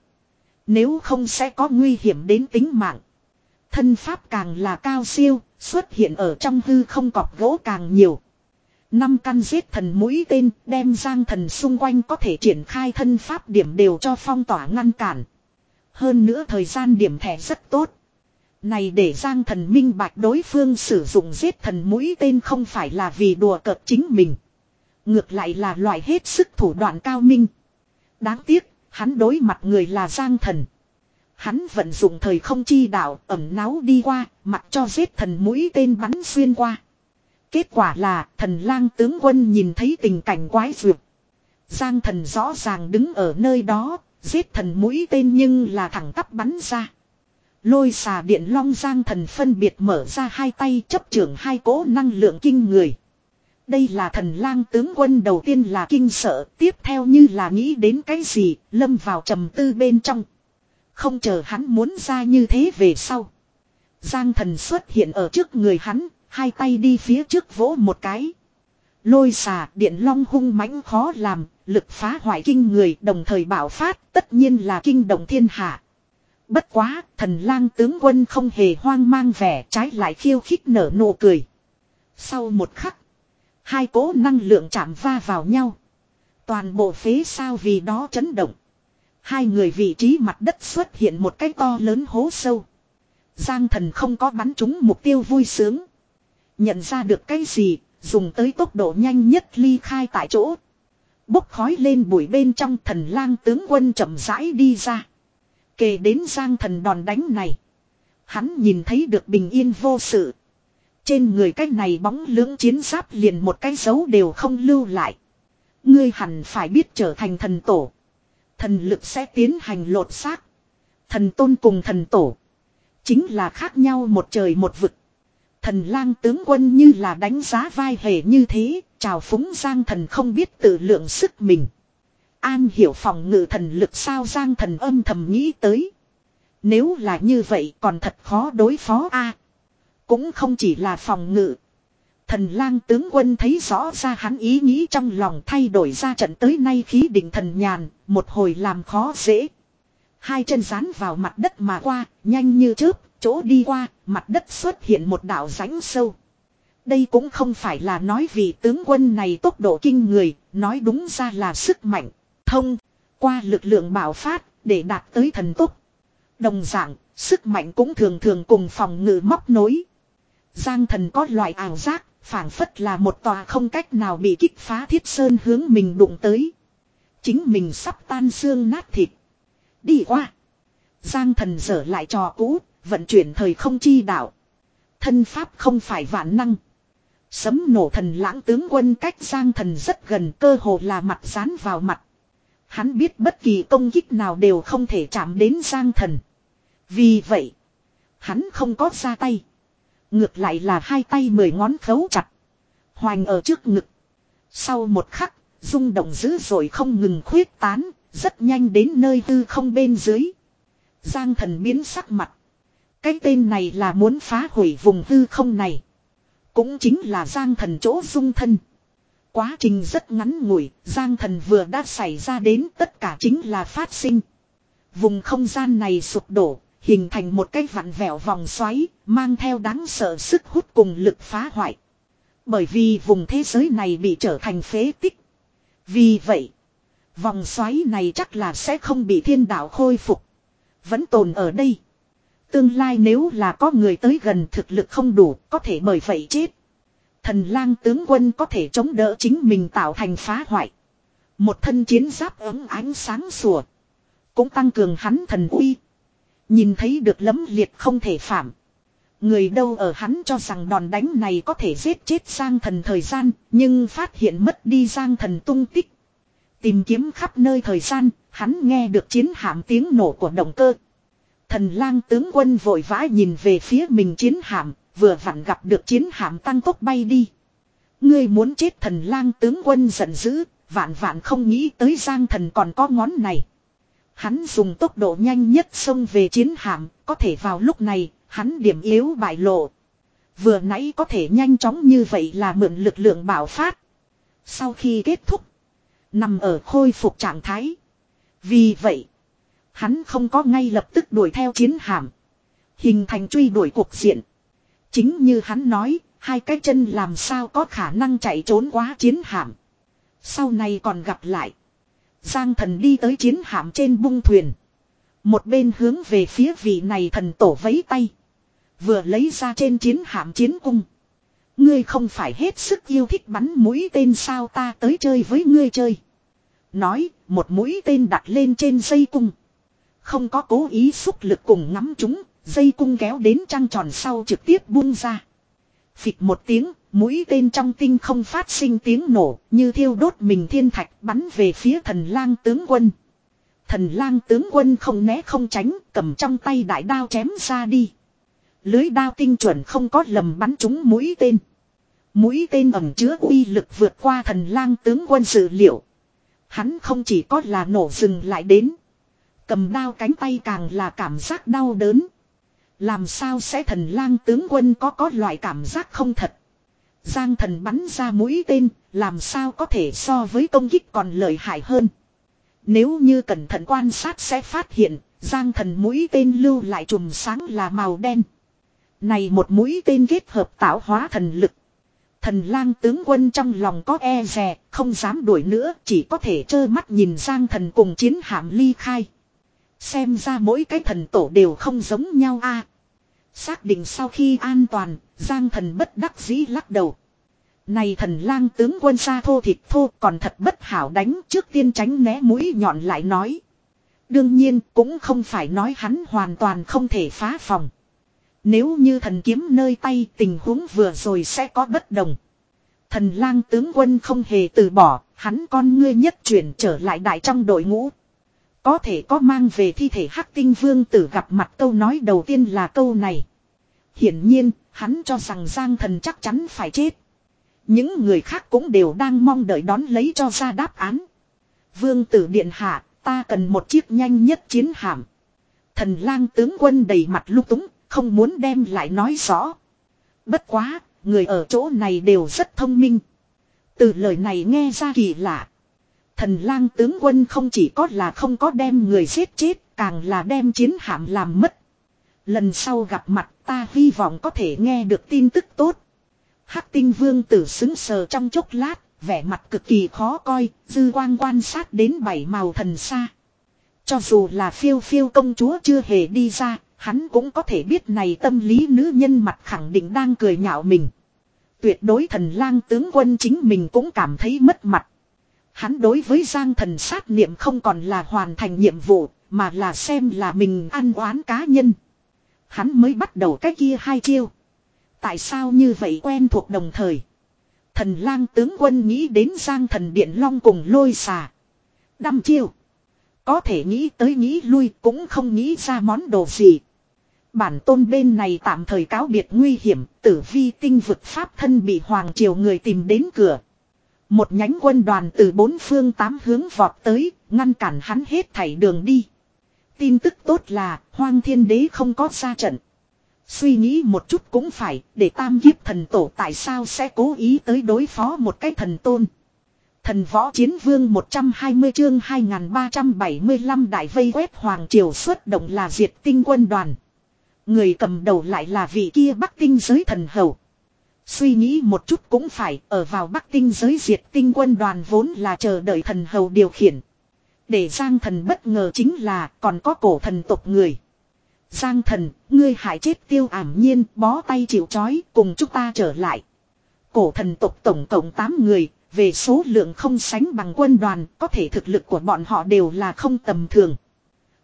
Nếu không sẽ có nguy hiểm đến tính mạng. Thân pháp càng là cao siêu, xuất hiện ở trong hư không cọp gỗ càng nhiều. Năm căn giết thần mũi tên đem Giang Thần xung quanh có thể triển khai thân pháp điểm đều cho phong tỏa ngăn cản. Hơn nữa thời gian điểm thẻ rất tốt. Này để Giang Thần minh bạch đối phương sử dụng giết thần mũi tên không phải là vì đùa cợt chính mình. Ngược lại là loại hết sức thủ đoạn cao minh. Đáng tiếc, hắn đối mặt người là Giang Thần. Hắn vận dụng thời không chi đạo ẩm náu đi qua, mặc cho giết thần mũi tên bắn xuyên qua. Kết quả là Thần Lang tướng quân nhìn thấy tình cảnh quái dược. Giang Thần rõ ràng đứng ở nơi đó, giết thần mũi tên nhưng là thẳng tắp bắn ra. Lôi xà điện long Giang Thần phân biệt mở ra hai tay chấp trưởng hai cỗ năng lượng kinh người. Đây là Thần Lang tướng quân đầu tiên là kinh sợ, tiếp theo như là nghĩ đến cái gì, lâm vào trầm tư bên trong. Không chờ hắn muốn ra như thế về sau. Giang Thần xuất hiện ở trước người hắn, hai tay đi phía trước vỗ một cái. Lôi xà điện long hung mãnh khó làm, lực phá hoại kinh người đồng thời bạo phát, tất nhiên là kinh động thiên hạ. Bất quá, Thần Lang tướng quân không hề hoang mang vẻ, trái lại khiêu khích nở nụ cười. Sau một khắc, hai cỗ năng lượng chạm va vào nhau. Toàn bộ phế sao vì đó chấn động. Hai người vị trí mặt đất xuất hiện một cái to lớn hố sâu. Giang Thần không có bắn trúng mục tiêu vui sướng. Nhận ra được cái gì, dùng tới tốc độ nhanh nhất ly khai tại chỗ. Bốc khói lên bụi bên trong Thần Lang tướng quân chậm rãi đi ra. Kể đến Giang Thần đòn đánh này. Hắn nhìn thấy được bình yên vô sự. Trên người cái này bóng lưỡng chiến giáp liền một cái dấu đều không lưu lại. Ngươi hẳn phải biết trở thành thần tổ. Thần lực sẽ tiến hành lột xác. Thần tôn cùng thần tổ. Chính là khác nhau một trời một vực. Thần Lang tướng quân như là đánh giá vai hề như thế. Chào phúng Giang Thần không biết tự lượng sức mình. An hiểu phòng ngự thần lực sao Giang Thần âm thầm nghĩ tới. Nếu là như vậy còn thật khó đối phó a. Cũng không chỉ là phòng ngự. Thần Lang tướng quân thấy rõ ra hắn ý nghĩ trong lòng thay đổi ra trận tới nay khí định thần nhàn, một hồi làm khó dễ. Hai chân dán vào mặt đất mà qua, nhanh như chớp, chỗ đi qua, mặt đất xuất hiện một đạo rãnh sâu. Đây cũng không phải là nói vì tướng quân này tốc độ kinh người, nói đúng ra là sức mạnh, thông, qua lực lượng bạo phát, để đạt tới thần tốc. Đồng dạng, sức mạnh cũng thường thường cùng phòng ngự móc nối. Giang Thần có loại ảo giác, phảng phất là một tòa không cách nào bị kích phá thiết sơn hướng mình đụng tới. Chính mình sắp tan xương nát thịt. Đi qua. Giang Thần dở lại trò cũ, vận chuyển thời không chi đạo. Thân pháp không phải vạn năng. Sấm nổ Thần Lãng tướng quân cách Giang Thần rất gần, cơ hồ là mặt dán vào mặt. Hắn biết bất kỳ công kích nào đều không thể chạm đến Giang Thần. Vì vậy, hắn không có ra tay. Ngược lại là hai tay mười ngón khấu chặt. Hoành ở trước ngực. Sau một khắc, rung động dữ dội không ngừng khuyết tán, rất nhanh đến nơi hư không bên dưới. Giang Thần biến sắc mặt. Cái tên này là muốn phá hủy vùng hư không này. Cũng chính là Giang Thần chỗ dung thân. Quá trình rất ngắn ngủi, Giang Thần vừa đã xảy ra đến tất cả chính là phát sinh. Vùng không gian này sụp đổ. Hình thành một cái vặn vẹo vòng xoáy, mang theo đáng sợ sức hút cùng lực phá hoại. Bởi vì vùng thế giới này bị trở thành phế tích. Vì vậy, vòng xoáy này chắc là sẽ không bị thiên đạo khôi phục. Vẫn tồn ở đây. Tương lai nếu là có người tới gần thực lực không đủ, có thể bởi vậy chết. Thần Lang tướng quân có thể chống đỡ chính mình tạo thành phá hoại. Một thân chiến giáp ấm ánh sáng sủa. Cũng tăng cường hắn thần uy. Nhìn thấy được lấm liệt không thể phạm. Người đâu ở hắn cho rằng đòn đánh này có thể giết chết Giang Thần thời gian, nhưng phát hiện mất đi Giang Thần tung tích. Tìm kiếm khắp nơi thời gian, hắn nghe được chiến hạm tiếng nổ của động cơ. Thần lang tướng quân vội vã nhìn về phía mình chiến hạm, vừa vặn gặp được chiến hạm tăng tốc bay đi. Ngươi muốn chết, thần lang tướng quân giận dữ, vạn vạn không nghĩ tới Giang Thần còn có ngón này. Hắn dùng tốc độ nhanh nhất xông về chiến hạm, có thể vào lúc này, hắn điểm yếu bại lộ. Vừa nãy có thể nhanh chóng như vậy là mượn lực lượng bạo phát. Sau khi kết thúc, nằm ở khôi phục trạng thái. Vì vậy, hắn không có ngay lập tức đuổi theo chiến hạm, hình thành truy đuổi cuộc diện. Chính như hắn nói, hai cái chân làm sao có khả năng chạy trốn quá chiến hạm. Sau này còn gặp lại. Giang Thần đi tới chiến hạm trên bung thuyền. Một bên hướng về phía vị này thần tổ vẫy tay. Vừa lấy ra trên chiến hạm chiến cung. Ngươi không phải hết sức yêu thích bắn mũi tên sao, ta tới chơi với ngươi chơi. Nói, một mũi tên đặt lên trên dây cung. Không có cố ý xúc lực cùng ngắm chúng, dây cung kéo đến trăng tròn sau trực tiếp buông ra. Phịch một tiếng, mũi tên trong tinh không phát sinh tiếng nổ, như thiêu đốt mình thiên thạch bắn về phía thần lang tướng quân. Thần lang tướng quân không né không tránh, cầm trong tay đại đao chém ra đi. Lưới đao tinh chuẩn không có lầm bắn trúng mũi tên. Mũi tên ẩn chứa uy lực vượt qua thần lang tướng quân dự liệu. Hắn không chỉ có là nổ dừng lại đến. Cầm đao cánh tay càng là cảm giác đau đớn. Làm sao sẽ thần lang tướng quân có có loại cảm giác không thật. Giang Thần bắn ra mũi tên, làm sao có thể so với công kích còn lợi hại hơn. Nếu như cẩn thận quan sát sẽ phát hiện, Giang Thần mũi tên lưu lại chùm sáng là màu đen. Này một mũi tên kết hợp tạo hóa thần lực. Thần lang tướng quân trong lòng có e dè, không dám đuổi nữa, chỉ có thể trơ mắt nhìn Giang Thần cùng chiến hạm ly khai. Xem ra mỗi cái thần tổ đều không giống nhau a. Xác định sau khi an toàn, Giang Thần bất đắc dĩ lắc đầu. Này thần lang tướng quân ra thô thịt thô còn thật bất hảo đánh, trước tiên tránh né mũi nhọn lại nói. Đương nhiên cũng không phải nói hắn hoàn toàn không thể phá phòng. Nếu như thần kiếm nơi tay tình huống vừa rồi sẽ có bất đồng. Thần lang tướng quân không hề từ bỏ, hắn con ngươi nhất chuyển trở lại đại trong đội ngũ. Có thể có mang về thi thể Hắc Tinh Vương Tử gặp mặt câu nói đầu tiên là câu này. Hiển nhiên, hắn cho rằng Giang Thần chắc chắn phải chết. Những người khác cũng đều đang mong đợi đón lấy cho ra đáp án. Vương Tử điện hạ, ta cần một chiếc nhanh nhất chiến hạm. Thần lang tướng quân đầy mặt lung túng, không muốn đem lại nói rõ. Bất quá, người ở chỗ này đều rất thông minh. Từ lời này nghe ra kỳ lạ. Thần lang tướng quân không chỉ có là không có đem người giết chết, càng là đem chiến hạm làm mất. Lần sau gặp mặt ta hy vọng có thể nghe được tin tức tốt. Hắc Tinh Vương Tử sững sờ trong chốc lát, vẻ mặt cực kỳ khó coi, dư quang quan sát đến bảy màu thần xa. Cho dù là phiêu phiêu công chúa chưa hề đi ra, hắn cũng có thể biết này tâm lý nữ nhân mặt khẳng định đang cười nhạo mình. Tuyệt đối thần lang tướng quân chính mình cũng cảm thấy mất mặt. Hắn đối với Giang Thần sát niệm không còn là hoàn thành nhiệm vụ, mà là xem là mình ăn oán cá nhân. Hắn mới bắt đầu cái kia hai chiêu. Tại sao như vậy quen thuộc đồng thời. Thần lang tướng quân nghĩ đến Giang Thần Điện Long cùng lôi xà. Đăm chiêu. Có thể nghĩ tới nghĩ lui cũng không nghĩ ra món đồ gì. Bản tôn bên này tạm thời cáo biệt nguy hiểm, tử vi tinh vực pháp thân bị hoàng triều người tìm đến cửa. Một nhánh quân đoàn từ bốn phương tám hướng vọt tới, ngăn cản hắn hết thảy đường đi. Tin tức tốt là, Hoang Thiên Đế không có ra trận. Suy nghĩ một chút cũng phải, để tam kiếp thần tổ tại sao sẽ cố ý tới đối phó một cái thần tôn. Thần võ chiến vương một trăm hai mươi chương hai nghìn ba trăm bảy mươi lăm đại vây quét hoàng triều xuất động là diệt tinh quân đoàn. Người cầm đầu lại là vị kia Bắc Tinh giới thần hầu. Suy nghĩ một chút cũng phải, ở vào Bắc Tinh giới diệt tinh quân đoàn vốn là chờ đợi thần hầu điều khiển. Để Giang Thần bất ngờ chính là còn có cổ thần tộc người. Giang Thần, ngươi hại chết Tiêu Ảm Nhiên, bó tay chịu trói, cùng chúng ta trở lại. Cổ thần tộc tổng cộng tám người, về số lượng không sánh bằng quân đoàn, có thể thực lực của bọn họ đều là không tầm thường.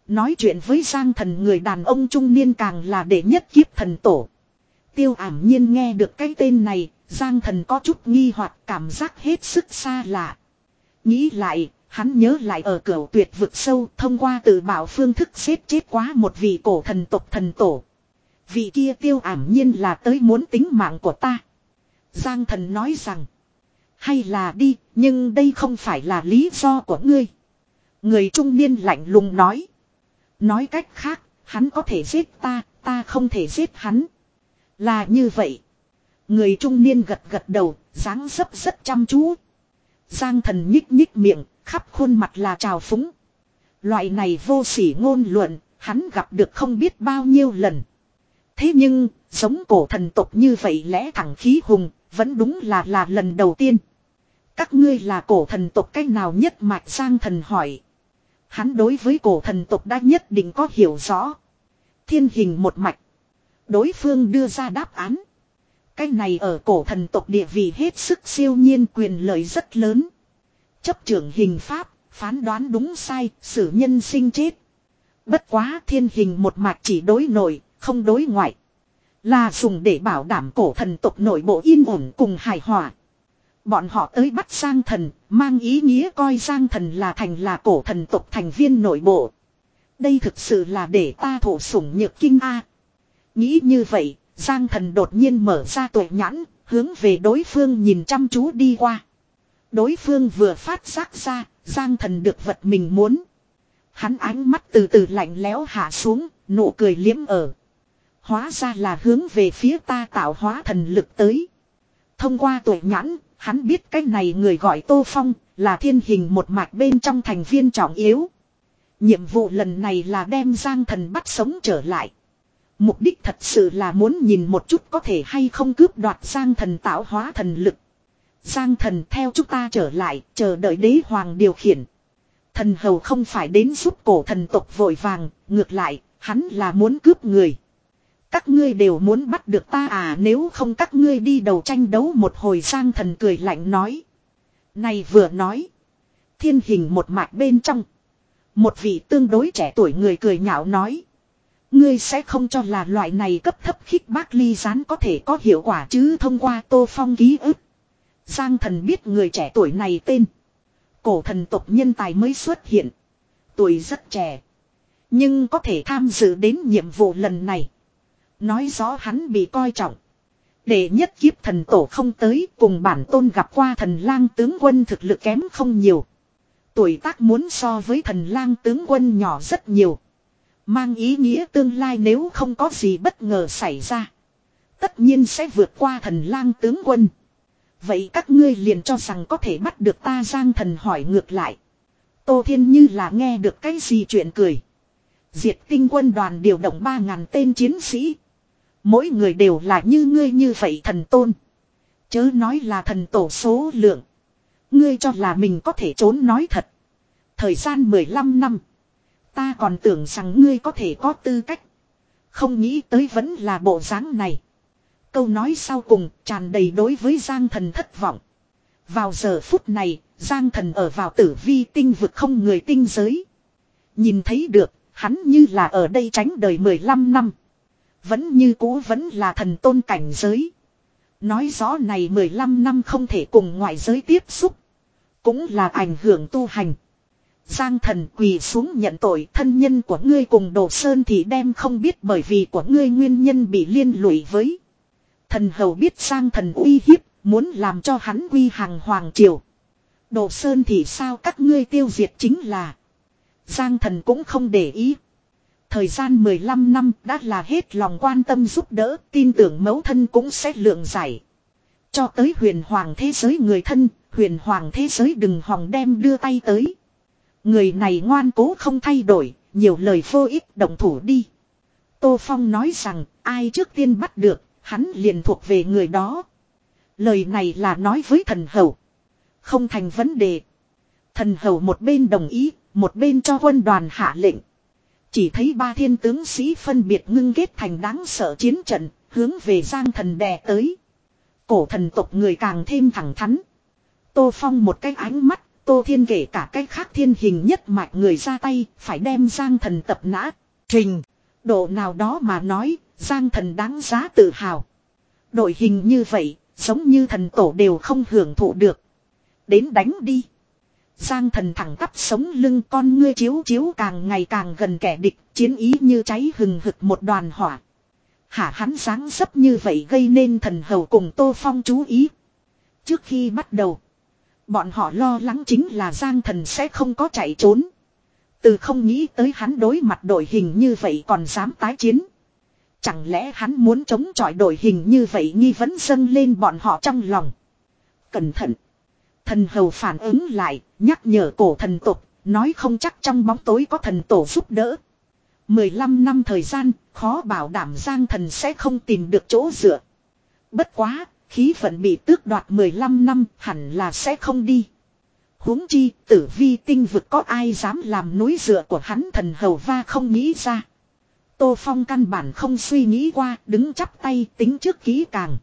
Nói chuyện với Giang Thần người đàn ông trung niên càng là đệ nhất kiếp thần tổ. Tiêu ảm nhiên nghe được cái tên này, Giang Thần có chút nghi hoặc cảm giác hết sức xa lạ. Nghĩ lại, hắn nhớ lại ở cửu tuyệt vực sâu thông qua tự bảo phương thức xếp chết quá một vị cổ thần tộc thần tổ. Vị kia tiêu ảm nhiên là tới muốn tính mạng của ta. Giang Thần nói rằng, hay là đi, nhưng đây không phải là lý do của ngươi. Người trung niên lạnh lùng nói. Nói cách khác, hắn có thể giết ta, ta không thể giết hắn. Là như vậy. Người trung niên gật gật đầu, dáng dấp rất chăm chú. Giang Thần nhích nhích miệng, khắp khuôn mặt là trào phúng. Loại này vô sỉ ngôn luận, hắn gặp được không biết bao nhiêu lần. Thế nhưng, giống cổ thần tộc như vậy lẽ thẳng khí hùng, vẫn đúng là là lần đầu tiên. Các ngươi là cổ thần tộc cách nào nhất mạch? Giang Thần hỏi. Hắn đối với cổ thần tộc đã nhất định có hiểu rõ. Thiên hình một mạch. Đối phương đưa ra đáp án. Cái này ở cổ thần tộc địa vị hết sức siêu nhiên, quyền lợi rất lớn. Chấp trưởng hình pháp, phán đoán đúng sai, xử nhân sinh chết. Bất quá thiên hình một mạch chỉ đối nội, không đối ngoại. Là dùng để bảo đảm cổ thần tộc nội bộ yên ổn cùng hài hòa. Bọn họ tới bắt Giang Thần, mang ý nghĩa coi Giang Thần là thành là cổ thần tộc thành viên nội bộ. Đây thực sự là để ta thổ sủng nhược kinh a. Nghĩ như vậy, Giang Thần đột nhiên mở ra tuệ nhãn, hướng về đối phương nhìn chăm chú đi qua. Đối phương vừa phát giác ra, Giang Thần được vật mình muốn. Hắn ánh mắt từ từ lạnh lẽo hạ xuống, nụ cười liếm ở. Hóa ra là hướng về phía ta tạo hóa thần lực tới. Thông qua tuệ nhãn, hắn biết cái này người gọi Tô Phong, là thiên hình một mạch bên trong thành viên trọng yếu. Nhiệm vụ lần này là đem Giang Thần bắt sống trở lại. Mục đích thật sự là muốn nhìn một chút có thể hay không cướp đoạt Giang Thần tạo hóa thần lực. Giang Thần theo chúng ta trở lại, chờ đợi đế hoàng điều khiển. Thần hầu không phải đến giúp cổ thần tộc vội vàng, ngược lại, hắn là muốn cướp người. Các ngươi đều muốn bắt được ta à, nếu không các ngươi đi đầu tranh đấu một hồi. Giang Thần cười lạnh nói. Này vừa nói. Thiên hình một mạch bên trong. Một vị tương đối trẻ tuổi người cười nhạo nói. Ngươi sẽ không cho là loại này cấp thấp khích bác ly gián có thể có hiệu quả chứ? Thông qua Tô Phong ký ức, Giang Thần biết người trẻ tuổi này tên. Cổ thần tộc nhân tài mới xuất hiện. Tuổi rất trẻ. Nhưng có thể tham dự đến nhiệm vụ lần này. Nói rõ hắn bị coi trọng. Để nhất kiếp thần tổ không tới, cùng bản tôn gặp qua thần lang tướng quân thực lực kém không nhiều. Tuổi tác muốn so với thần lang tướng quân nhỏ rất nhiều. Mang ý nghĩa tương lai nếu không có gì bất ngờ xảy ra, tất nhiên sẽ vượt qua thần lang tướng quân. Vậy các ngươi liền cho rằng có thể bắt được ta? Giang Thần hỏi ngược lại. Tô Thiên như là nghe được cái gì chuyện cười. Diệt tinh quân đoàn điều động ba ngàn tên chiến sĩ. Mỗi người đều là như ngươi như vậy thần tôn. Chớ nói là thần tổ số lượng. Ngươi cho là mình có thể trốn nói thật. Thời gian mười lăm năm. Ta còn tưởng rằng ngươi có thể có tư cách. Không nghĩ tới vẫn là bộ dáng này. Câu nói sau cùng tràn đầy đối với Giang Thần thất vọng. Vào giờ phút này, Giang Thần ở vào tử vi tinh vực không người tinh giới. Nhìn thấy được, hắn như là ở đây tránh đời mười lăm năm. Vẫn như cũ vẫn là thần tôn cảnh giới. Nói rõ này mười lăm năm không thể cùng ngoại giới tiếp xúc. Cũng là ảnh hưởng tu hành. Giang Thần quỳ xuống nhận tội, thân nhân của ngươi cùng Đồ Sơn thì đem không biết bởi vì của ngươi nguyên nhân bị liên lụy với. Thần hầu biết Giang Thần uy hiếp, muốn làm cho hắn quy hàng hoàng triều. Đồ Sơn thì sao các ngươi tiêu diệt chính là. Giang Thần cũng không để ý. Thời gian mười lăm năm đã là hết lòng quan tâm giúp đỡ, tin tưởng mẫu thân cũng sẽ lượng giải. Cho tới huyền hoàng thế giới người thân, huyền hoàng thế giới đừng hòng đem đưa tay tới. Người này ngoan cố không thay đổi, nhiều lời vô ích, động thủ đi. Tô Phong nói rằng ai trước tiên bắt được, hắn liền thuộc về người đó. Lời này là nói với thần hầu. Không thành vấn đề. Thần hầu một bên đồng ý, một bên cho quân đoàn hạ lệnh. Chỉ thấy ba thiên tướng sĩ phân biệt ngưng kết thành đáng sợ chiến trận, hướng về Giang Thần đè tới. Cổ thần tộc người càng thêm thẳng thắn. Tô Phong một cái ánh mắt, Tô Thiên kể cả cách khác thiên hình nhất mạch người ra tay, phải đem Giang Thần tập nã. Trình độ nào đó mà nói, Giang Thần đáng giá tự hào. Đội hình như vậy, giống như thần tổ đều không hưởng thụ được. Đến đánh đi. Giang Thần thẳng tắp sống lưng, con ngươi chiếu chiếu càng ngày càng gần kẻ địch, chiến ý như cháy hừng hực một đoàn hỏa. Hả, hắn dáng dấp như vậy gây nên thần hầu cùng Tô Phong chú ý. Trước khi bắt đầu, bọn họ lo lắng chính là Giang Thần sẽ không có chạy trốn. Từ không nghĩ tới hắn đối mặt đội hình như vậy còn dám tái chiến. Chẳng lẽ hắn muốn chống chọi đội hình như vậy, nghi vấn dâng lên bọn họ trong lòng. Cẩn thận. Thần hầu phản ứng lại, nhắc nhở cổ thần tộc, nói không chắc trong bóng tối có thần tổ giúp đỡ. mười lăm năm thời gian, khó bảo đảm Giang Thần sẽ không tìm được chỗ dựa. Bất quá, khí vận bị tước đoạt mười lăm năm, hẳn là sẽ không đi. Huống chi, tử vi tinh vực có ai dám làm núi dựa của hắn, thần hầu va không nghĩ ra. Tô Phong căn bản không suy nghĩ qua, đứng chắp tay tính trước kỹ càng.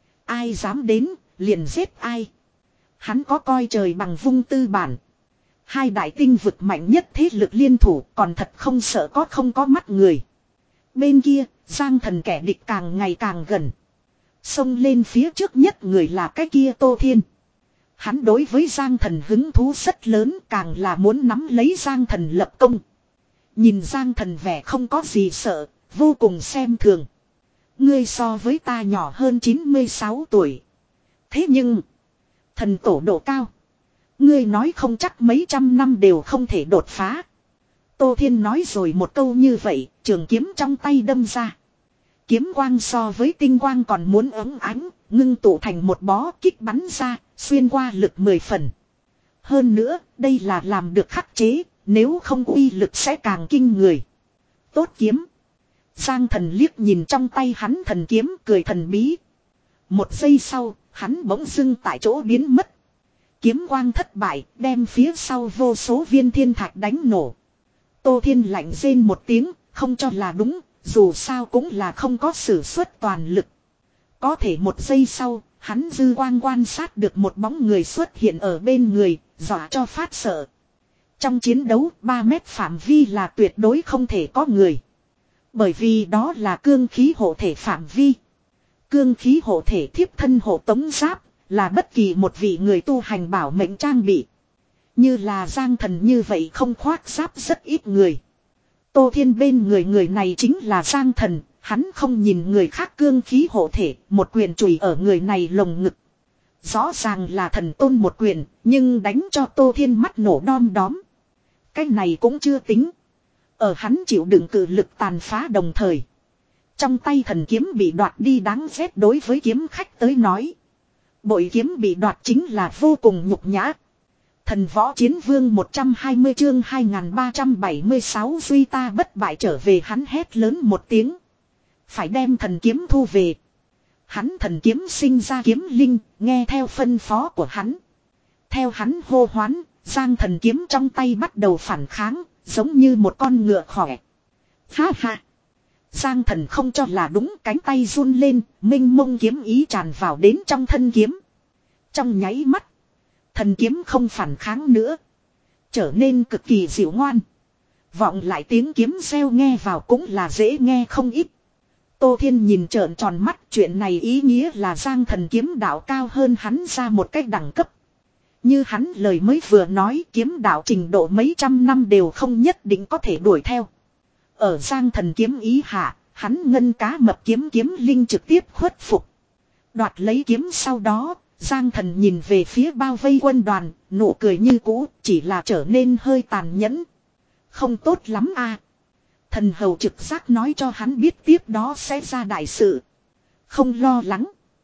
Ai dám đến, liền giết ai. Hắn có coi trời bằng vung tư bản. Hai đại tinh vực mạnh nhất thế lực liên thủ, còn thật không sợ có không có mắt người. Bên kia, Giang Thần kẻ địch càng ngày càng gần. Xông lên phía trước nhất người là cái kia Tô Thiên. Hắn đối với Giang Thần hứng thú rất lớn, càng là muốn nắm lấy Giang Thần lập công. Nhìn Giang Thần vẻ không có gì sợ, vô cùng xem thường. Ngươi so với ta nhỏ hơn chín mươi sáu tuổi. Thế nhưng, thần tổ độ cao. Ngươi nói không chắc mấy trăm năm đều không thể đột phá. Tô Thiên nói rồi một câu như vậy, trường kiếm trong tay đâm ra. Kiếm quang so với tinh quang còn muốn ấm ánh, ngưng tụ thành một bó kích bắn ra, xuyên qua lực mười phần. Hơn nữa, đây là làm được khắc chế, nếu không uy lực sẽ càng kinh người. Tốt kiếm. Giang Thần liếc nhìn trong tay hắn thần kiếm, cười thần bí. Một giây sau, hắn bỗng dưng tại chỗ biến mất. Kiếm quang thất bại, đem phía sau vô số viên thiên thạch đánh nổ. Tô Thiên lạnh rên một tiếng, không cho là đúng, dù sao cũng là không có sử xuất toàn lực. Có thể một giây sau, hắn dư quang quan sát được một bóng người xuất hiện ở bên người, dọa cho phát sợ. Trong chiến đấu, ba mét phạm vi là tuyệt đối không thể có người. Bởi vì đó là cương khí hộ thể phạm vi. Cương khí hộ thể thiếp thân hộ tống giáp, là bất kỳ một vị người tu hành bảo mệnh trang bị. Như là Giang Thần như vậy không khoác giáp rất ít người. Tô Thiên bên người người này chính là Giang Thần, hắn không nhìn người khác cương khí hộ thể, một quyền chùy ở người này lồng ngực. Rõ ràng là thần tôn một quyền, nhưng đánh cho Tô Thiên mắt nổ đom đóm. Cái này cũng chưa tính. Ở hắn chịu đựng cự lực tàn phá đồng thời. Trong tay thần kiếm bị đoạt đi đáng ghét, đối với kiếm khách tới nói. Bội kiếm bị đoạt chính là vô cùng nhục nhã. Thần võ chiến vương một trăm hai mươi chương hai nghìn ba trăm bảy mươi sáu duy ta bất bại trở về, hắn hét lớn một tiếng. Phải đem thần kiếm thu về. Hắn thần kiếm sinh ra kiếm linh, nghe theo phân phó của hắn. Theo hắn hô hoán, Giang thần kiếm trong tay bắt đầu phản kháng, giống như một con ngựa khỏe. Ha ha! Giang thần không cho là đúng, cánh tay run lên, minh mông kiếm ý tràn vào đến trong thân kiếm. Trong nháy mắt, thần kiếm không phản kháng nữa, trở nên cực kỳ dịu ngoan. Vọng lại tiếng kiếm reo nghe vào cũng là dễ nghe không ít. Tô Thiên nhìn trợn tròn mắt, chuyện này ý nghĩa là Giang thần kiếm đạo cao hơn hắn ra một cách đẳng cấp. Như hắn lời mới vừa nói, kiếm đạo trình độ mấy trăm năm đều không nhất định có thể đuổi theo. Ở Giang thần kiếm ý hạ, hắn ngân cá mập kiếm kiếm linh trực tiếp khuất phục. Đoạt lấy kiếm sau đó, Giang thần nhìn về phía bao vây quân đoàn, nụ cười như cũ, chỉ là trở nên hơi tàn nhẫn. Không tốt lắm a. Thần hầu trực giác nói cho hắn biết tiếp đó sẽ ra đại sự. Không lo lắng.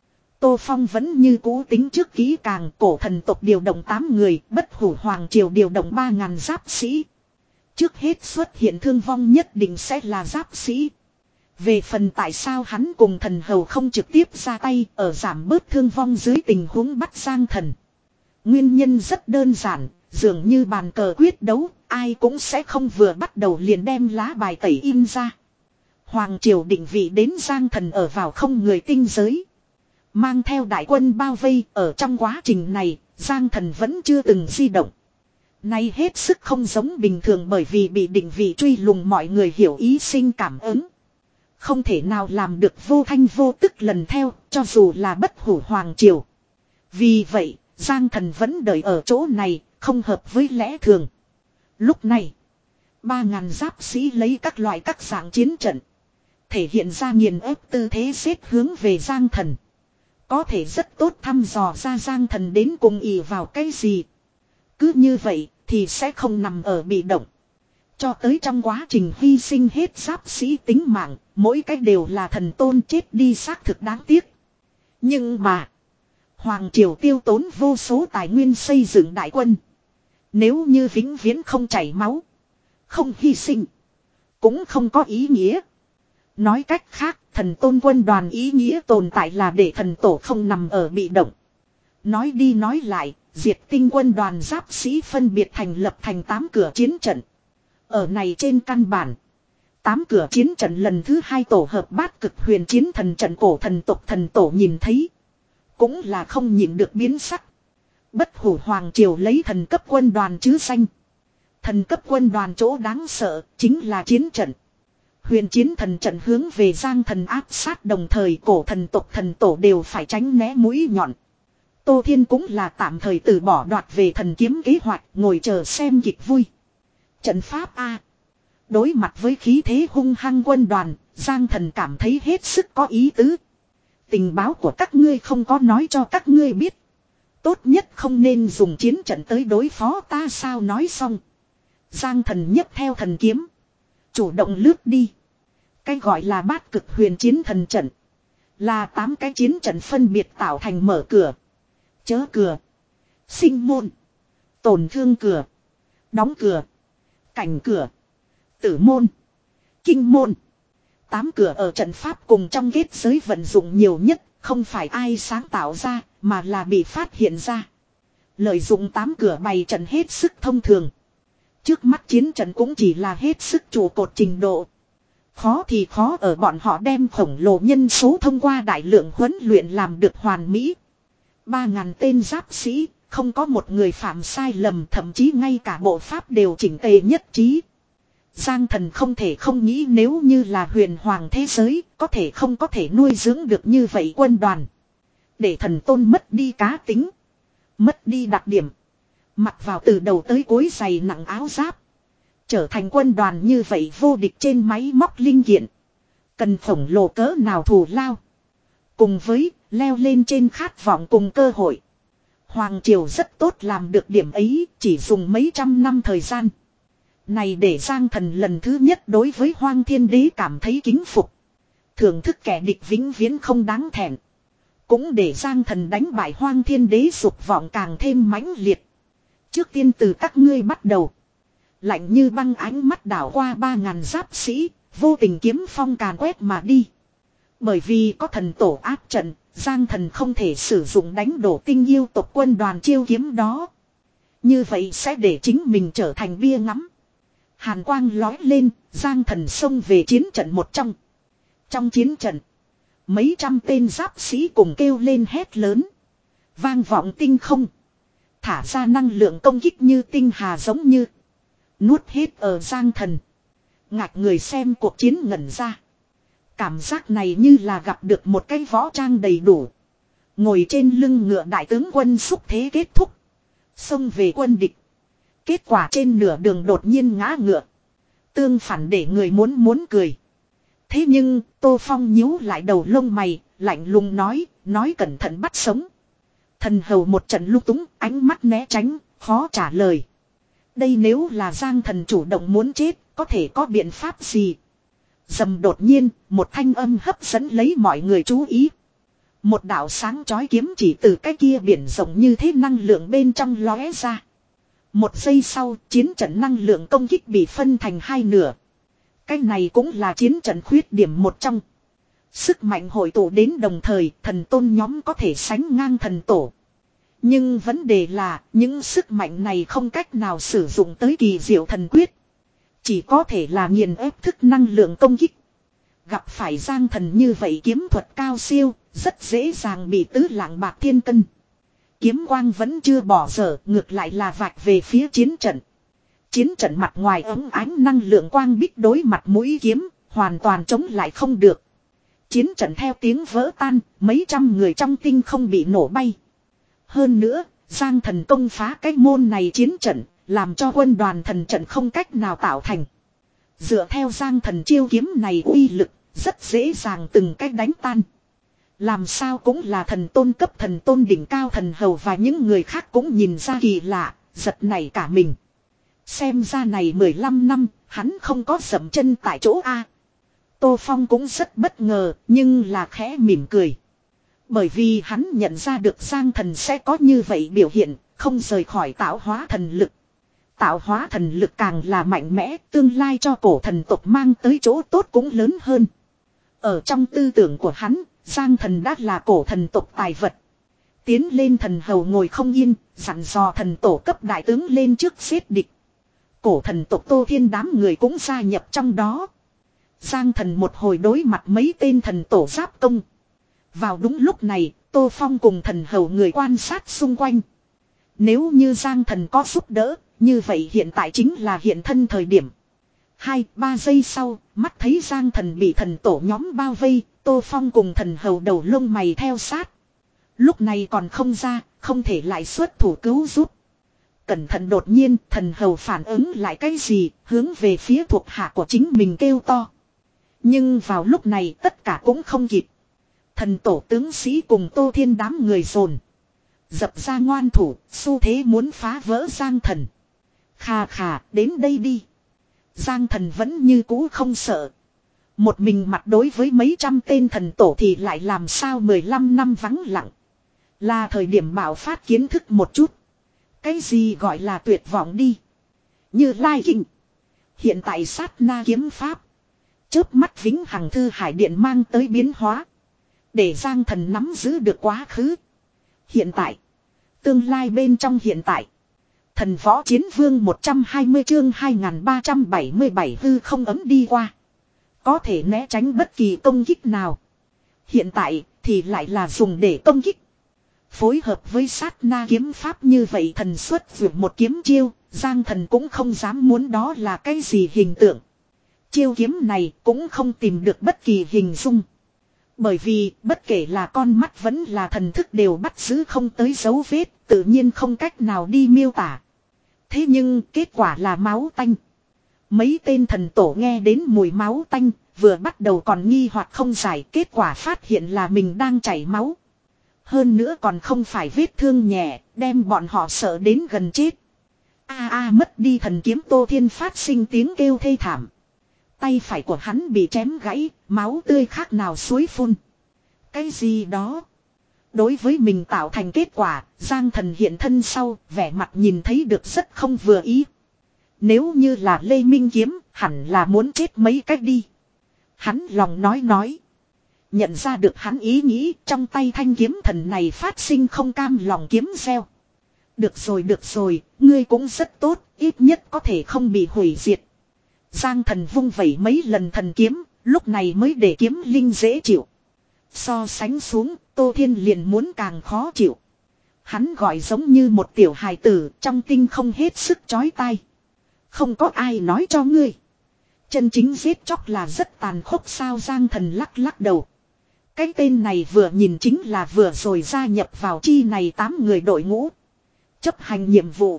Tô Phong vẫn như cũ tính trước kỹ càng, cổ thần tộc điều động tám người, bất hủ hoàng triều điều động ba ngàn giáp sĩ. Trước hết xuất hiện thương vong nhất định sẽ là giáp sĩ. Về phần tại sao hắn cùng thần hầu không trực tiếp ra tay, ở giảm bớt thương vong dưới tình huống bắt Giang thần. Nguyên nhân rất đơn giản, dường như bàn cờ quyết đấu, ai cũng sẽ không vừa bắt đầu liền đem lá bài tẩy in ra. Hoàng triều định vị đến Giang thần ở vào không người tinh giới. Mang theo đại quân bao vây, ở trong quá trình này, Giang thần vẫn chưa từng di động. Nay hết sức không giống bình thường bởi vì bị định vị truy lùng mọi người hiểu ý sinh cảm ứng. Không thể nào làm được vô thanh vô tức lần theo, cho dù là bất hủ hoàng triều. Vì vậy, Giang Thần vẫn đợi ở chỗ này, không hợp với lẽ thường. Lúc này, ba ngàn giáp sĩ lấy các loại các dạng chiến trận. Thể hiện ra nghiền ép tư thế xếp hướng về Giang Thần. Có thể rất tốt thăm dò ra Giang Thần đến cùng ỷ vào cái gì. Cứ như vậy thì sẽ không nằm ở bị động. Cho tới trong quá trình hy sinh hết giáp sĩ tính mạng, mỗi cách đều là thần tôn chết đi xác thực đáng tiếc. Nhưng mà, Hoàng Triều tiêu tốn vô số tài nguyên xây dựng đại quân. Nếu như vĩnh viễn không chảy máu, không hy sinh, cũng không có ý nghĩa. Nói cách khác, thần tôn quân đoàn ý nghĩa tồn tại là để thần tổ không nằm ở bị động. Nói đi nói lại, diệt tinh quân đoàn giáp sĩ phân biệt thành lập thành tám cửa chiến trận. Ở này trên căn bản, tám cửa chiến trận lần thứ hai tổ hợp bát cực huyền chiến thần trận cổ thần tộc thần tổ nhìn thấy. Cũng là không nhịn được biến sắc. Bất hủ hoàng triều lấy thần cấp quân đoàn chứ danh. Thần cấp quân đoàn chỗ đáng sợ chính là chiến trận. Huyền chiến thần trận hướng về Giang Thần áp sát đồng thời cổ thần tộc thần tổ đều phải tránh né mũi nhọn. Tô Thiên cũng là tạm thời từ bỏ đoạt về thần kiếm kế hoạch ngồi chờ xem kịch vui. Trận pháp A. Đối mặt với khí thế hung hăng quân đoàn, Giang Thần cảm thấy hết sức có ý tứ. Tình báo của các ngươi không có nói cho các ngươi biết. Tốt nhất không nên dùng chiến trận tới đối phó ta sao nói xong. Giang Thần nhấc theo thần kiếm. Chủ động lướt đi. Cái gọi là bát cực huyền chiến thần trận. Là tám cái chiến trận phân biệt tạo thành mở cửa. Chớ cửa. Sinh môn. Tổn thương cửa. Đóng cửa. Cảnh cửa. Tử môn. Kinh môn. Tám cửa ở trận pháp cùng trong kết giới vận dụng nhiều nhất. Không phải ai sáng tạo ra. Mà là bị phát hiện ra. Lợi dụng tám cửa bày trận hết sức thông thường. Trước mắt chiến trận cũng chỉ là hết sức trụ cột trình độ. Khó thì khó ở bọn họ đem khổng lồ nhân số thông qua đại lượng huấn luyện làm được hoàn mỹ. Ba ngàn tên giáp sĩ, không có một người phạm sai lầm thậm chí ngay cả bộ pháp đều chỉnh tề nhất trí. Giang Thần không thể không nghĩ nếu như là huyền hoàng thế giới, có thể không có thể nuôi dưỡng được như vậy quân đoàn. Để thần tôn mất đi cá tính, mất đi đặc điểm. Mặc vào từ đầu tới cuối giày nặng áo giáp. Trở thành quân đoàn như vậy vô địch trên máy móc linh kiện. Cần khổng lồ cỡ nào thù lao. Cùng với leo lên trên khát vọng cùng cơ hội. Hoàng Triều rất tốt làm được điểm ấy chỉ dùng mấy trăm năm thời gian. Này để Giang Thần lần thứ nhất đối với Hoang Thiên Đế cảm thấy kính phục. Thưởng thức kẻ địch vĩnh viễn không đáng thẹn. Cũng để Giang Thần đánh bại Hoang Thiên Đế dục vọng càng thêm mãnh liệt. Trước tiên từ các ngươi bắt đầu. Lạnh như băng ánh mắt đảo qua ba ngàn giáp sĩ, vô tình kiếm phong càn quét mà đi. Bởi vì có thần tổ áp trận, Giang Thần không thể sử dụng đánh đổ tinh yêu tộc quân đoàn chiêu kiếm đó. Như vậy sẽ để chính mình trở thành bia ngắm. Hàn quang lói lên, Giang Thần xông về chiến trận một trong. Trong chiến trận, mấy trăm tên giáp sĩ cùng kêu lên hét lớn. Vang vọng tinh không. Thả ra năng lượng công kích như tinh hà giống như. Nuốt hết ở Giang Thần. Ngạc người xem cuộc chiến ngẩn ra. Cảm giác này như là gặp được một cái võ trang đầy đủ. Ngồi trên lưng ngựa đại tướng quân xúc thế kết thúc. Xông về quân địch. Kết quả trên nửa đường đột nhiên ngã ngựa. Tương phản để người muốn muốn cười. Thế nhưng Tô Phong nhíu lại đầu lông mày. Lạnh lùng nói. Nói cẩn thận bắt sống. Thần hầu một trận lung túng. Ánh mắt né tránh. Khó trả lời. Đây nếu là Giang Thần chủ động muốn chết. Có thể có biện pháp gì. Dầm đột nhiên. Một thanh âm hấp dẫn lấy mọi người chú ý. Một đạo sáng chói kiếm chỉ từ cái kia biển rộng như thế năng lượng bên trong lóe ra. Một giây sau, chiến trận năng lượng công kích bị phân thành hai nửa. Cái này cũng là chiến trận khuyết điểm một trong. Sức mạnh hội tụ đến đồng thời, thần tôn nhóm có thể sánh ngang thần tổ. Nhưng vấn đề là, những sức mạnh này không cách nào sử dụng tới kỳ diệu thần quyết. Chỉ có thể là nghiền ép thức năng lượng công kích. Gặp phải Giang Thần như vậy kiếm thuật cao siêu, rất dễ dàng bị tứ lạng bạc thiên cân. kiếm quang vẫn chưa bỏ dở, ngược lại là vạch về phía chiến trận. Chiến trận mặt ngoài ấm ánh năng lượng quang bích đối mặt mũi kiếm, hoàn toàn chống lại không được. Chiến trận theo tiếng vỡ tan, mấy trăm người trong tinh không bị nổ bay. Hơn nữa, Giang Thần công phá cái môn này chiến trận, làm cho quân đoàn thần trận không cách nào tạo thành. Dựa theo Giang Thần chiêu kiếm này uy lực, rất dễ dàng từng cách đánh tan. Làm sao cũng là thần tôn cấp thần tôn đỉnh cao thần hầu và những người khác cũng nhìn ra kỳ lạ, giật nảy cả mình. Xem ra này mười lăm năm, hắn không có dậm chân tại chỗ A. Tô Phong cũng rất bất ngờ, nhưng là khẽ mỉm cười. Bởi vì hắn nhận ra được Giang Thần sẽ có như vậy biểu hiện, không rời khỏi tạo hóa thần lực. Tạo hóa thần lực càng là mạnh mẽ, tương lai cho cổ thần tộc mang tới chỗ tốt cũng lớn hơn. Ở trong tư tưởng của hắn, Giang Thần đã là cổ thần tộc tài vật. Tiến lên thần hầu ngồi không yên, dặn dò thần tổ cấp đại tướng lên trước giết địch. Cổ thần tộc Tô Thiên đám người cũng gia nhập trong đó. Giang Thần một hồi đối mặt mấy tên thần tổ giáp công. Vào đúng lúc này, Tô Phong cùng thần hầu người quan sát xung quanh. Nếu như Giang Thần có giúp đỡ, như vậy hiện tại chính là hiện thân thời điểm. Hai, ba giây sau, mắt thấy Giang Thần bị thần tổ nhóm bao vây, Tô Phong cùng thần hầu đầu lông mày theo sát. Lúc này còn không ra, không thể lại xuất thủ cứu giúp. Cẩn thận đột nhiên, thần hầu phản ứng lại cái gì, hướng về phía thuộc hạ của chính mình kêu to. Nhưng vào lúc này tất cả cũng không kịp. Thần tổ tướng sĩ cùng Tô Thiên đám người dồn dập ra ngoan thủ, xu thế muốn phá vỡ Giang Thần. Khà khà, đến đây đi. Giang Thần vẫn như cũ không sợ. Một mình mặt đối với mấy trăm tên thần tổ thì lại làm sao mười lăm năm vắng lặng. Là thời điểm bạo phát kiến thức một chút. Cái gì gọi là tuyệt vọng đi. Như Lai Kinh. Hiện tại sát na kiếm pháp. Chớp mắt vĩnh hằng thư hải điện mang tới biến hóa. Để Giang Thần nắm giữ được quá khứ. Hiện tại. Tương lai bên trong hiện tại. Thần võ chiến vương một trăm hai mươi chương hai nghìn ba trăm bảy mươi bảy hư không ấm đi qua. Có thể né tránh bất kỳ công kích nào. Hiện tại thì lại là dùng để công kích. Phối hợp với sát na kiếm pháp như vậy thần xuất vượt một kiếm chiêu. Giang Thần cũng không dám muốn đó là cái gì hình tượng. Chiêu kiếm này cũng không tìm được bất kỳ hình dung. Bởi vì bất kể là con mắt vẫn là thần thức đều bắt giữ không tới dấu vết, tự nhiên không cách nào đi miêu tả. Thế nhưng kết quả là máu tanh. Mấy tên thần tổ nghe đến mùi máu tanh, vừa bắt đầu còn nghi hoặc không giải, kết quả phát hiện là mình đang chảy máu. Hơn nữa còn không phải vết thương nhẹ, đem bọn họ sợ đến gần chết. A a mất đi thần kiếm Tô Thiên phát sinh tiếng kêu thê thảm. Tay phải của hắn bị chém gãy, máu tươi khác nào suối phun. Cái gì đó? Đối với mình tạo thành kết quả, Giang Thần hiện thân sau, vẻ mặt nhìn thấy được rất không vừa ý. Nếu như là Lê Minh Kiếm, hẳn là muốn chết mấy cách đi. Hắn lòng nói nói. Nhận ra được hắn ý nghĩ, trong tay thanh kiếm thần này phát sinh không cam lòng kiếm gieo. Được rồi được rồi, ngươi cũng rất tốt, ít nhất có thể không bị hủy diệt. Giang Thần vung vẩy mấy lần thần kiếm, lúc này mới để kiếm linh dễ chịu. So sánh xuống, Tô Thiên liền muốn càng khó chịu. Hắn gọi giống như một tiểu hài tử trong tinh không hết sức chói tai. Không có ai nói cho ngươi. Chân chính giết chóc là rất tàn khốc sao? Giang Thần lắc lắc đầu. Cái tên này vừa nhìn chính là vừa rồi gia nhập vào chi này tám người đội ngũ. Chấp hành nhiệm vụ.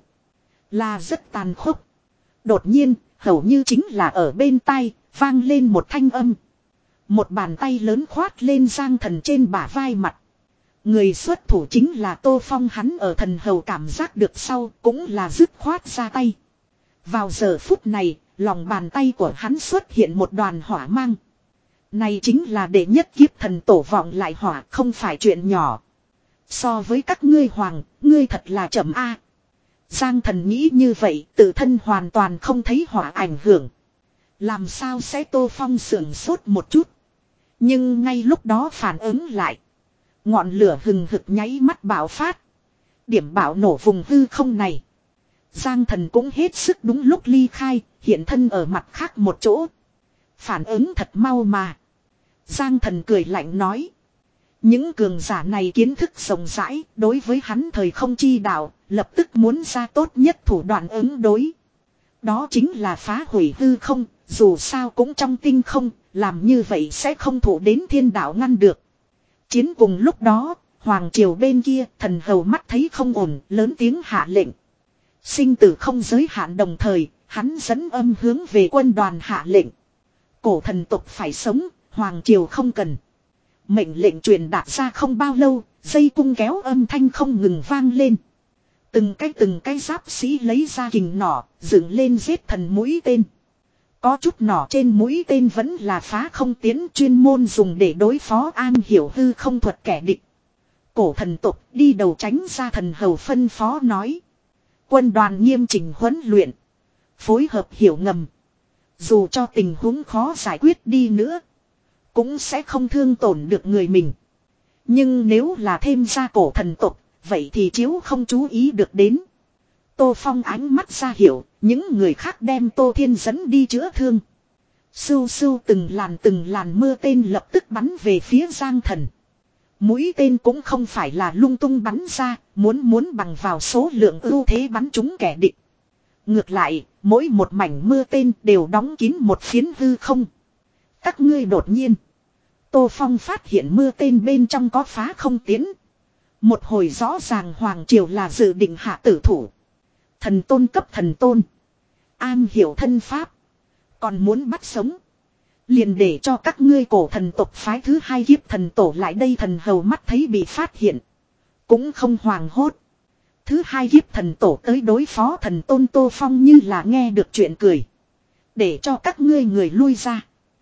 Là rất tàn khốc. Đột nhiên, hầu như chính là ở bên tai, vang lên một thanh âm. Một bàn tay lớn khoát lên Giang Thần trên bả vai mặt. Người xuất thủ chính là Tô Phong, hắn ở thần hầu cảm giác được sau cũng là dứt khoát ra tay. Vào giờ phút này, lòng bàn tay của hắn xuất hiện một đoàn hỏa mang. Này chính là đệ nhất kiếp thần tổ vọng lại hỏa, không phải chuyện nhỏ. So với các ngươi hoàng, ngươi thật là chậm a. Giang Thần nghĩ như vậy, tự thân hoàn toàn không thấy hỏa ảnh hưởng. Làm sao sẽ? Tô Phong sưởng sốt một chút. Nhưng ngay lúc đó phản ứng lại. Ngọn lửa hừng hực nháy mắt bạo phát. Điểm bạo nổ vùng hư không này. Giang Thần cũng hết sức đúng lúc ly khai, hiện thân ở mặt khác một chỗ. Phản ứng thật mau mà. Giang Thần cười lạnh nói. Những cường giả này kiến thức rộng rãi, đối với hắn thời không chi đạo, lập tức muốn ra tốt nhất thủ đoạn ứng đối. Đó chính là phá hủy hư không, dù sao cũng trong tinh không, làm như vậy sẽ không thủ đến thiên đạo ngăn được. Chiến cùng lúc đó, hoàng triều bên kia, thần hầu mắt thấy không ổn, lớn tiếng hạ lệnh. Sinh tử không giới hạn đồng thời, hắn dẫn âm hướng về quân đoàn hạ lệnh. Cổ thần tộc phải sống, hoàng triều không cần. Mệnh lệnh truyền đạt ra không bao lâu, dây cung kéo âm thanh không ngừng vang lên. Từng cái từng cái giáp sĩ lấy ra kình nỏ, dựng lên giết thần mũi tên. Có chút nỏ trên mũi tên vẫn là phá không tiến chuyên môn dùng để đối phó an hiểu hư không thuật kẻ địch. Cổ thần tộc đi đầu tránh ra thần hầu phân phó nói. Quân đoàn nghiêm chỉnh huấn luyện. Phối hợp hiểu ngầm. Dù cho tình huống khó giải quyết đi nữa. Cũng sẽ không thương tổn được người mình. Nhưng nếu là thêm ra cổ thần tộc. Vậy thì chiếu không chú ý được đến. Tô Phong ánh mắt ra hiểu. Những người khác đem Tô Thiên dẫn đi chữa thương. Sưu sưu từng làn từng làn mưa tên lập tức bắn về phía Giang Thần. Mũi tên cũng không phải là lung tung bắn ra. Muốn muốn bằng vào số lượng ưu thế bắn trúng kẻ địch. Ngược lại, mỗi một mảnh mưa tên đều đóng kín một phiến hư không. Các ngươi đột nhiên. Tô Phong phát hiện mưa tên bên trong có phá không tiến. Một hồi rõ ràng hoàng triều là dự định hạ tử thủ. Thần tôn cấp thần tôn. An hiểu thân pháp. Còn muốn bắt sống. Liền để cho các ngươi cổ thần tộc phái thứ hai kiếp thần tổ lại đây. Thần hầu mắt thấy bị phát hiện. Cũng không hoàng hốt. Thứ hai kiếp thần tổ tới đối phó thần tôn Tô Phong như là nghe được chuyện cười. Để cho các ngươi người lui ra.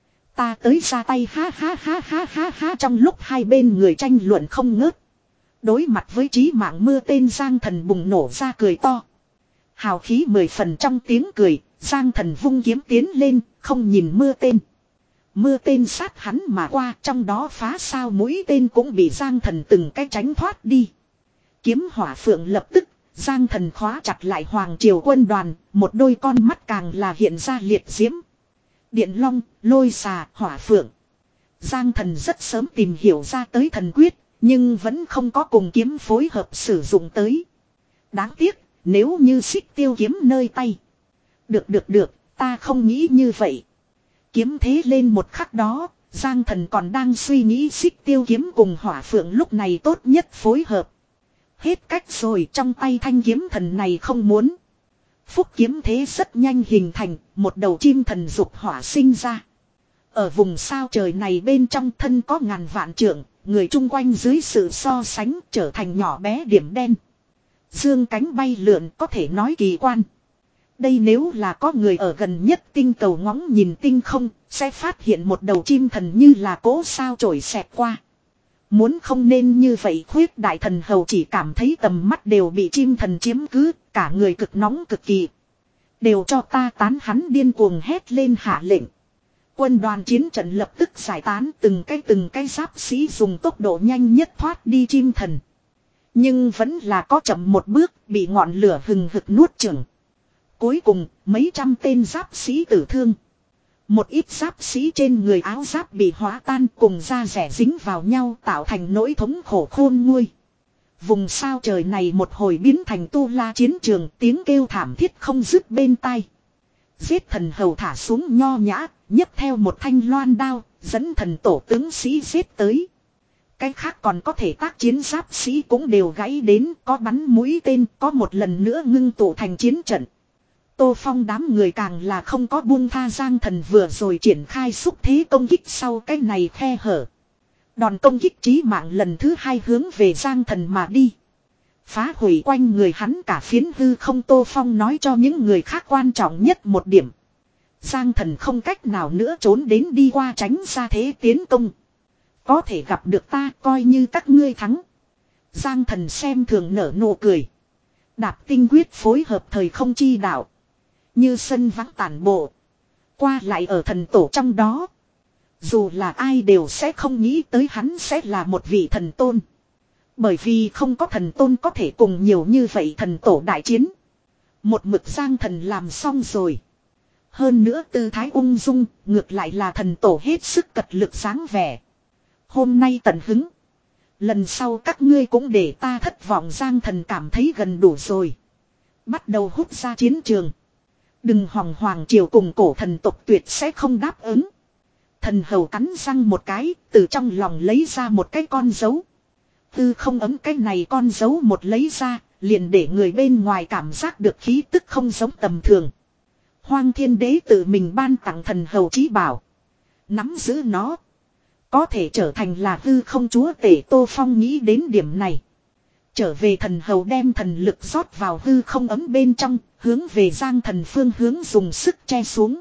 Ta tới ra tay ha ha ha ha ha ha. Trong lúc hai bên người tranh luận không ngớt. Đối mặt với chí mạng mưa tên Giang Thần bùng nổ ra cười to. Hào khí mười phần trong tiếng cười. Giang Thần vung kiếm tiến lên. Không nhìn mưa tên. Mưa tên sát hắn mà qua. Trong đó phá sao mũi tên cũng bị Giang Thần từng cái tránh thoát đi. Kiếm hỏa phượng lập tức. Giang Thần khóa chặt lại hoàng triều quân đoàn. Một đôi con mắt càng là hiện ra liệt diễm. Điện long, lôi xà, hỏa phượng. Giang Thần rất sớm tìm hiểu ra tới thần quyết. Nhưng vẫn không có cùng kiếm phối hợp sử dụng tới. Đáng tiếc, nếu như xích tiêu kiếm nơi tay. Được được được, ta không nghĩ như vậy. Kiếm thế lên một khắc đó, Giang Thần còn đang suy nghĩ xích tiêu kiếm cùng hỏa phượng lúc này tốt nhất phối hợp. Hết cách rồi, trong tay thanh kiếm thần này không muốn. Phúc kiếm thế rất nhanh hình thành, một đầu chim thần dục hỏa sinh ra. Ở vùng sao trời này bên trong thân có ngàn vạn trượng, người chung quanh dưới sự so sánh trở thành nhỏ bé điểm đen. Dương cánh bay lượn có thể nói kỳ quan. Đây nếu là có người ở gần nhất tinh cầu ngóng nhìn tinh không, sẽ phát hiện một đầu chim thần như là cỗ sao trổi xẹt qua. Muốn không nên như vậy khuyết đại thần hầu chỉ cảm thấy tầm mắt đều bị chim thần chiếm cứ, cả người cực nóng cực kỳ. Đều cho ta tán hắn điên cuồng hét lên hạ lệnh. Quân đoàn chiến trận lập tức giải tán từng cái từng cái giáp sĩ dùng tốc độ nhanh nhất thoát đi chim thần. Nhưng vẫn là có chậm một bước bị ngọn lửa hừng hực nuốt chửng. Cuối cùng mấy trăm tên giáp sĩ tử thương. Một ít giáp sĩ trên người áo giáp bị hóa tan cùng da rẻ dính vào nhau tạo thành nỗi thống khổ khôn nguôi. Vùng sao trời này một hồi biến thành tu la chiến trường tiếng kêu thảm thiết không dứt bên tai. Giết thần hầu thả xuống nho nhã, nhấp theo một thanh loan đao, dẫn thần tổ tướng sĩ giết tới. Cái khác còn có thể tác chiến giáp sĩ cũng đều gãy đến, có bắn mũi tên, có một lần nữa ngưng tụ thành chiến trận. Tô Phong đám người càng là không có buông tha. Giang Thần vừa rồi triển khai xúc thế công kích sau cái này khe hở. Đòn công kích chí mạng lần thứ hai hướng về Giang Thần mà đi. Phá hủy quanh người hắn cả phiến hư không. Tô Phong nói cho những người khác quan trọng nhất một điểm. Giang Thần không cách nào nữa trốn đến đi qua tránh ra thế tiến công. Có thể gặp được ta coi như các ngươi thắng. Giang Thần xem thường nở nụ cười. Đạp tinh quyết phối hợp thời không chi đạo. Như sân vắng tản bộ. Qua lại ở thần tổ trong đó. Dù là ai đều sẽ không nghĩ tới hắn sẽ là một vị thần tôn. Bởi vì không có thần tôn có thể cùng nhiều như vậy thần tổ đại chiến. Một mực Giang Thần làm xong rồi. Hơn nữa tư thái ung dung, ngược lại là thần tổ hết sức cật lực sáng vẻ. Hôm nay tận hứng. Lần sau các ngươi cũng để ta thất vọng. Giang Thần cảm thấy gần đủ rồi. Bắt đầu hút ra chiến trường. Đừng hòng hoàng triều cùng cổ thần tộc tuyệt sẽ không đáp ứng. Thần hầu cắn răng một cái, từ trong lòng lấy ra một cái con dấu. Tư không ấm cái này con dấu một lấy ra, liền để người bên ngoài cảm giác được khí tức không giống tầm thường. Hoang Thiên Đế tự mình ban tặng thần hầu chí bảo. Nắm giữ nó. Có thể trở thành là hư không chúa tể. Tô Phong nghĩ đến điểm này. Trở về thần hầu đem thần lực rót vào hư không ấm bên trong, hướng về Giang Thần phương hướng dùng sức che xuống.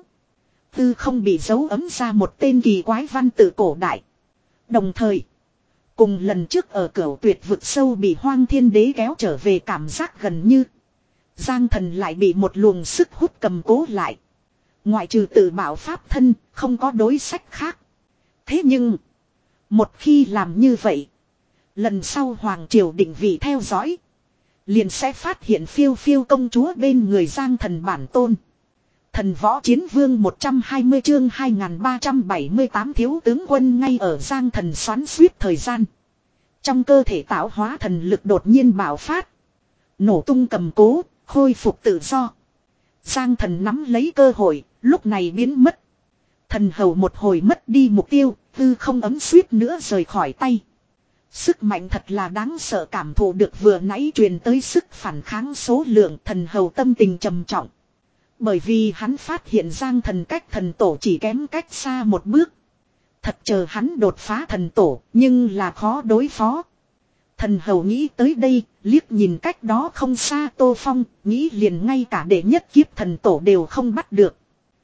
Hư không bị dấu ấm ra một tên kỳ quái văn tự cổ đại. Đồng thời, cùng lần trước ở cửu tuyệt vực sâu bị Hoang Thiên Đế kéo trở về cảm giác gần như. Giang Thần lại bị một luồng sức hút cầm cố lại. Ngoại trừ tự bảo pháp thân, không có đối sách khác. Thế nhưng, một khi làm như vậy, lần sau Hoàng Triều định vị theo dõi, liền sẽ phát hiện phiêu phiêu công chúa bên người Giang Thần bản tôn. Thần võ chiến vương một trăm hai mươi chương hai nghìn ba trăm bảy mươi tám thiếu tướng quân ngay ở Giang Thần xoắn suýt thời gian. Trong cơ thể tạo hóa thần lực đột nhiên bạo phát. Nổ tung cầm cố, khôi phục tự do. Giang Thần nắm lấy cơ hội, lúc này biến mất. Thần hầu một hồi mất đi mục tiêu, hư không ấm suýt nữa rời khỏi tay. Sức mạnh thật là đáng sợ, cảm thụ được vừa nãy truyền tới sức phản kháng số lượng. Thần hầu tâm tình trầm trọng. Bởi vì hắn phát hiện Giang Thần cách thần tổ chỉ kém cách xa một bước. Thật chờ hắn đột phá thần tổ, nhưng là khó đối phó. Thần hầu nghĩ tới đây, liếc nhìn cách đó không xa Tô Phong, nghĩ liền ngay cả đệ nhất kiếp thần tổ đều không bắt được.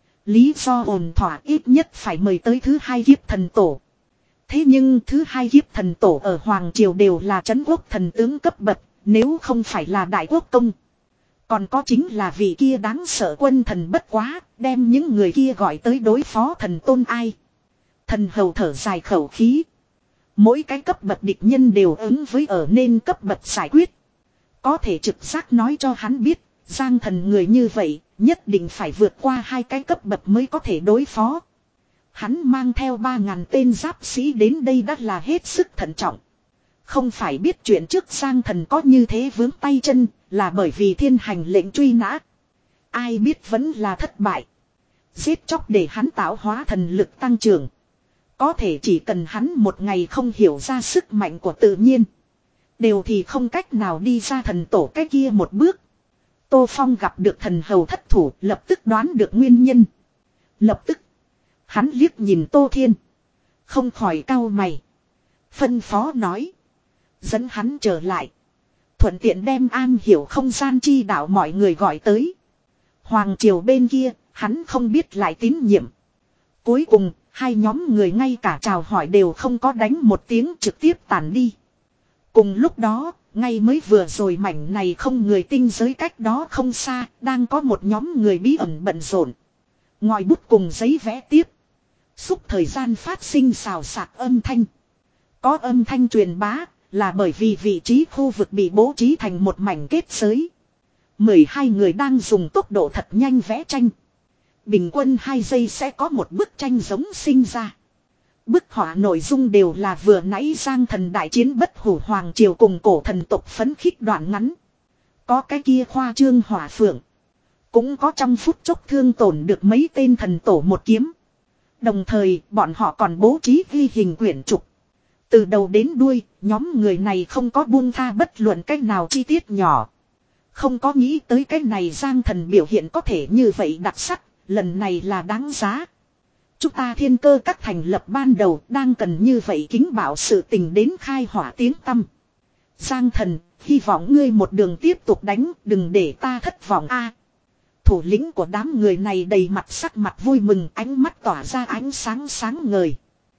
Lý do ổn thỏa ít nhất phải mời tới thứ hai kiếp thần tổ. Thế nhưng thứ hai kiếp thần tổ ở Hoàng Triều đều là trấn quốc thần tướng cấp bậc, nếu không phải là đại quốc công. Còn có chính là vị kia đáng sợ quân thần bất quá, đem những người kia gọi tới đối phó thần tôn ai. Thần hầu thở dài khẩu khí. Mỗi cái cấp bậc địch nhân đều ứng với ở nên cấp bậc giải quyết. Có thể trực giác nói cho hắn biết, Giang Thần người như vậy, nhất định phải vượt qua hai cái cấp bậc mới có thể đối phó. Hắn mang theo ba ngàn tên giáp sĩ đến đây đã là hết sức thận trọng. Không phải biết chuyện trước Giang Thần có như thế vướng tay chân, là bởi vì thiên hành lệnh truy nã. Ai biết vẫn là thất bại. Giết chóc để hắn tạo hóa thần lực tăng trưởng. Có thể chỉ cần hắn một ngày không hiểu ra sức mạnh của tự nhiên, đều thì không cách nào đi ra thần tổ cái kia một bước. Tô Phong gặp được thần hầu thất thủ, lập tức đoán được nguyên nhân. Lập tức, hắn liếc nhìn Tô Thiên, không khỏi cau mày. Phân phó nói, dẫn hắn trở lại. Thuận tiện đem an hiểu không gian chi đạo mọi người gọi tới. Hoàng Triều bên kia, hắn không biết lại tín nhiệm. Cuối cùng, hai nhóm người ngay cả chào hỏi đều không có đánh một tiếng trực tiếp tản đi. Cùng lúc đó, ngay mới vừa rồi mảnh này không người tinh giới cách đó không xa, đang có một nhóm người bí ẩn bận rộn. Ngòi bút cùng giấy vẽ tiếp. Xúc thời gian phát sinh xào xạc âm thanh. Có âm thanh truyền bá, là bởi vì vị trí khu vực bị bố trí thành một mảnh kết giới. mười hai người đang dùng tốc độ thật nhanh vẽ tranh. Bình quân hai giây sẽ có một bức tranh giống sinh ra. Bức họa nội dung đều là vừa nãy Giang Thần đại chiến bất hủ Hoàng Triều cùng cổ thần tộc phấn khích đoạn ngắn. Có cái kia khoa trương hỏa phượng. Cũng có trong phút chốc thương tổn được mấy tên thần tổ một kiếm. Đồng thời bọn họ còn bố trí ghi hình quyển trục. Từ đầu đến đuôi, nhóm người này không có buông tha bất luận cách nào chi tiết nhỏ. Không có nghĩ tới cái này Giang Thần biểu hiện có thể như vậy đặc sắc, lần này là đáng giá. Chúng ta thiên cơ các thành lập ban đầu đang cần như vậy kính bảo sự tình đến khai hỏa tiếng tăm. Giang Thần, hy vọng ngươi một đường tiếp tục đánh, đừng để ta thất vọng a. Thủ lĩnh của đám người này đầy mặt sắc mặt vui mừng, ánh mắt tỏa ra ánh sáng sáng ngời.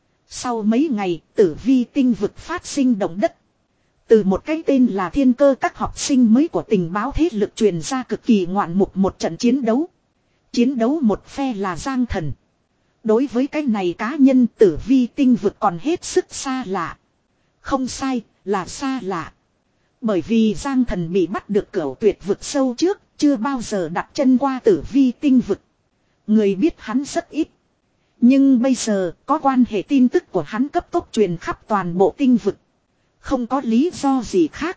Sau mấy ngày, tử vi tinh vực phát sinh động đất. Từ một cái tên là thiên cơ các học sinh mới của tình báo thế lực truyền ra cực kỳ ngoạn mục một trận chiến đấu. Chiến đấu một phe là Giang Thần. Đối với cái này cá nhân tử vi tinh vực còn hết sức xa lạ. Không sai, là xa lạ. Bởi vì Giang Thần bị bắt được cửu tuyệt vực sâu trước, chưa bao giờ đặt chân qua tử vi tinh vực. Người biết hắn rất ít. Nhưng bây giờ có quan hệ tin tức của hắn cấp tốc truyền khắp toàn bộ tinh vực. Không có lý do gì khác.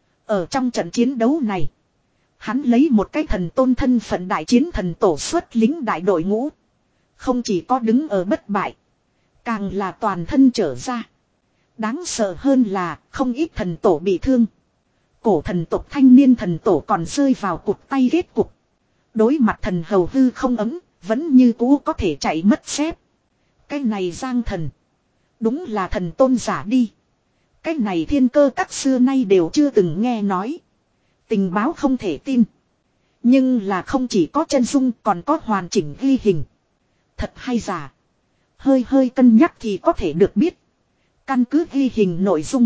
Ở trong trận chiến đấu này. Hắn lấy một cái thần tôn thân phận đại chiến thần tổ xuất lính đại đội ngũ. Không chỉ có đứng ở bất bại. Càng là toàn thân trở ra. Đáng sợ hơn là không ít thần tổ bị thương. Cổ thần tộc thanh niên thần tổ còn rơi vào cục tay kết cục. Đối mặt thần hầu hư không ấm. Vẫn như cũ có thể chạy mất xếp. Cái này Giang thần. Đúng là thần tôn giả đi. Cái này thiên cơ các xưa nay đều chưa từng nghe nói. Tình báo không thể tin. Nhưng là không chỉ có chân dung còn có hoàn chỉnh ghi hình. Thật hay giả. Hơi hơi cân nhắc thì có thể được biết. Căn cứ ghi hình nội dung.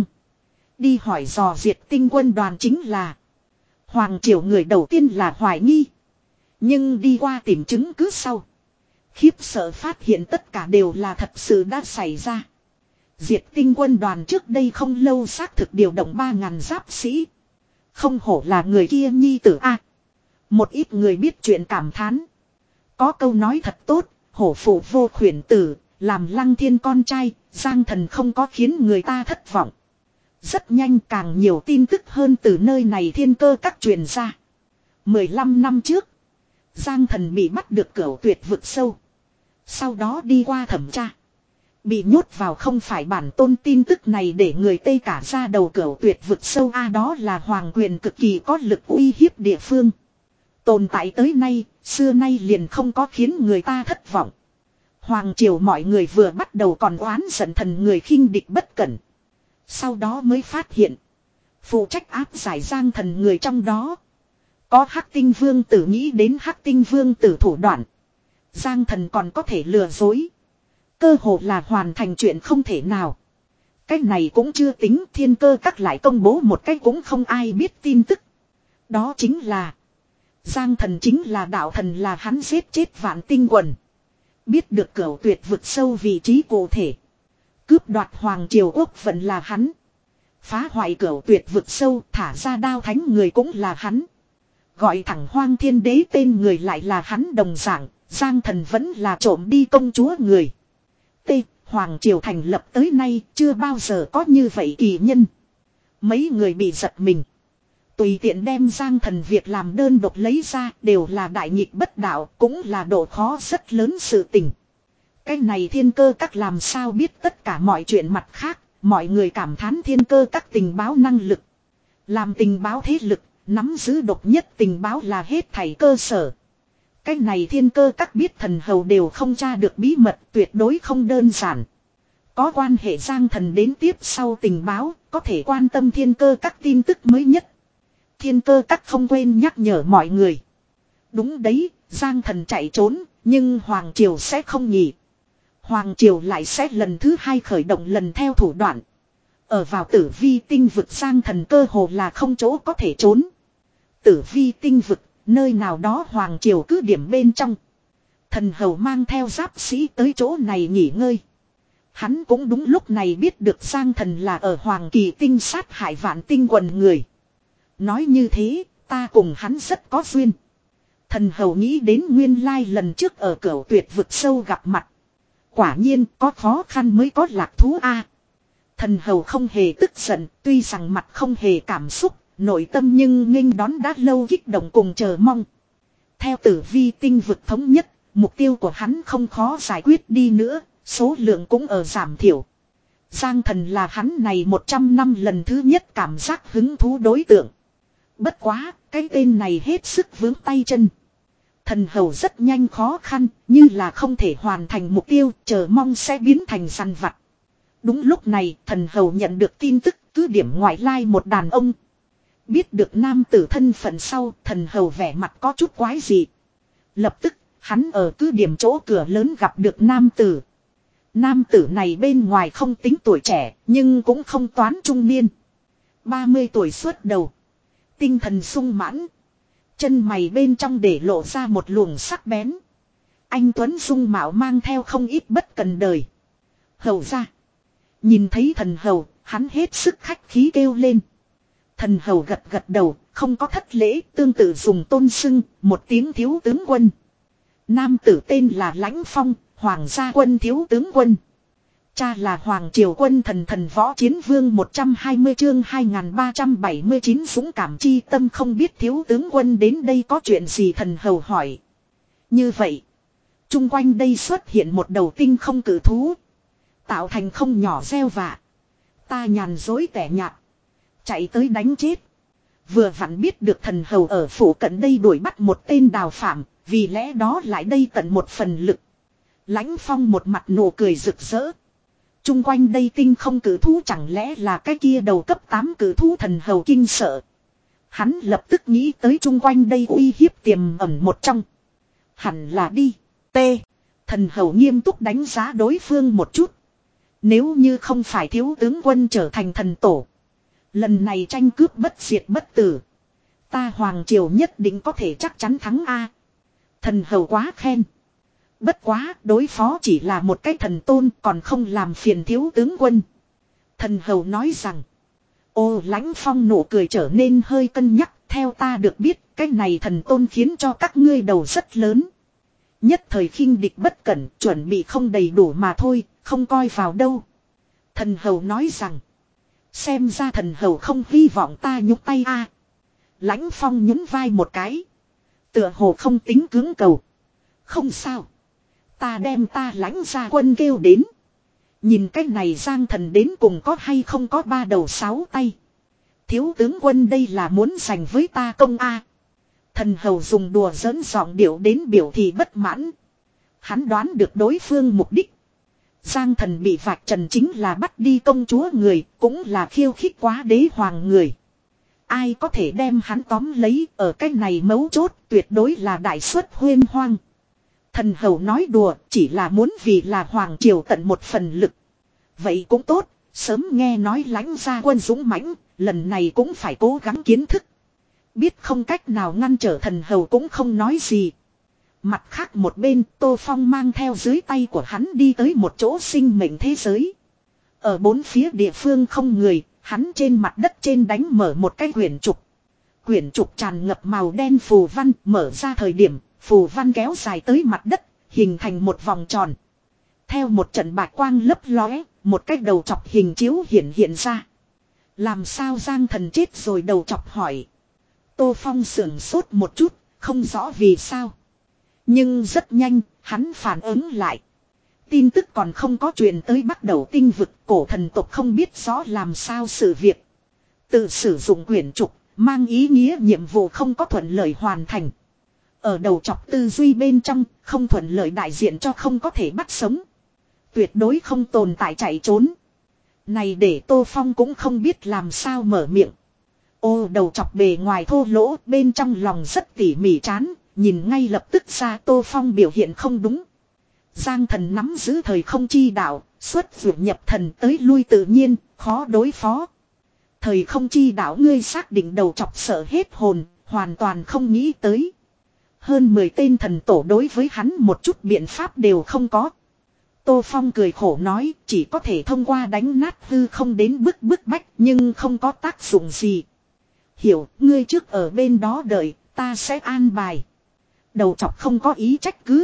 Đi hỏi dò diệt tinh quân đoàn chính là. Hoàng triều người đầu tiên là hoài nghi. Nhưng đi qua tìm chứng cứ sau. Khiếp sợ phát hiện tất cả đều là thật sự đã xảy ra. Diệt tinh quân đoàn trước đây không lâu xác thực điều động ba ngàn giáp sĩ. Không hổ là người kia nhi tử A. Một ít người biết chuyện cảm thán. Có câu nói thật tốt, hổ phụ vô khuyển tử, làm lăng thiên con trai, Giang thần không có khiến người ta thất vọng. Rất nhanh càng nhiều tin tức hơn từ nơi này thiên cơ các truyền ra. mười lăm năm trước, Giang thần bị bắt được cửu tuyệt vực sâu. Sau đó đi qua thẩm tra. Bị nhốt vào không phải bản tôn tin tức này để người Tây cả ra đầu cửu tuyệt vực sâu A, đó là hoàng quyền cực kỳ có lực uy hiếp địa phương. Tồn tại tới nay, xưa nay liền không có khiến người ta thất vọng. Hoàng triều mọi người vừa bắt đầu còn oán giận thần người khinh địch bất cẩn. Sau đó mới phát hiện. Phụ trách áp giải Giang thần người trong đó. Có Hắc Tinh Vương tử nghĩ đến Hắc Tinh Vương tử thủ đoạn. Giang thần còn có thể lừa dối. Cơ hồ là hoàn thành chuyện không thể nào. Cái này cũng chưa tính, thiên cơ các lại công bố một cái cũng không ai biết tin tức. Đó chính là. Giang thần chính là đạo thần, là hắn giết chết vạn tinh quần. Biết được cửu tuyệt vực sâu vị trí cụ thể. Cướp đoạt hoàng triều quốc vận là hắn. Phá hoại cửu tuyệt vực sâu, thả ra đao thánh người cũng là hắn. Gọi thẳng hoang thiên đế tên người lại là hắn đồng dạng. Giang thần vẫn là trộm đi công chúa người. T. Hoàng triều thành lập tới nay chưa bao giờ có như vậy kỳ nhân. Mấy người bị giật mình. Tùy tiện đem Giang thần việc làm đơn độc lấy ra đều là đại nghịch bất đạo, cũng là độ khó rất lớn sự tình. Cái này thiên cơ các làm sao biết tất cả mọi chuyện mặt khác, mọi người cảm thán thiên cơ các tình báo năng lực. Làm tình báo thế lực, nắm giữ độc nhất tình báo là hết thảy cơ sở. Cái này thiên cơ các biết thần hầu đều không tra được bí mật, tuyệt đối không đơn giản. Có quan hệ Giang thần đến tiếp sau tình báo, có thể quan tâm thiên cơ các tin tức mới nhất. Thiên cơ các không quên nhắc nhở mọi người. Đúng đấy, Giang thần chạy trốn, nhưng Hoàng triều sẽ không nhỉ. Hoàng triều lại sẽ lần thứ hai khởi động lần theo thủ đoạn. Ở vào tử vi tinh vực Giang thần cơ hồ là không chỗ có thể trốn. Tử vi tinh vực, nơi nào đó Hoàng triều cứ điểm bên trong. Thần hầu mang theo giáp sĩ tới chỗ này nghỉ ngơi. Hắn cũng đúng lúc này biết được Giang thần là ở Hoàng Kỳ tinh sát hại vạn tinh quần người. Nói như thế, ta cùng hắn rất có duyên. Thần hầu nghĩ đến nguyên lai lần trước ở cửu tuyệt vực sâu gặp mặt. Quả nhiên có khó khăn mới có lạc thú a. Thần hầu không hề tức giận, tuy rằng mặt không hề cảm xúc, nội tâm nhưng nghênh đón đã lâu kích động cùng chờ mong. Theo tử vi tinh vực thống nhất, mục tiêu của hắn không khó giải quyết đi nữa, số lượng cũng ở giảm thiểu. Giang thần là hắn này một trăm năm lần thứ nhất cảm giác hứng thú đối tượng. Bất quá, cái tên này hết sức vướng tay chân. Thần hầu rất nhanh khó khăn, như là không thể hoàn thành mục tiêu, chờ mong sẽ biến thành săn vặt. Đúng lúc này, thần hầu nhận được tin tức cứ điểm ngoại lai một đàn ông. Biết được nam tử thân phận sau, thần hầu vẻ mặt có chút quái dị. Lập tức, hắn ở cứ điểm chỗ cửa lớn gặp được nam tử. Nam tử này bên ngoài không tính tuổi trẻ, nhưng cũng không toán trung niên. ba mươi tuổi xuất đầu. Tinh thần sung mãn. Chân mày bên trong để lộ ra một luồng sắc bén. Anh tuấn dung mạo mang theo không ít bất cần đời. Hầu ra. Nhìn thấy thần hầu, hắn hết sức khách khí kêu lên. Thần hầu gật gật đầu, không có thất lễ, tương tự dùng tôn xưng, một tiếng thiếu tướng quân. Nam tử tên là Lãnh Phong, hoàng gia quân thiếu tướng quân. Cha là Hoàng Triều Quân Thần Thần Võ Chiến Vương một trăm hai mươi chương hai nghìn ba trăm bảy mươi chín dũng cảm chi tâm không biết thiếu tướng quân đến đây có chuyện gì thần hầu hỏi. Như vậy, chung quanh đây xuất hiện một đầu tinh không cử thú. Tạo thành không nhỏ gieo vạ. Ta nhàn dối tẻ nhạt. Chạy tới đánh chết. Vừa vặn biết được thần hầu ở phủ cận đây đuổi bắt một tên đào phạm. Vì lẽ đó lại đây tận một phần lực. Lãnh Phong một mặt nụ cười rực rỡ. Trung quanh đây tinh không cử thú chẳng lẽ là cái kia đầu cấp tám cử thú thần hầu kinh sợ. Hắn lập tức nghĩ tới chung quanh đây uy hiếp tiềm ẩn một trong. Hẳn là đi. T. Thần hầu nghiêm túc đánh giá đối phương một chút. Nếu như không phải thiếu tướng quân trở thành thần tổ. Lần này tranh cướp bất diệt bất tử. Ta Hoàng Triều nhất định có thể chắc chắn thắng A. Thần hầu quá khen. Bất quá đối phó chỉ là một cái thần tôn còn không làm phiền thiếu tướng quân. Thần hầu nói rằng. Ô Lãnh Phong nụ cười trở nên hơi cân nhắc. Theo ta được biết cái này thần tôn khiến cho các ngươi đầu rất lớn. Nhất thời khinh địch bất cẩn chuẩn bị không đầy đủ mà thôi. Không coi vào đâu. Thần hầu nói rằng. Xem ra thần hầu không hy vọng ta nhúc tay a. Lãnh Phong nhún vai một cái. Tựa hồ không tính cứng cầu. Không sao. Ta đem ta Lãnh gia quân kêu đến. Nhìn cái này Giang thần đến cùng có hay không có ba đầu sáu tay. Thiếu tướng quân đây là muốn giành với ta công a. Thần hầu dùng đùa giỡn giọng điệu đến biểu thị bất mãn. Hắn đoán được đối phương mục đích. Giang thần bị vạch trần chính là bắt đi công chúa người, cũng là khiêu khích quá đế hoàng người. Ai có thể đem hắn tóm lấy ở cái này mấu chốt tuyệt đối là đại suất huyên hoang. Thần hầu nói đùa chỉ là muốn vì là Hoàng Triều tận một phần lực. Vậy cũng tốt, sớm nghe nói Lãnh gia quân dũng mãnh, lần này cũng phải cố gắng kiến thức. Biết không cách nào ngăn trở thần hầu cũng không nói gì. Mặt khác một bên Tô Phong mang theo dưới tay của hắn đi tới một chỗ sinh mệnh thế giới. Ở bốn phía địa phương không người, hắn trên mặt đất trên đánh mở một cái quyển trục. Quyển trục tràn ngập màu đen phù văn mở ra thời điểm, phù văn kéo dài tới mặt đất, hình thành một vòng tròn. Theo một trận bạch quang lấp lóe, một cái đầu chọc hình chiếu hiện hiện ra. Làm sao Giang thần chết rồi đầu chọc hỏi. Tô Phong sưởng sốt một chút, không rõ vì sao. Nhưng rất nhanh, hắn phản ứng lại. Tin tức còn không có truyền tới bắt đầu tinh vực cổ thần tộc không biết rõ làm sao sự việc. Tự sử dụng quyển trục, mang ý nghĩa nhiệm vụ không có thuận lợi hoàn thành. Ở đầu chọc tư duy bên trong, không thuận lợi đại diện cho không có thể bắt sống. Tuyệt đối không tồn tại chạy trốn. Này để Tô Phong cũng không biết làm sao mở miệng. Ô đầu chọc bề ngoài thô lỗ bên trong lòng rất tỉ mỉ chán. Nhìn ngay lập tức ra Tô Phong biểu hiện không đúng. Giang thần nắm giữ thời không chi đạo, xuất vượt nhập thần tới lui tự nhiên, khó đối phó. Thời không chi đạo ngươi xác định đầu chọc sợ hết hồn, hoàn toàn không nghĩ tới. Hơn mười tên thần tổ đối với hắn một chút biện pháp đều không có. Tô Phong cười khổ nói chỉ có thể thông qua đánh nát hư không đến bức bức bách nhưng không có tác dụng gì. Hiểu, ngươi trước ở bên đó đợi, ta sẽ an bài. Đầu chọc không có ý trách cứ.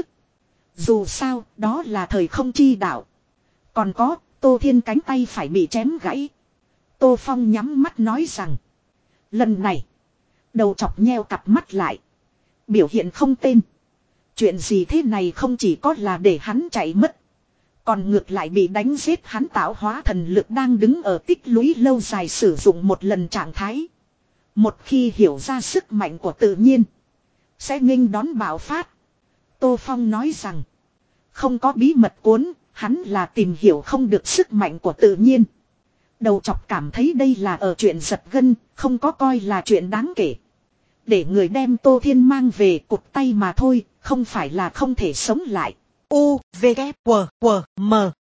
Dù sao, đó là thời không chi đạo. Còn có, Tô Thiên cánh tay phải bị chém gãy. Tô Phong nhắm mắt nói rằng. Lần này, đầu chọc nheo cặp mắt lại. Biểu hiện không tên. Chuyện gì thế này không chỉ có là để hắn chạy mất. Còn ngược lại bị đánh giết hắn tạo hóa thần lực đang đứng ở tích lũy lâu dài sử dụng một lần trạng thái. Một khi hiểu ra sức mạnh của tự nhiên. Sẽ nghênh đón bạo phát. Tô Phong nói rằng. Không có bí mật cuốn. Hắn là tìm hiểu không được sức mạnh của tự nhiên. Đầu chọc cảm thấy đây là ở chuyện giật gân. Không có coi là chuyện đáng kể. Để người đem Tô Thiên mang về cụt tay mà thôi. Không phải là không thể sống lại. U, V, K, W, W, M.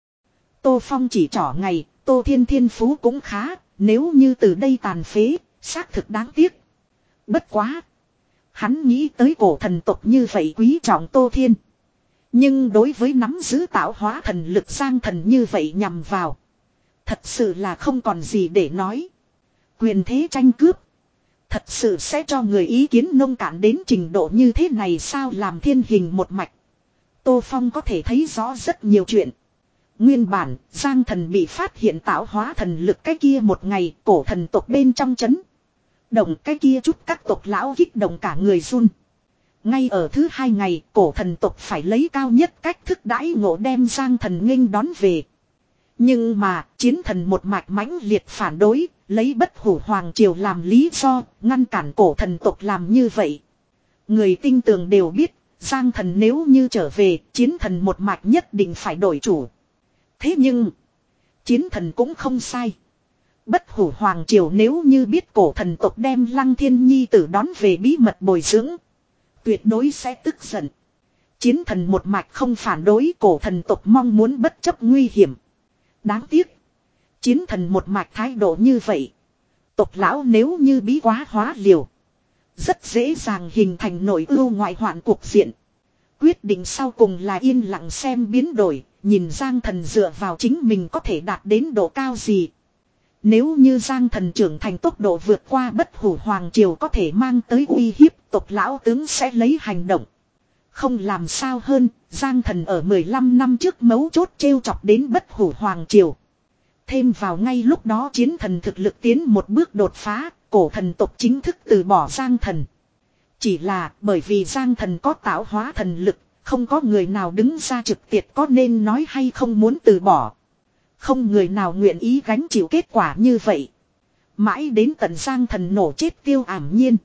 Tô Phong chỉ trỏ ngày. Tô Thiên thiên phú cũng khá. Nếu như từ đây tàn phế. Xác thực đáng tiếc. Bất quá. Hắn nghĩ tới cổ thần tộc như vậy quý trọng Tô Thiên. Nhưng đối với nắm giữ tạo hóa thần lực Giang thần như vậy nhằm vào. Thật sự là không còn gì để nói. Quyền thế tranh cướp. Thật sự sẽ cho người ý kiến nông cạn đến trình độ như thế này sao làm thiên hình một mạch. Tô Phong có thể thấy rõ rất nhiều chuyện. Nguyên bản, Giang Thần bị phát hiện tạo hóa thần lực cái kia một ngày, cổ thần tộc bên trong chấn. Động cái kia chút các tộc lão kích động cả người run. Ngay ở thứ hai ngày, cổ thần tộc phải lấy cao nhất cách thức đãi ngộ đem Giang Thần nghênh đón về. Nhưng mà, chiến thần một mạch mãnh liệt phản đối, lấy bất hủ hoàng triều làm lý do, ngăn cản cổ thần tộc làm như vậy. Người tinh tường đều biết, Giang Thần nếu như trở về, chiến thần một mạch nhất định phải đổi chủ. Thế nhưng, chiến thần cũng không sai. Bất hủ hoàng triều nếu như biết cổ thần tộc đem Lăng Thiên Nhi tử đón về bí mật bồi dưỡng, tuyệt đối sẽ tức giận. Chiến thần một mạch không phản đối, cổ thần tộc mong muốn bất chấp nguy hiểm. Đáng tiếc, chiến thần một mạch thái độ như vậy, tộc lão nếu như bí quá hóa liều, rất dễ dàng hình thành nội ưu ngoại hoạn cuộc diện. Quyết định sau cùng là yên lặng xem biến đổi, nhìn Giang Thần dựa vào chính mình có thể đạt đến độ cao gì. Nếu như Giang Thần trưởng thành tốc độ vượt qua bất hủ hoàng triều có thể mang tới uy hiếp, tộc lão tướng sẽ lấy hành động. Không làm sao hơn, Giang Thần ở mười lăm năm trước mấu chốt trêu chọc đến bất hủ hoàng triều. Thêm vào ngay lúc đó chiến thần thực lực tiến một bước đột phá, cổ thần tộc chính thức từ bỏ Giang Thần. Chỉ là bởi vì Giang Thần có tạo hóa thần lực, không có người nào đứng ra trực tiếp có nên nói hay không muốn từ bỏ. Không người nào nguyện ý gánh chịu kết quả như vậy. Mãi đến tận Giang Thần nổ chết Tiêu Ảm Nhiên.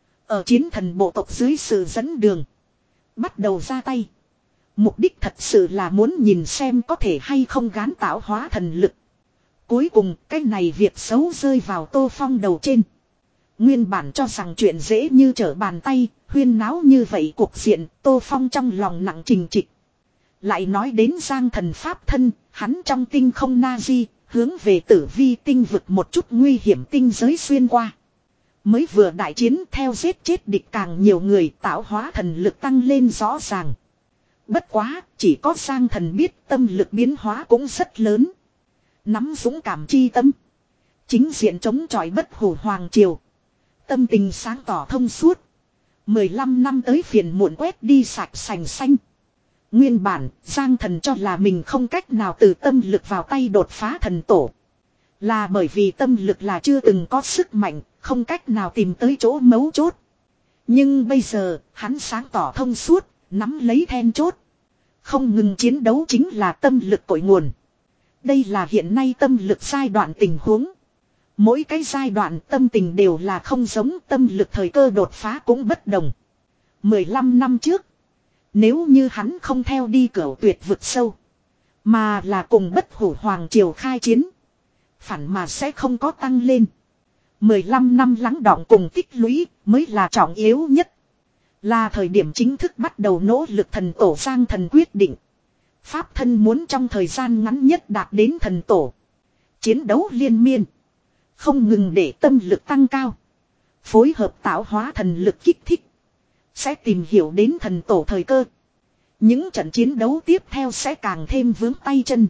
Ở chiến thần bộ tộc dưới sự dẫn đường, bắt đầu ra tay. Mục đích thật sự là muốn nhìn xem có thể hay không gán tạo hóa thần lực. Cuối cùng cái này việc xấu rơi vào Tô Phong đầu trên. Nguyên bản cho rằng chuyện dễ như trở bàn tay, huyên náo như vậy cuộc diện, Tô Phong trong lòng nặng trình trịch. Lại nói đến Giang Thần pháp thân, hắn trong tinh không na di, hướng về tử vi tinh vực một chút nguy hiểm tinh giới xuyên qua. Mới vừa đại chiến theo giết chết địch càng nhiều người, tạo hóa thần lực tăng lên rõ ràng. Bất quá, chỉ có Giang Thần biết tâm lực biến hóa cũng rất lớn. Nắm dũng cảm chi tâm, chính diện chống chọi bất hủ hoàng triều. Tâm tình sáng tỏ thông suốt. mười lăm năm tới phiền muộn quét đi sạch sành xanh. Nguyên bản, Giang Thần cho là mình không cách nào từ tâm lực vào tay đột phá thần tổ. Là bởi vì tâm lực là chưa từng có sức mạnh, không cách nào tìm tới chỗ mấu chốt. Nhưng bây giờ, hắn sáng tỏ thông suốt, nắm lấy then chốt. Không ngừng chiến đấu chính là tâm lực cội nguồn. Đây là hiện nay tâm lực giai đoạn tình huống. Mỗi cái giai đoạn tâm tình đều là không giống, tâm lực thời cơ đột phá cũng bất đồng. mười lăm năm trước, nếu như hắn không theo đi cửu tuyệt vực sâu, mà là cùng bất hủ hoàng triều khai chiến, phản mà sẽ không có tăng lên. mười lăm năm lắng đọng cùng tích lũy mới là trọng yếu nhất. Là thời điểm chính thức bắt đầu nỗ lực thần tổ. Giang Thần quyết định pháp thân muốn trong thời gian ngắn nhất đạt đến thần tổ. Chiến đấu liên miên, không ngừng để tâm lực tăng cao, phối hợp tạo hóa thần lực kích thích, sẽ tìm hiểu đến thần tổ thời cơ. Những trận chiến đấu tiếp theo sẽ càng thêm vướng tay chân.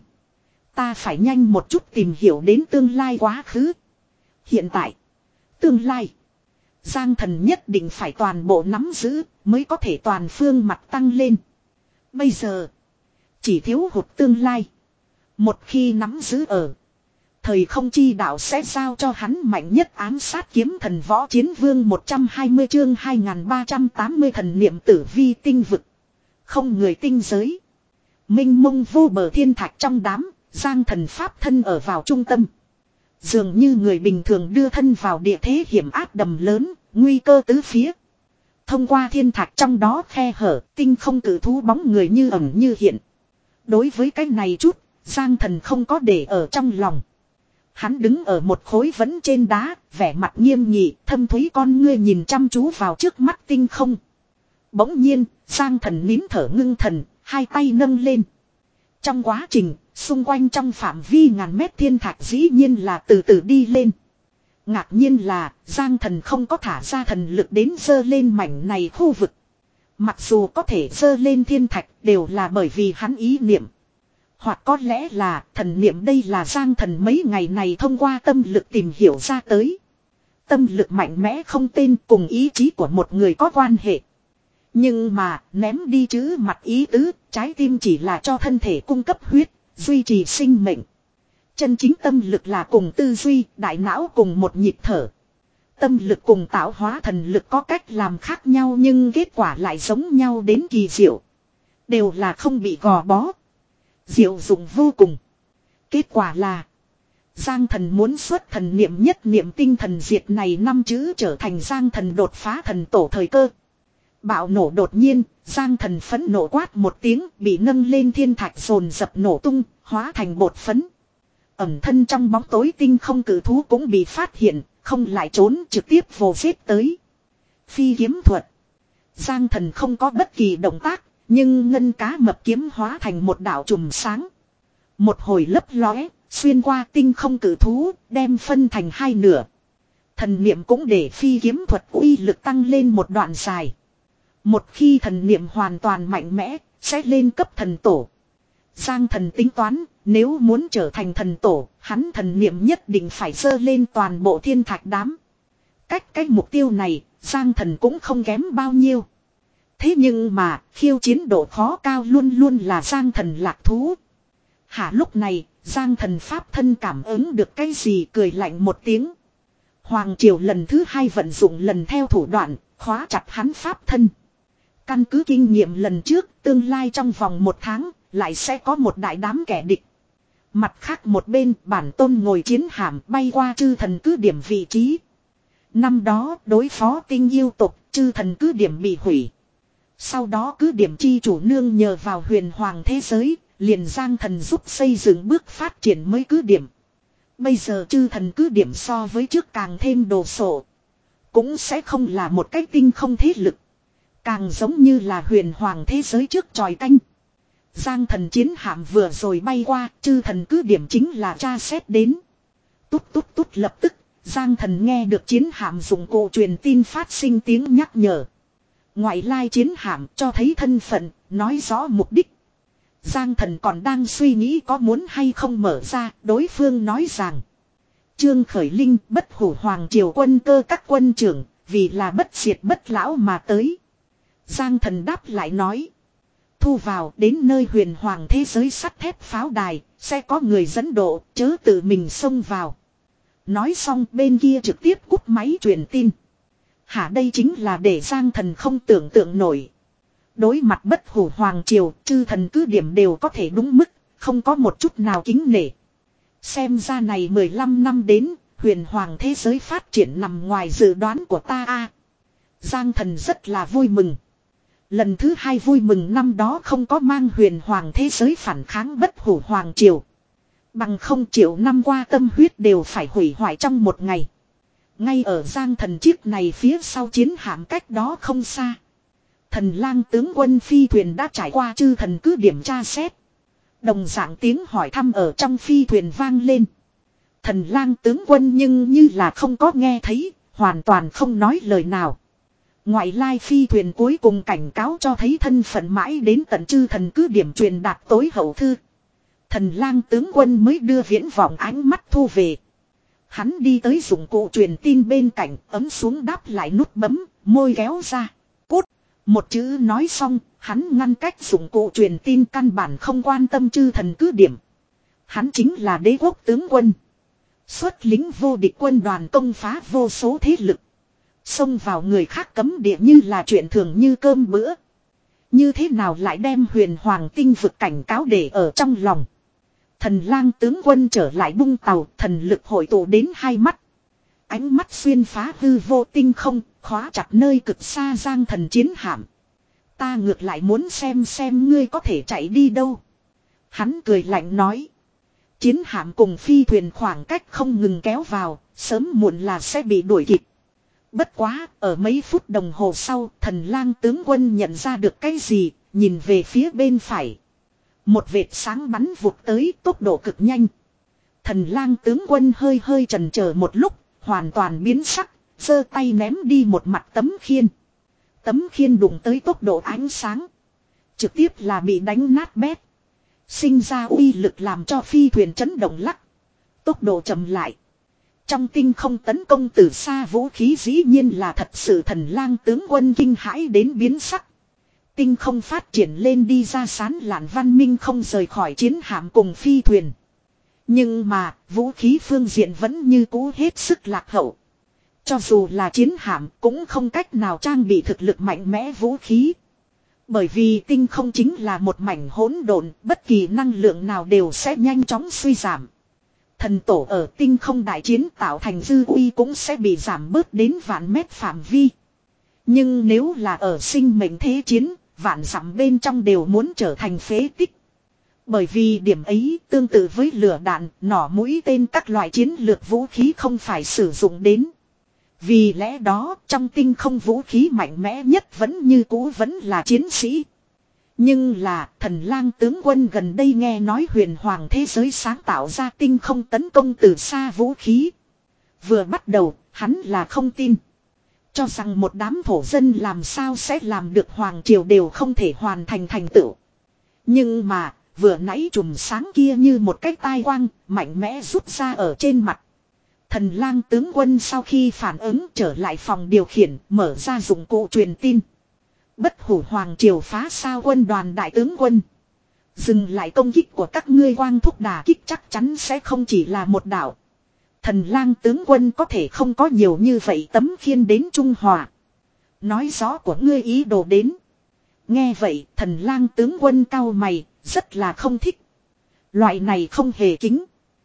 Ta phải nhanh một chút tìm hiểu đến tương lai quá khứ, hiện tại, tương lai. Giang Thần nhất định phải toàn bộ nắm giữ mới có thể toàn phương mặt tăng lên. Bây giờ chỉ thiếu hụt tương lai. Một khi nắm giữ ở, thời không chi đạo sẽ giao cho hắn mạnh nhất ám sát kiếm thần võ chiến vương. Một trăm hai mươi chương hai nghìn ba trăm tám mươi thần niệm tử vi tinh vực. Không người tinh giới. Minh mông vô bờ thiên thạch trong đám, Giang Thần pháp thân ở vào trung tâm. Dường như người bình thường đưa thân vào địa thế hiểm ác đầm lớn, nguy cơ tứ phía. Thông qua thiên thạch trong đó khe hở, tinh không cử thú bóng người như ẩn như hiện. Đối với cái này chút, Giang Thần không có để ở trong lòng. Hắn đứng ở một khối vẫn trên đá, vẻ mặt nghiêm nghị, thâm thúy con ngươi nhìn chăm chú vào trước mắt tinh không. Bỗng nhiên, Giang Thần nín thở ngưng thần, hai tay nâng lên. Trong quá trình, xung quanh trong phạm vi ngàn mét thiên thạch dĩ nhiên là từ từ đi lên. Ngạc nhiên là, Giang Thần không có thả ra thần lực đến dơ lên mảnh này khu vực. Mặc dù có thể dơ lên thiên thạch đều là bởi vì hắn ý niệm. Hoặc có lẽ là thần niệm, đây là Giang Thần mấy ngày này thông qua tâm lực tìm hiểu ra tới. Tâm lực mạnh mẽ không tên cùng ý chí của một người có quan hệ. Nhưng mà ném đi chữ mặt ý tứ, trái tim chỉ là cho thân thể cung cấp huyết, duy trì sinh mệnh. Chân chính tâm lực là cùng tư duy, đại não cùng một nhịp thở. Tâm lực cùng tạo hóa thần lực có cách làm khác nhau nhưng kết quả lại giống nhau đến kỳ diệu. Đều là không bị gò bó. Diệu dụng vô cùng. Kết quả là Giang Thần muốn xuất thần niệm nhất niệm tinh thần diệt này năm chữ trở thành Giang Thần đột phá thần tổ thời cơ. Bạo nổ đột nhiên, Giang Thần phẫn nộ quát một tiếng, bị nâng lên thiên thạch dồn dập nổ tung, hóa thành bột phấn. Ẩm thân trong bóng tối tinh không cử thú cũng bị phát hiện, không lại trốn trực tiếp vồ giết tới. Phi kiếm thuật. Giang Thần không có bất kỳ động tác, nhưng ngân cá mập kiếm hóa thành một đạo chùm sáng. Một hồi lấp lóe, xuyên qua tinh không cử thú, đem phân thành hai nửa. Thần niệm cũng để phi kiếm thuật uy lực tăng lên một đoạn dài. Một khi thần niệm hoàn toàn mạnh mẽ, sẽ lên cấp thần tổ. Giang Thần tính toán, nếu muốn trở thành thần tổ, hắn thần niệm nhất định phải dơ lên toàn bộ thiên thạch đám. Cách cái mục tiêu này, Giang Thần cũng không kém bao nhiêu. Thế nhưng mà, khiêu chiến độ khó cao luôn luôn là Giang Thần lạc thú. Hả lúc này, Giang Thần pháp thân cảm ứng được cái gì cười lạnh một tiếng. Hoàng Triều lần thứ hai vận dụng lần theo thủ đoạn, khóa chặt hắn pháp thân. Căn cứ kinh nghiệm lần trước, tương lai trong vòng một tháng, lại sẽ có một đại đám kẻ địch. Mặt khác một bên, bản tôn ngồi chiến hạm bay qua chư thần cứ điểm vị trí. Năm đó, đối phó tinh yêu tộc, chư thần cứ điểm bị hủy. Sau đó cứ điểm chi chủ nương nhờ vào huyền hoàng thế giới, liền Giang Thần giúp xây dựng bước phát triển mới cứ điểm. Bây giờ chư thần cứ điểm so với trước càng thêm đồ sộ. Cũng sẽ không là một cái tinh không thế lực. Càng giống như là huyền hoàng thế giới trước tròi canh. Giang Thần chiến hạm vừa rồi bay qua, chư thần cứ điểm chính là tra xét đến. Tút tút tút lập tức, Giang Thần nghe được chiến hạm dụng cụ truyền tin phát sinh tiếng nhắc nhở. Ngoại lai chiến hạm cho thấy thân phận, nói rõ mục đích. Giang Thần còn đang suy nghĩ có muốn hay không mở ra, đối phương nói rằng. Trương Khởi Linh bất hủ hoàng triều quân cơ các quân trưởng, vì là bất diệt bất lão mà tới. Giang Thần đáp lại nói. Thu vào đến nơi huyền hoàng thế giới sắt thép pháo đài, sẽ có người dẫn độ, chớ tự mình xông vào. Nói xong bên kia trực tiếp cúp máy truyền tin. Hả đây chính là để Giang Thần không tưởng tượng nổi. Đối mặt bất hủ hoàng triều, chư thần cứ điểm đều có thể đúng mức, không có một chút nào kính nể. Xem ra này mười lăm năm đến, huyền hoàng thế giới phát triển nằm ngoài dự đoán của ta a. Giang Thần rất là vui mừng. Lần thứ hai vui mừng năm đó không có mang huyền hoàng thế giới phản kháng bất hủ hoàng triều. Bằng không triệu năm qua tâm huyết đều phải hủy hoại trong một ngày. Ngay ở Giang Thần chiếc này phía sau chiến hạm cách đó không xa. Thần lang tướng quân phi thuyền đã trải qua chư thần cứ điểm tra xét. Đồng dạng tiếng hỏi thăm ở trong phi thuyền vang lên. Thần lang tướng quân nhưng như là không có nghe thấy, hoàn toàn không nói lời nào. Ngoại lai phi thuyền cuối cùng cảnh cáo cho thấy thân phận mãi đến tận chư thần cứ điểm truyền đạt tối hậu thư. Thần lang tướng quân mới đưa viễn vọng ánh mắt thu về. Hắn đi tới dụng cụ truyền tin bên cạnh, ấm xuống đáp lại nút bấm, môi kéo ra. Cút. Một chữ nói xong, hắn ngăn cách dụng cụ truyền tin căn bản không quan tâm chư thần cứ điểm. Hắn chính là đế quốc tướng quân. Xuất lính vô địch quân đoàn công phá vô số thế lực. Xông vào người khác cấm địa như là chuyện thường như cơm bữa. Như thế nào lại đem huyền hoàng tinh vực cảnh cáo để ở trong lòng. Thần lang tướng quân trở lại bung tàu, thần lực hội tụ đến hai mắt. Ánh mắt xuyên phá hư vô tinh không, khóa chặt nơi cực xa Giang Thần chiến hạm. Ta ngược lại muốn xem xem ngươi có thể chạy đi đâu. Hắn cười lạnh nói. Chiến hạm cùng phi thuyền khoảng cách không ngừng kéo vào, sớm muộn là sẽ bị đuổi kịp. Bất quá, ở mấy phút đồng hồ sau, thần lang tướng quân nhận ra được cái gì, nhìn về phía bên phải. Một vệt sáng bắn vụt tới tốc độ cực nhanh. Thần lang tướng quân hơi hơi chần chờ một lúc, hoàn toàn biến sắc, giơ tay ném đi một mặt tấm khiên. Tấm khiên đụng tới tốc độ ánh sáng. Trực tiếp là bị đánh nát bét. Sinh ra uy lực làm cho phi thuyền chấn động lắc. Tốc độ chậm lại. Trong tinh không tấn công từ xa vũ khí dĩ nhiên là thật sự thần lang tướng quân kinh hãi đến biến sắc. tinh không phát triển lên đi ra sán lạn văn minh không rời khỏi chiến hạm cùng phi thuyền. Nhưng mà, vũ khí phương diện vẫn như cũ hết sức lạc hậu. Cho dù là chiến hạm cũng không cách nào trang bị thực lực mạnh mẽ vũ khí. Bởi vì tinh không chính là một mảnh hỗn độn, bất kỳ năng lượng nào đều sẽ nhanh chóng suy giảm. Thần tổ ở tinh không đại chiến tạo thành dư uy cũng sẽ bị giảm bớt đến vạn mét phạm vi. Nhưng nếu là ở sinh mệnh thế chiến, vạn dặm bên trong đều muốn trở thành phế tích. Bởi vì điểm ấy tương tự với lửa đạn, nỏ mũi tên các loại chiến lược vũ khí không phải sử dụng đến. Vì lẽ đó trong tinh không vũ khí mạnh mẽ nhất vẫn như cũ vẫn là chiến sĩ. Nhưng là thần lang tướng quân gần đây nghe nói huyền hoàng thế giới sáng tạo ra tinh không tấn công từ xa vũ khí. Vừa bắt đầu hắn là không tin. Cho rằng một đám thổ dân làm sao sẽ làm được hoàng triều đều không thể hoàn thành thành tựu. Nhưng mà vừa nãy chùm sáng kia như một cái tai quang mạnh mẽ rút ra ở trên mặt. Thần lang tướng quân sau khi phản ứng trở lại phòng điều khiển mở ra dụng cụ truyền tin. Bất hủ hoàng triều phá sao quân đoàn đại tướng quân. Dừng lại công kích của các ngươi quang thúc đà kích chắc chắn sẽ không chỉ là một đảo. Thần lang tướng quân có thể không có nhiều như vậy tấm khiên đến Trung Hòa. Nói rõ của ngươi ý đồ đến. Nghe vậy thần lang tướng quân cau mày rất là không thích. Loại này không hề kính.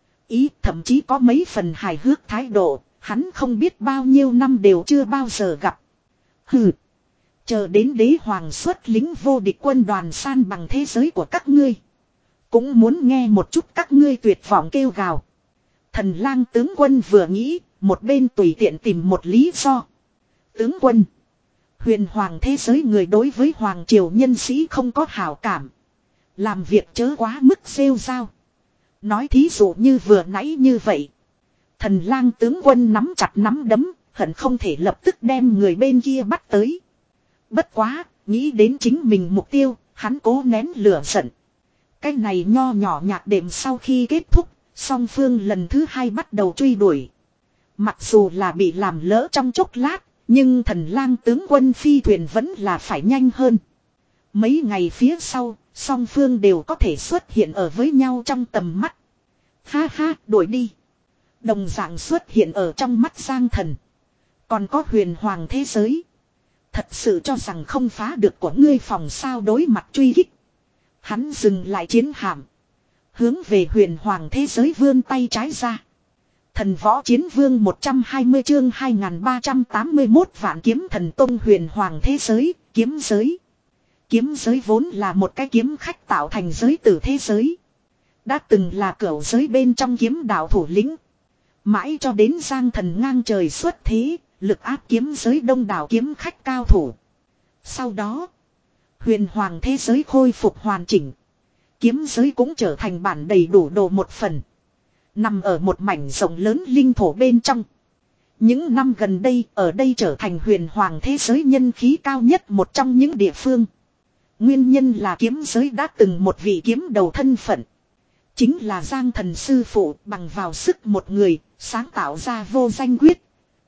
Ý thậm chí có mấy phần hài hước thái độ. Hắn không biết bao nhiêu năm đều chưa bao giờ gặp. Hừ. Chờ đến đế hoàng xuất lính vô địch quân đoàn san bằng thế giới của các ngươi. Cũng muốn nghe một chút các ngươi tuyệt vọng kêu gào. Thần lang tướng quân vừa nghĩ, một bên tùy tiện tìm một lý do. Tướng quân. Huyền hoàng thế giới người đối với hoàng triều nhân sĩ không có hảo cảm. Làm việc chớ quá mức rêu rao. Nói thí dụ như vừa nãy như vậy. Thần lang tướng quân nắm chặt nắm đấm, hận không thể lập tức đem người bên kia bắt tới. Bất quá, nghĩ đến chính mình mục tiêu, hắn cố nén lửa giận. Cái này nho nhỏ nhạc đệm sau khi kết thúc, song phương lần thứ hai bắt đầu truy đuổi. Mặc dù là bị làm lỡ trong chốc lát, nhưng thần lang tướng quân phi thuyền vẫn là phải nhanh hơn. Mấy ngày phía sau, song phương đều có thể xuất hiện ở với nhau trong tầm mắt. Ha ha, đuổi đi. Đồng dạng xuất hiện ở trong mắt Giang Thần. Còn có huyền hoàng thế giới. Thật sự cho rằng không phá được của ngươi phòng sao đối mặt truy kích. Hắn dừng lại chiến hạm. Hướng về huyền hoàng thế giới vươn tay trái ra. Thần võ chiến vương một trăm hai mươi chương hai nghìn ba trăm tám mươi mốt vạn kiếm thần tông huyền hoàng thế giới, kiếm giới. Kiếm giới vốn là một cái kiếm khách tạo thành giới tử thế giới. Đã từng là cửu giới bên trong kiếm đạo thủ lĩnh. Mãi cho đến Giang Thần ngang trời xuất thế, lực áp kiếm giới đông đảo kiếm khách cao thủ. Sau đó, huyền hoàng thế giới khôi phục hoàn chỉnh. Kiếm giới cũng trở thành bản đầy đủ đồ một phần. Nằm ở một mảnh rộng lớn linh thổ bên trong. Những năm gần đây ở đây trở thành huyền hoàng thế giới nhân khí cao nhất một trong những địa phương. Nguyên nhân là kiếm giới đã từng một vị kiếm đầu thân phận. Chính là Giang Thần sư phụ bằng vào sức một người sáng tạo ra vô danh quyết.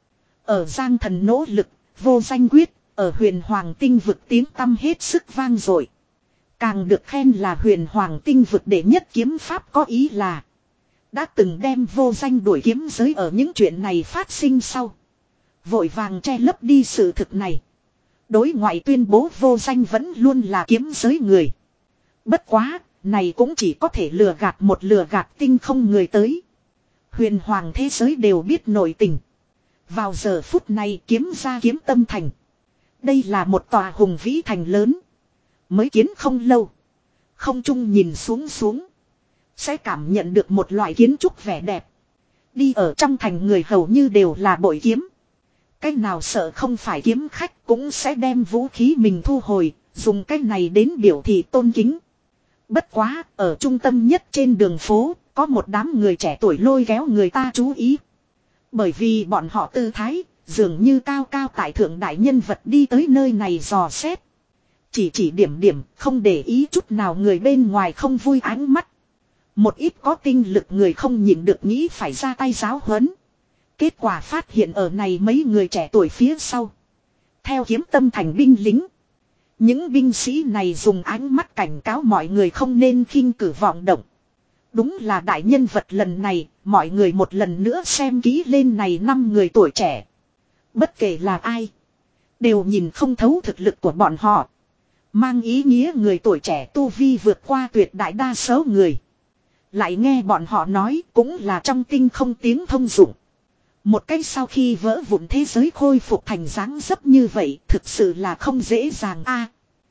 Ở Giang Thần nỗ lực, vô danh quyết, ở huyền hoàng tinh vực tiếng tăm hết sức vang dội. Càng được khen là huyền hoàng tinh vực đệ nhất kiếm pháp có ý là đã từng đem vô danh đuổi kiếm giới ở những chuyện này phát sinh sau. Vội vàng che lấp đi sự thực này. Đối ngoại tuyên bố vô danh vẫn luôn là kiếm giới người. Bất quá, này cũng chỉ có thể lừa gạt một lừa gạt tinh không người tới. Huyền hoàng thế giới đều biết nội tình. Vào giờ phút này kiếm ra kiếm tâm thành. Đây là một tòa hùng vĩ thành lớn. Mới kiến không lâu. Không trung nhìn xuống xuống. Sẽ cảm nhận được một loại kiến trúc vẻ đẹp. Đi ở trong thành người hầu như đều là bội kiếm. Cái nào sợ không phải kiếm khách cũng sẽ đem vũ khí mình thu hồi. Dùng cái này đến biểu thị tôn kính. Bất quá, ở trung tâm nhất trên đường phố, có một đám người trẻ tuổi lôi kéo người ta chú ý. Bởi vì bọn họ tư thái, dường như cao cao tại thượng đại nhân vật đi tới nơi này dò xét. Chỉ chỉ điểm điểm, không để ý chút nào người bên ngoài không vui ánh mắt. Một ít có tinh lực người không nhịn được nghĩ phải ra tay giáo huấn. Kết quả phát hiện ở này mấy người trẻ tuổi phía sau. Theo kiếm tâm thành binh lính. Những binh sĩ này dùng ánh mắt cảnh cáo mọi người không nên khinh cử vọng động. Đúng là đại nhân vật lần này, mọi người một lần nữa xem kỹ lên này năm người tuổi trẻ. Bất kể là ai, đều nhìn không thấu thực lực của bọn họ. Mang ý nghĩa người tuổi trẻ tu vi vượt qua tuyệt đại đa số người. Lại nghe bọn họ nói cũng là trong tinh không tiếng thông dụng. Một cách sau khi vỡ vụn thế giới khôi phục thành dáng dấp như vậy thực sự là không dễ dàng a.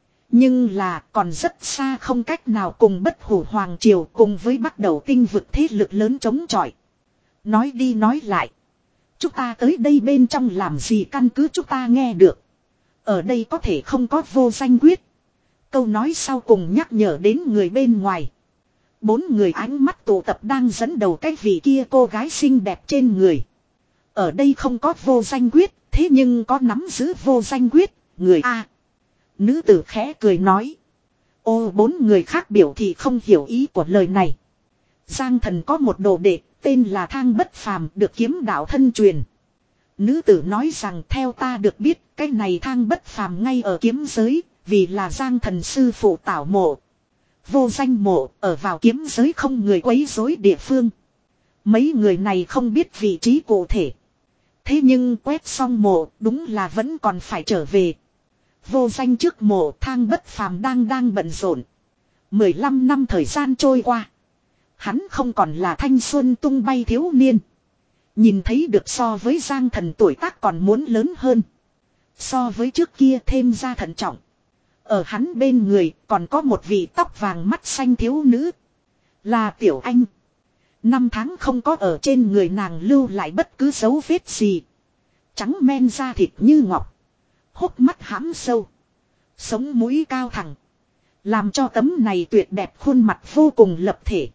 Nhưng là còn rất xa không cách nào cùng Bất Hủ Hoàng Triều cùng với bắt đầu tinh vực thế lực lớn chống chọi. Nói đi nói lại. Chúng ta tới đây bên trong làm gì căn cứ chúng ta nghe được. Ở đây có thể không có vô danh quyết. Câu nói sau cùng nhắc nhở đến người bên ngoài. Bốn người ánh mắt tụ tập đang dẫn đầu cái vị kia cô gái xinh đẹp trên người. Ở đây không có vô danh quyết, thế nhưng có nắm giữ vô danh quyết, người A. Nữ tử khẽ cười nói. Ô bốn người khác biểu thì không hiểu ý của lời này. Giang thần có một đồ đệ, tên là Thang Bất Phàm, được kiếm đạo thân truyền. Nữ tử nói rằng theo ta được biết, cái này Thang Bất Phàm ngay ở kiếm giới, vì là Giang thần sư phụ tảo mộ. Vô danh mộ, ở vào kiếm giới không người quấy rối địa phương. Mấy người này không biết vị trí cụ thể. Thế nhưng quét xong mộ, đúng là vẫn còn phải trở về. Vô danh trước mộ, Thang Bất Phàm đang đang bận rộn. mười lăm năm thời gian trôi qua. Hắn không còn là thanh xuân tung bay thiếu niên. Nhìn thấy được so với Giang thần tuổi tác còn muốn lớn hơn. So với trước kia thêm ra thận trọng. Ở hắn bên người còn có một vị tóc vàng mắt xanh thiếu nữ. Là Tiểu Anh. Năm tháng không có ở trên người nàng lưu lại bất cứ dấu vết gì. Trắng men da thịt như ngọc. Hốc mắt hãm sâu. Sống mũi cao thẳng. Làm cho tấm này tuyệt đẹp khuôn mặt vô cùng lập thể.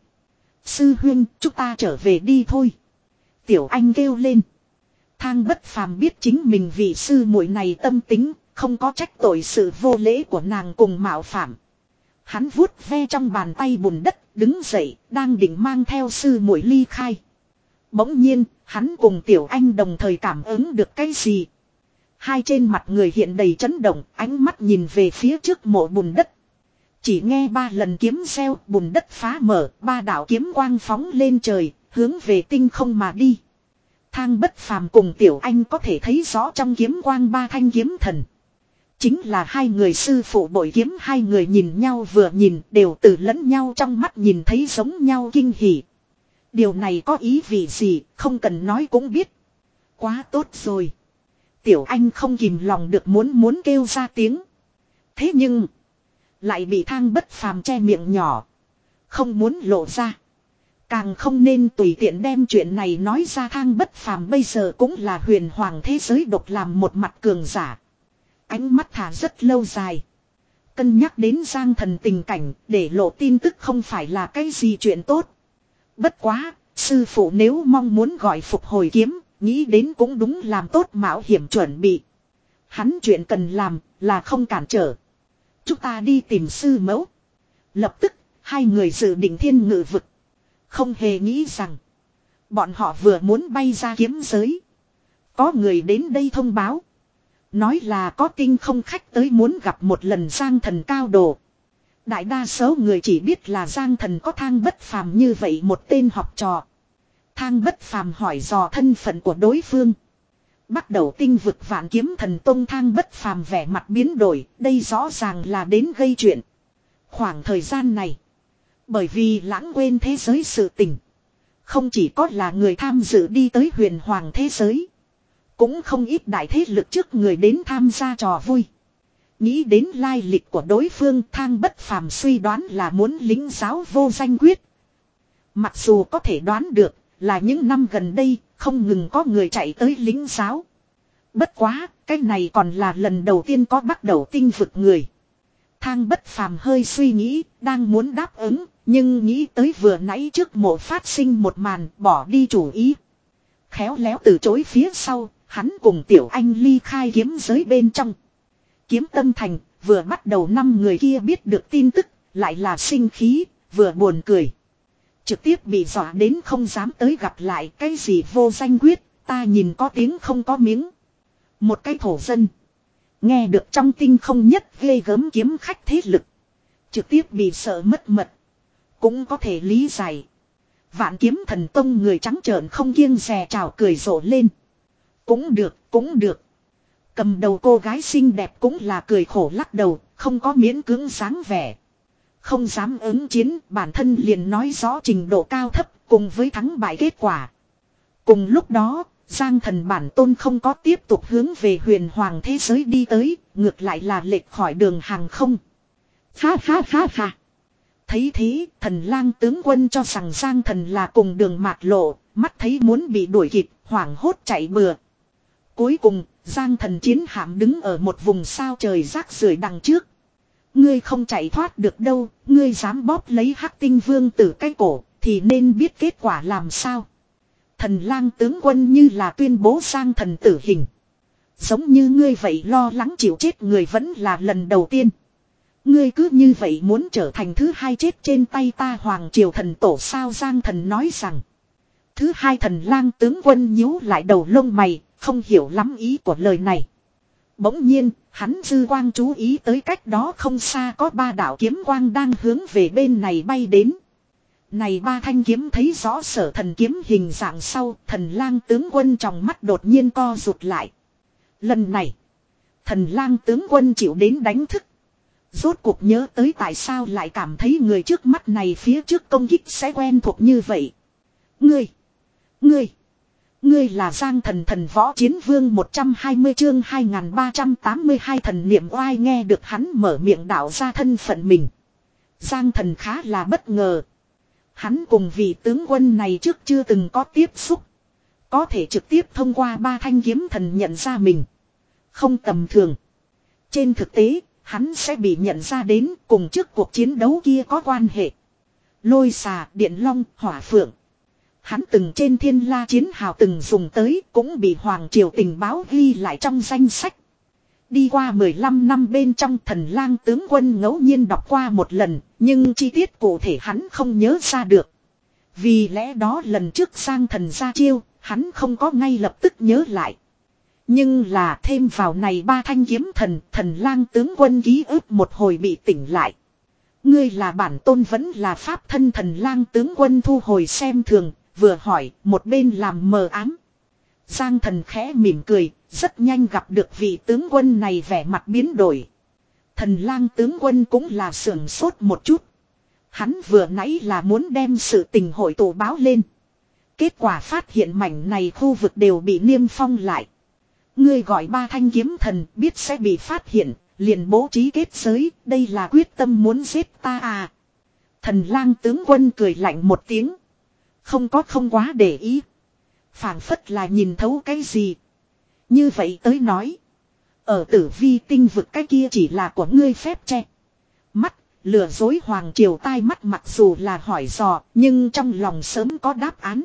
Sư huynh, chúng ta trở về đi thôi. Tiểu Anh kêu lên. Thang Bất Phàm biết chính mình vì sư muội này tâm tính, không có trách tội sự vô lễ của nàng cùng mạo phạm. Hắn vuốt ve trong bàn tay bùn đất, đứng dậy, đang định mang theo sư muội ly khai. Bỗng nhiên, hắn cùng Tiểu Anh đồng thời cảm ứng được cái gì. Hai trên mặt người hiện đầy chấn động, ánh mắt nhìn về phía trước mộ bùn đất. Chỉ nghe ba lần kiếm reo, bùn đất phá mở, ba đạo kiếm quang phóng lên trời, hướng về tinh không mà đi. Thang Bất Phàm cùng Tiểu Anh có thể thấy rõ trong kiếm quang ba thanh kiếm thần. Chính là hai người sư phụ bội kiếm, hai người nhìn nhau vừa nhìn đều từ lẫn nhau trong mắt nhìn thấy giống nhau kinh hỉ. Điều này có ý vị gì, không cần nói cũng biết. Quá tốt rồi. Tiểu Anh không kìm lòng được muốn muốn kêu ra tiếng. Thế nhưng lại bị Thang Bất Phàm che miệng nhỏ. Không muốn lộ ra. Càng không nên tùy tiện đem chuyện này nói ra. Thang Bất Phàm bây giờ cũng là huyền hoàng thế giới độc làm một mặt cường giả. Ánh mắt thả rất lâu dài. Cân nhắc đến Giang thần tình cảnh, để lộ tin tức không phải là cái gì chuyện tốt. Bất quá, sư phụ nếu mong muốn gọi phục hồi kiếm, nghĩ đến cũng đúng làm tốt mạo hiểm chuẩn bị. Hắn chuyện cần làm là không cản trở. Chúng ta đi tìm sư mẫu. Lập tức, hai người dự định thiên ngự vực. Không hề nghĩ rằng, bọn họ vừa muốn bay ra kiếm giới. Có người đến đây thông báo. Nói là có tinh không khách tới muốn gặp một lần Giang thần cao đồ. Đại đa số người chỉ biết là Giang thần có Thang Bất Phàm như vậy một tên học trò. Thang Bất Phàm hỏi dò thân phận của đối phương. Bắt đầu tinh vực Vạn Kiếm Thần Tông. Thang Bất Phàm vẻ mặt biến đổi, đây rõ ràng là đến gây chuyện. Khoảng thời gian này, bởi vì lãng quên thế giới sự tình, không chỉ có là người tham dự đi tới huyền hoàng thế giới, cũng không ít đại thế lực trước người đến tham gia trò vui. Nghĩ đến lai lịch của đối phương, Thang Bất Phàm suy đoán là muốn lĩnh giáo vô danh quyết. Mặc dù có thể đoán được là những năm gần đây không ngừng có người chạy tới lĩnh giáo. Bất quá, cái này còn là lần đầu tiên có bắt đầu tinh vực người. Thang Bất Phàm hơi suy nghĩ, đang muốn đáp ứng, nhưng nghĩ tới vừa nãy trước mộ phát sinh một màn, bỏ đi chủ ý. Khéo léo từ chối phía sau, hắn cùng Tiểu Anh ly khai kiếm giới bên trong. Kiếm Tâm Thành, vừa bắt đầu năm người kia biết được tin tức, lại là sinh khí, vừa buồn cười. Trực tiếp bị dọa đến không dám tới gặp lại. Cái gì vô danh quyết, ta nhìn có tiếng không có miếng. Một cái thổ dân Nghe được trong tinh không nhất ghê gớm kiếm khách thế lực. Trực tiếp bị sợ mất mật. Cũng có thể lý giải. Vạn Kiếm Thần Tông người trắng trợn không kiêng dè trào cười rộ lên. Cũng được, cũng được. Cầm đầu cô gái xinh đẹp cũng là cười khổ lắc đầu, không có miễn cưỡng dáng vẻ. Không dám ứng chiến, bản thân liền nói rõ trình độ cao thấp cùng với thắng bại kết quả. Cùng lúc đó, Giang Thần bản tôn không có tiếp tục hướng về huyền hoàng thế giới đi tới, ngược lại là lệch khỏi đường hàng không. Ha ha ha ha. Thấy thế, Thần Lang tướng quân cho rằng Giang Thần là cùng đường mạt lộ, mắt thấy muốn bị đuổi kịp, hoảng hốt chạy bừa. Cuối cùng, Giang Thần chiến hạm đứng ở một vùng sao trời rác rưởi đằng trước. Ngươi không chạy thoát được đâu, ngươi dám bóp lấy Hắc Tinh Vương tử cái cổ, thì nên biết kết quả làm sao. Thần Lang tướng quân như là tuyên bố Giang Thần tử hình. Giống như ngươi vậy lo lắng chịu chết người vẫn là lần đầu tiên. Ngươi cứ như vậy muốn trở thành thứ hai chết trên tay ta Hoàng Triều Thần Tổ sao Giang Thần nói rằng. Thứ hai Thần Lang tướng quân nhíu lại đầu lông mày, không hiểu lắm ý của lời này. Bỗng nhiên, hắn dư quang chú ý tới cách đó không xa có ba đạo kiếm quang đang hướng về bên này bay đến. Này ba thanh kiếm thấy rõ Sở Thần kiếm hình dạng sau, Thần Lang tướng quân trong mắt đột nhiên co rụt lại. Lần này, Thần Lang tướng quân chịu đến đánh thức. Rốt cuộc nhớ tới tại sao lại cảm thấy người trước mắt này phía trước công kích sẽ quen thuộc như vậy. Ngươi, ngươi, ngươi là Giang Thần Thần Võ Chiến Vương một trăm hai mươi chương hai nghìn ba trăm tám mươi hai thần niệm oai nghe được hắn mở miệng đạo ra thân phận mình. Giang Thần khá là bất ngờ. Hắn cùng vị tướng quân này trước chưa từng có tiếp xúc. Có thể trực tiếp thông qua ba thanh kiếm thần nhận ra mình. Không tầm thường. Trên thực tế, hắn sẽ bị nhận ra đến cùng trước cuộc chiến đấu kia có quan hệ. Lôi xà, điện long, hỏa phượng. Hắn từng trên thiên la chiến hào từng dùng tới cũng bị Hoàng Triều tình báo ghi lại trong danh sách. Đi qua mười lăm năm bên trong Thần Lang tướng quân ngẫu nhiên đọc qua một lần, nhưng chi tiết cụ thể hắn không nhớ ra được. Vì lẽ đó lần trước Giang Thần ra chiêu, hắn không có ngay lập tức nhớ lại. Nhưng là thêm vào này ba thanh kiếm thần, Thần Lang tướng quân ký ức một hồi bị tỉnh lại. Ngươi là bản tôn vẫn là pháp thân Thần Lang tướng quân thu hồi xem thường, vừa hỏi, một bên làm mờ ám. Giang Thần khẽ mỉm cười, rất nhanh gặp được vị tướng quân này vẻ mặt biến đổi. Thần Lang tướng quân cũng là sưởng sốt một chút. Hắn vừa nãy là muốn đem sự tình hội tụ báo lên. Kết quả phát hiện mảnh này khu vực đều bị niêm phong lại. Ngươi gọi ba thanh kiếm thần biết sẽ bị phát hiện, liền bố trí kết giới, đây là quyết tâm muốn giết ta à. Thần Lang tướng quân cười lạnh một tiếng. Không có không quá để ý. Phảng phất là nhìn thấu cái gì. Như vậy tới nói. Ở Tử Vi tinh vực cái kia chỉ là của ngươi phép che. Mắt, lừa dối Hoàng Triều tai mắt mặc dù là hỏi dò, nhưng trong lòng sớm có đáp án.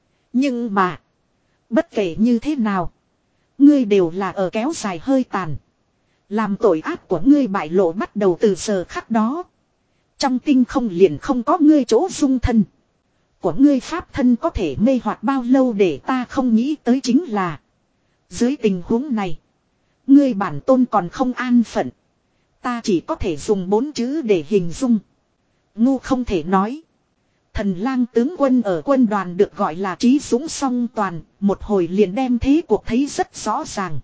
Nhưng mà, bất kể như thế nào, ngươi đều là ở kéo dài hơi tàn. Làm tội ác của ngươi bại lộ bắt đầu từ giờ khắc đó. Trong tinh không liền không có ngươi chỗ dung thân. Của ngươi pháp thân có thể mê hoặc bao lâu để ta không nghĩ tới chính là. Dưới tình huống này, ngươi bản tôn còn không an phận. Ta chỉ có thể dùng bốn chữ để hình dung. Ngu không thể nói. Thần Lang tướng quân ở quân đoàn được gọi là trí dũng song toàn, một hồi liền đem thế cuộc thấy rất rõ ràng.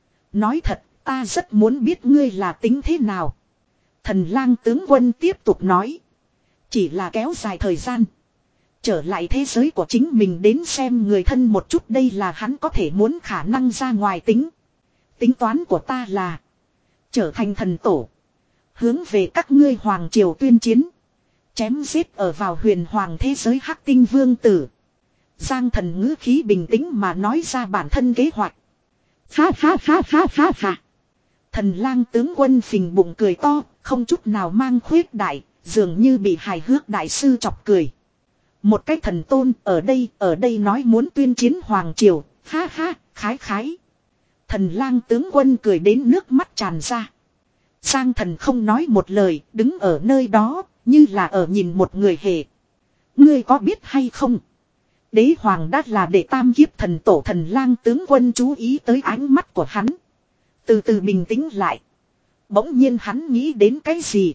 Nói thật, ta rất muốn biết ngươi là tính thế nào. Thần Lang tướng quân tiếp tục nói. Chỉ là kéo dài thời gian. Trở lại thế giới của chính mình đến xem người thân một chút, đây là hắn có thể muốn khả năng ra ngoài tính. Tính toán của ta là trở thành thần tổ. Hướng về các ngươi Hoàng Triều tuyên chiến. Chém giết ở vào huyền hoàng thế giới Hắc Tinh Vương tử. Giang Thần ngữ khí bình tĩnh mà nói ra bản thân kế hoạch. Ha ha ha ha ha ha. Thần Lang tướng quân phình bụng cười to, không chút nào mang khuyết đại, dường như bị hài hước đại sư chọc cười. Một cái thần tôn ở đây, ở đây nói muốn tuyên chiến Hoàng Triều, ha ha, khái khái. Thần Lang tướng quân cười đến nước mắt tràn ra. Giang Thần không nói một lời, đứng ở nơi đó, như là ở nhìn một người hề. Ngươi có biết hay không? Đế Hoàng đã là đệ tam kiếp thần tổ. Thần Lang tướng quân chú ý tới ánh mắt của hắn. Từ từ bình tĩnh lại. Bỗng nhiên hắn nghĩ đến cái gì.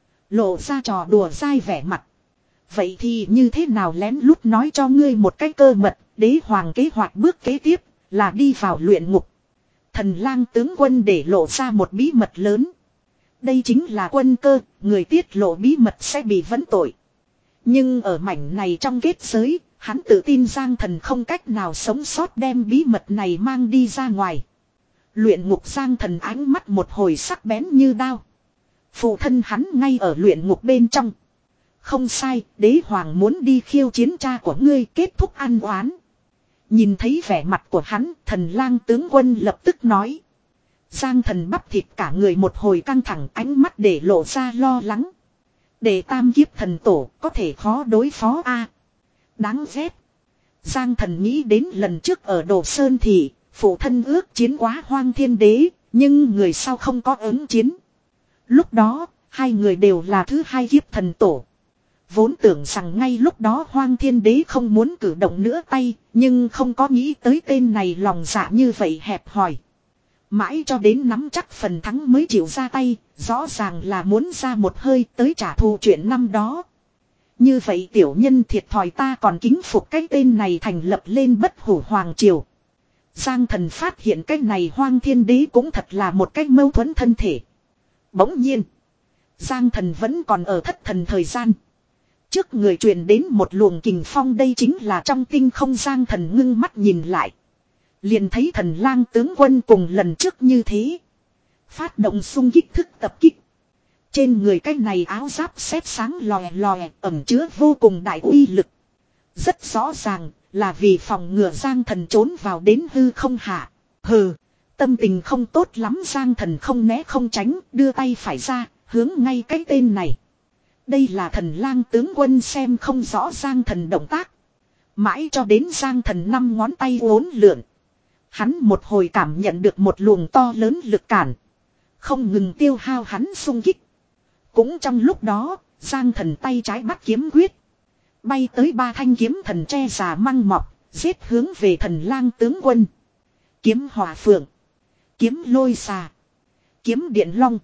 Lộ ra trò đùa dai vẻ mặt. Vậy thì như thế nào lén lút nói cho ngươi một cái cơ mật. Đế hoàng kế hoạch bước kế tiếp là đi vào luyện ngục. Thần lang tướng quân để lộ ra một bí mật lớn. Đây chính là quân cơ, người tiết lộ bí mật sẽ bị vấn tội. Nhưng ở mảnh này trong kết giới, hắn tự tin Giang Thần không cách nào sống sót đem bí mật này mang đi ra ngoài. Luyện ngục Giang Thần ánh mắt một hồi sắc bén như đao. Phụ thân hắn ngay ở luyện ngục bên trong. Không sai, đế hoàng muốn đi khiêu chiến cha của ngươi kết thúc ăn oán. Nhìn thấy vẻ mặt của hắn, thần lang tướng quân lập tức nói. Giang Thần bắp thịt cả người một hồi căng thẳng, ánh mắt để lộ ra lo lắng. Để tam kiếp thần tổ có thể khó đối phó a. Đáng ghét. Giang Thần nghĩ đến lần trước ở Đồ Sơn Thị, phụ thân ước chiến quá Hoang Thiên Đế, nhưng người sau không có ứng chiến. Lúc đó, hai người đều là thứ hai kiếp thần tổ. Vốn tưởng rằng ngay lúc đó Hoang Thiên Đế không muốn cử động nữa tay, nhưng không có nghĩ tới tên này lòng dạ như vậy hẹp hòi. Mãi cho đến nắm chắc phần thắng mới chịu ra tay, rõ ràng là muốn ra một hơi tới trả thù chuyện năm đó. Như vậy tiểu nhân thiệt thòi ta còn kính phục cái tên này thành lập lên bất hủ hoàng triều. Giang Thần phát hiện cái này Hoang Thiên Đế cũng thật là một cách mâu thuẫn thân thể. Bỗng nhiên, Giang Thần vẫn còn ở thất thần thời gian. Trước người truyền đến một luồng kình phong, đây chính là trong tinh không. Giang Thần ngưng mắt nhìn lại. Liền thấy thần lang tướng quân cùng lần trước như thế. Phát động xung kích thức tập kích. Trên người cái này áo giáp xếp sáng lòe lòe, ẩn chứa vô cùng đại uy lực. Rất rõ ràng là vì phòng ngừa Giang Thần trốn vào đến hư không hạ. Hừ, tâm tình không tốt lắm. Giang Thần không né không tránh, đưa tay phải ra, hướng ngay cái tên này. Đây là thần lang tướng quân xem không rõ Giang Thần động tác. Mãi cho đến Giang Thần năm ngón tay uốn lượn. Hắn một hồi cảm nhận được một luồng to lớn lực cản. Không ngừng tiêu hao hắn xung kích. Cũng trong lúc đó, Giang Thần tay trái bắt kiếm quyết. Bay tới ba thanh kiếm thần tre già măng mọc, giết hướng về thần lang tướng quân. Kiếm hỏa phượng, kiếm lôi xà, kiếm điện long.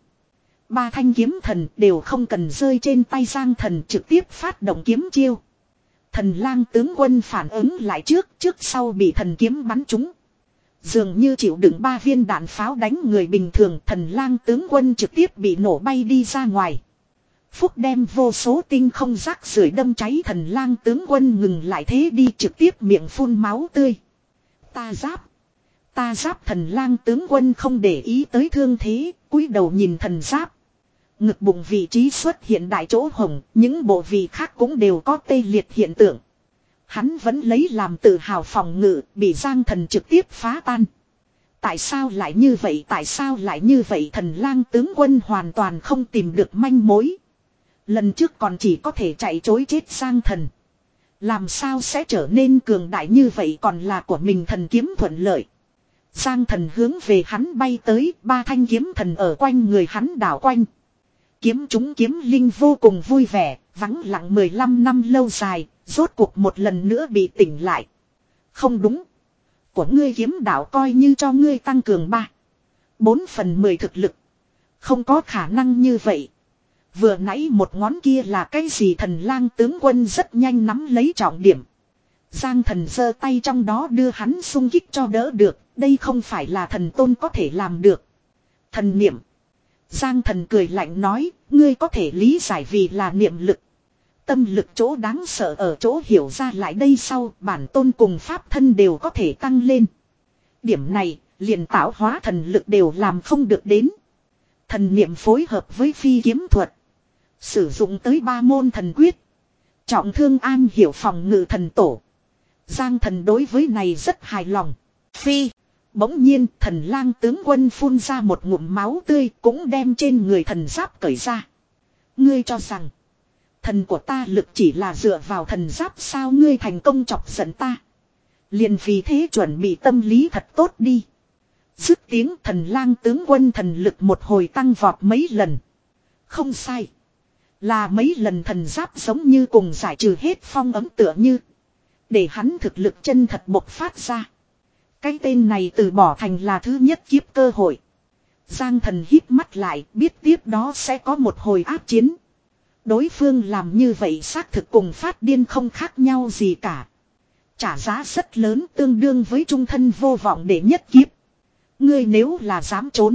Ba thanh kiếm thần đều không cần rơi trên tay Giang Thần, trực tiếp phát động kiếm chiêu. Thần lang tướng quân phản ứng lại trước, trước sau bị thần kiếm bắn trúng. Dường như chịu đựng ba viên đạn pháo đánh người bình thường, thần lang tướng quân trực tiếp bị nổ bay đi ra ngoài. Phúc đem vô số tinh không rác rưởi đâm cháy, thần lang tướng quân ngừng lại thế đi, trực tiếp miệng phun máu tươi. Ta giáp. Ta giáp. Thần lang tướng quân không để ý tới thương thế, cúi đầu nhìn thần giáp. Ngực bụng vị trí xuất hiện đại chỗ hồng, những bộ vị khác cũng đều có tê liệt hiện tượng. Hắn vẫn lấy làm tự hào phòng ngự, bị Giang Thần trực tiếp phá tan. Tại sao lại như vậy, tại sao lại như vậy? Thần lang tướng quân hoàn toàn không tìm được manh mối. Lần trước còn chỉ có thể chạy chối chết Giang Thần. Làm sao sẽ trở nên cường đại như vậy, còn là của mình thần kiếm thuận lợi. Giang Thần hướng về hắn bay tới, ba thanh kiếm thần ở quanh người hắn đảo quanh. Kiếm chúng kiếm linh vô cùng vui vẻ, vắng lặng mười lăm năm lâu dài, rốt cuộc một lần nữa bị tỉnh lại. Không đúng. Của ngươi kiếm đạo coi như cho ngươi tăng cường ba bốn phần mười thực lực. Không có khả năng như vậy. Vừa nãy một ngón kia là cái gì? Thần lang tướng quân rất nhanh nắm lấy trọng điểm. Giang Thần giơ tay trong đó đưa hắn xung kích cho đỡ được. Đây không phải là thần tôn có thể làm được. Thần niệm. Giang Thần cười lạnh nói, ngươi có thể lý giải vì là niệm lực. Tâm lực chỗ đáng sợ ở chỗ hiểu ra lại đây sau, bản tôn cùng pháp thân đều có thể tăng lên. Điểm này, liền tạo hóa thần lực đều làm không được đến. Thần niệm phối hợp với phi kiếm thuật. Sử dụng tới ba môn thần quyết. Trọng thương an hiểu phòng ngự thần tổ. Giang Thần đối với này rất hài lòng. Phi. Bỗng nhiên thần lang tướng quân phun ra một ngụm máu tươi, cũng đem trên người thần giáp cởi ra. Ngươi cho rằng thần của ta lực chỉ là dựa vào thần giáp sao? Ngươi thành công chọc giận ta. Liền vì thế chuẩn bị tâm lý thật tốt đi. Dứt tiếng, thần lang tướng quân thần lực một hồi tăng vọt mấy lần. Không sai. Là mấy lần. Thần giáp giống như cùng giải trừ hết phong ấm tựa như. Để hắn thực lực chân thật bộc phát ra. Cái tên này từ bỏ thành là thứ nhất kiếp cơ hội. Giang Thần hít mắt lại, biết tiếp đó sẽ có một hồi áp chiến. Đối phương làm như vậy xác thực cùng phát điên không khác nhau gì cả. Trả giá rất lớn, tương đương với trung thân vô vọng để nhất kiếp. Ngươi nếu là dám trốn,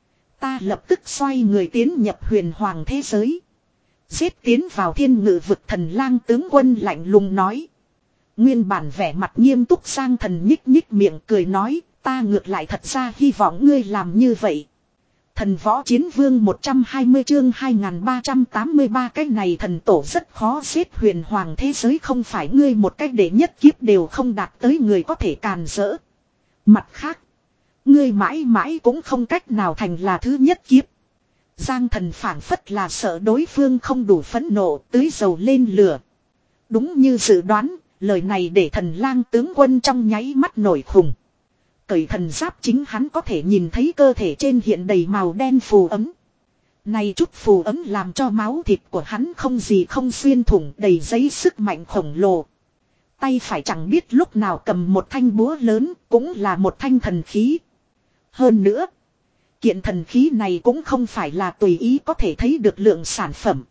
ta lập tức xoay người tiến nhập huyền hoàng thế giới. Giết tiến vào thiên ngự vực. Thần lang tướng quân lạnh lùng nói. Nguyên bản vẻ mặt nghiêm túc Giang Thần nhích nhích miệng cười nói, ta ngược lại thật ra hy vọng ngươi làm như vậy. Thần võ chiến vương một trăm hai mươi chương hai nghìn ba trăm tám mươi ba. Cái này thần tổ rất khó giết, huyền hoàng thế giới không phải ngươi một cách để nhất kiếp đều không đạt tới người có thể càn rỡ. Mặt khác, ngươi mãi mãi cũng không cách nào thành là thứ nhất kiếp. Giang Thần phảng phất là sợ đối phương không đủ phẫn nộ, tưới dầu lên lửa. Đúng như dự đoán, lời này để thần lang tướng quân trong nháy mắt nổi khùng. Cởi thần giáp chính hắn có thể nhìn thấy cơ thể trên hiện đầy màu đen phù ấm. Này chút phù ấm làm cho máu thịt của hắn không gì không xuyên thủng, đầy giấy sức mạnh khổng lồ. Tay phải chẳng biết lúc nào cầm một thanh búa lớn, cũng là một thanh thần khí. Hơn nữa, kiện thần khí này cũng không phải là tùy ý có thể thấy được lượng sản phẩm,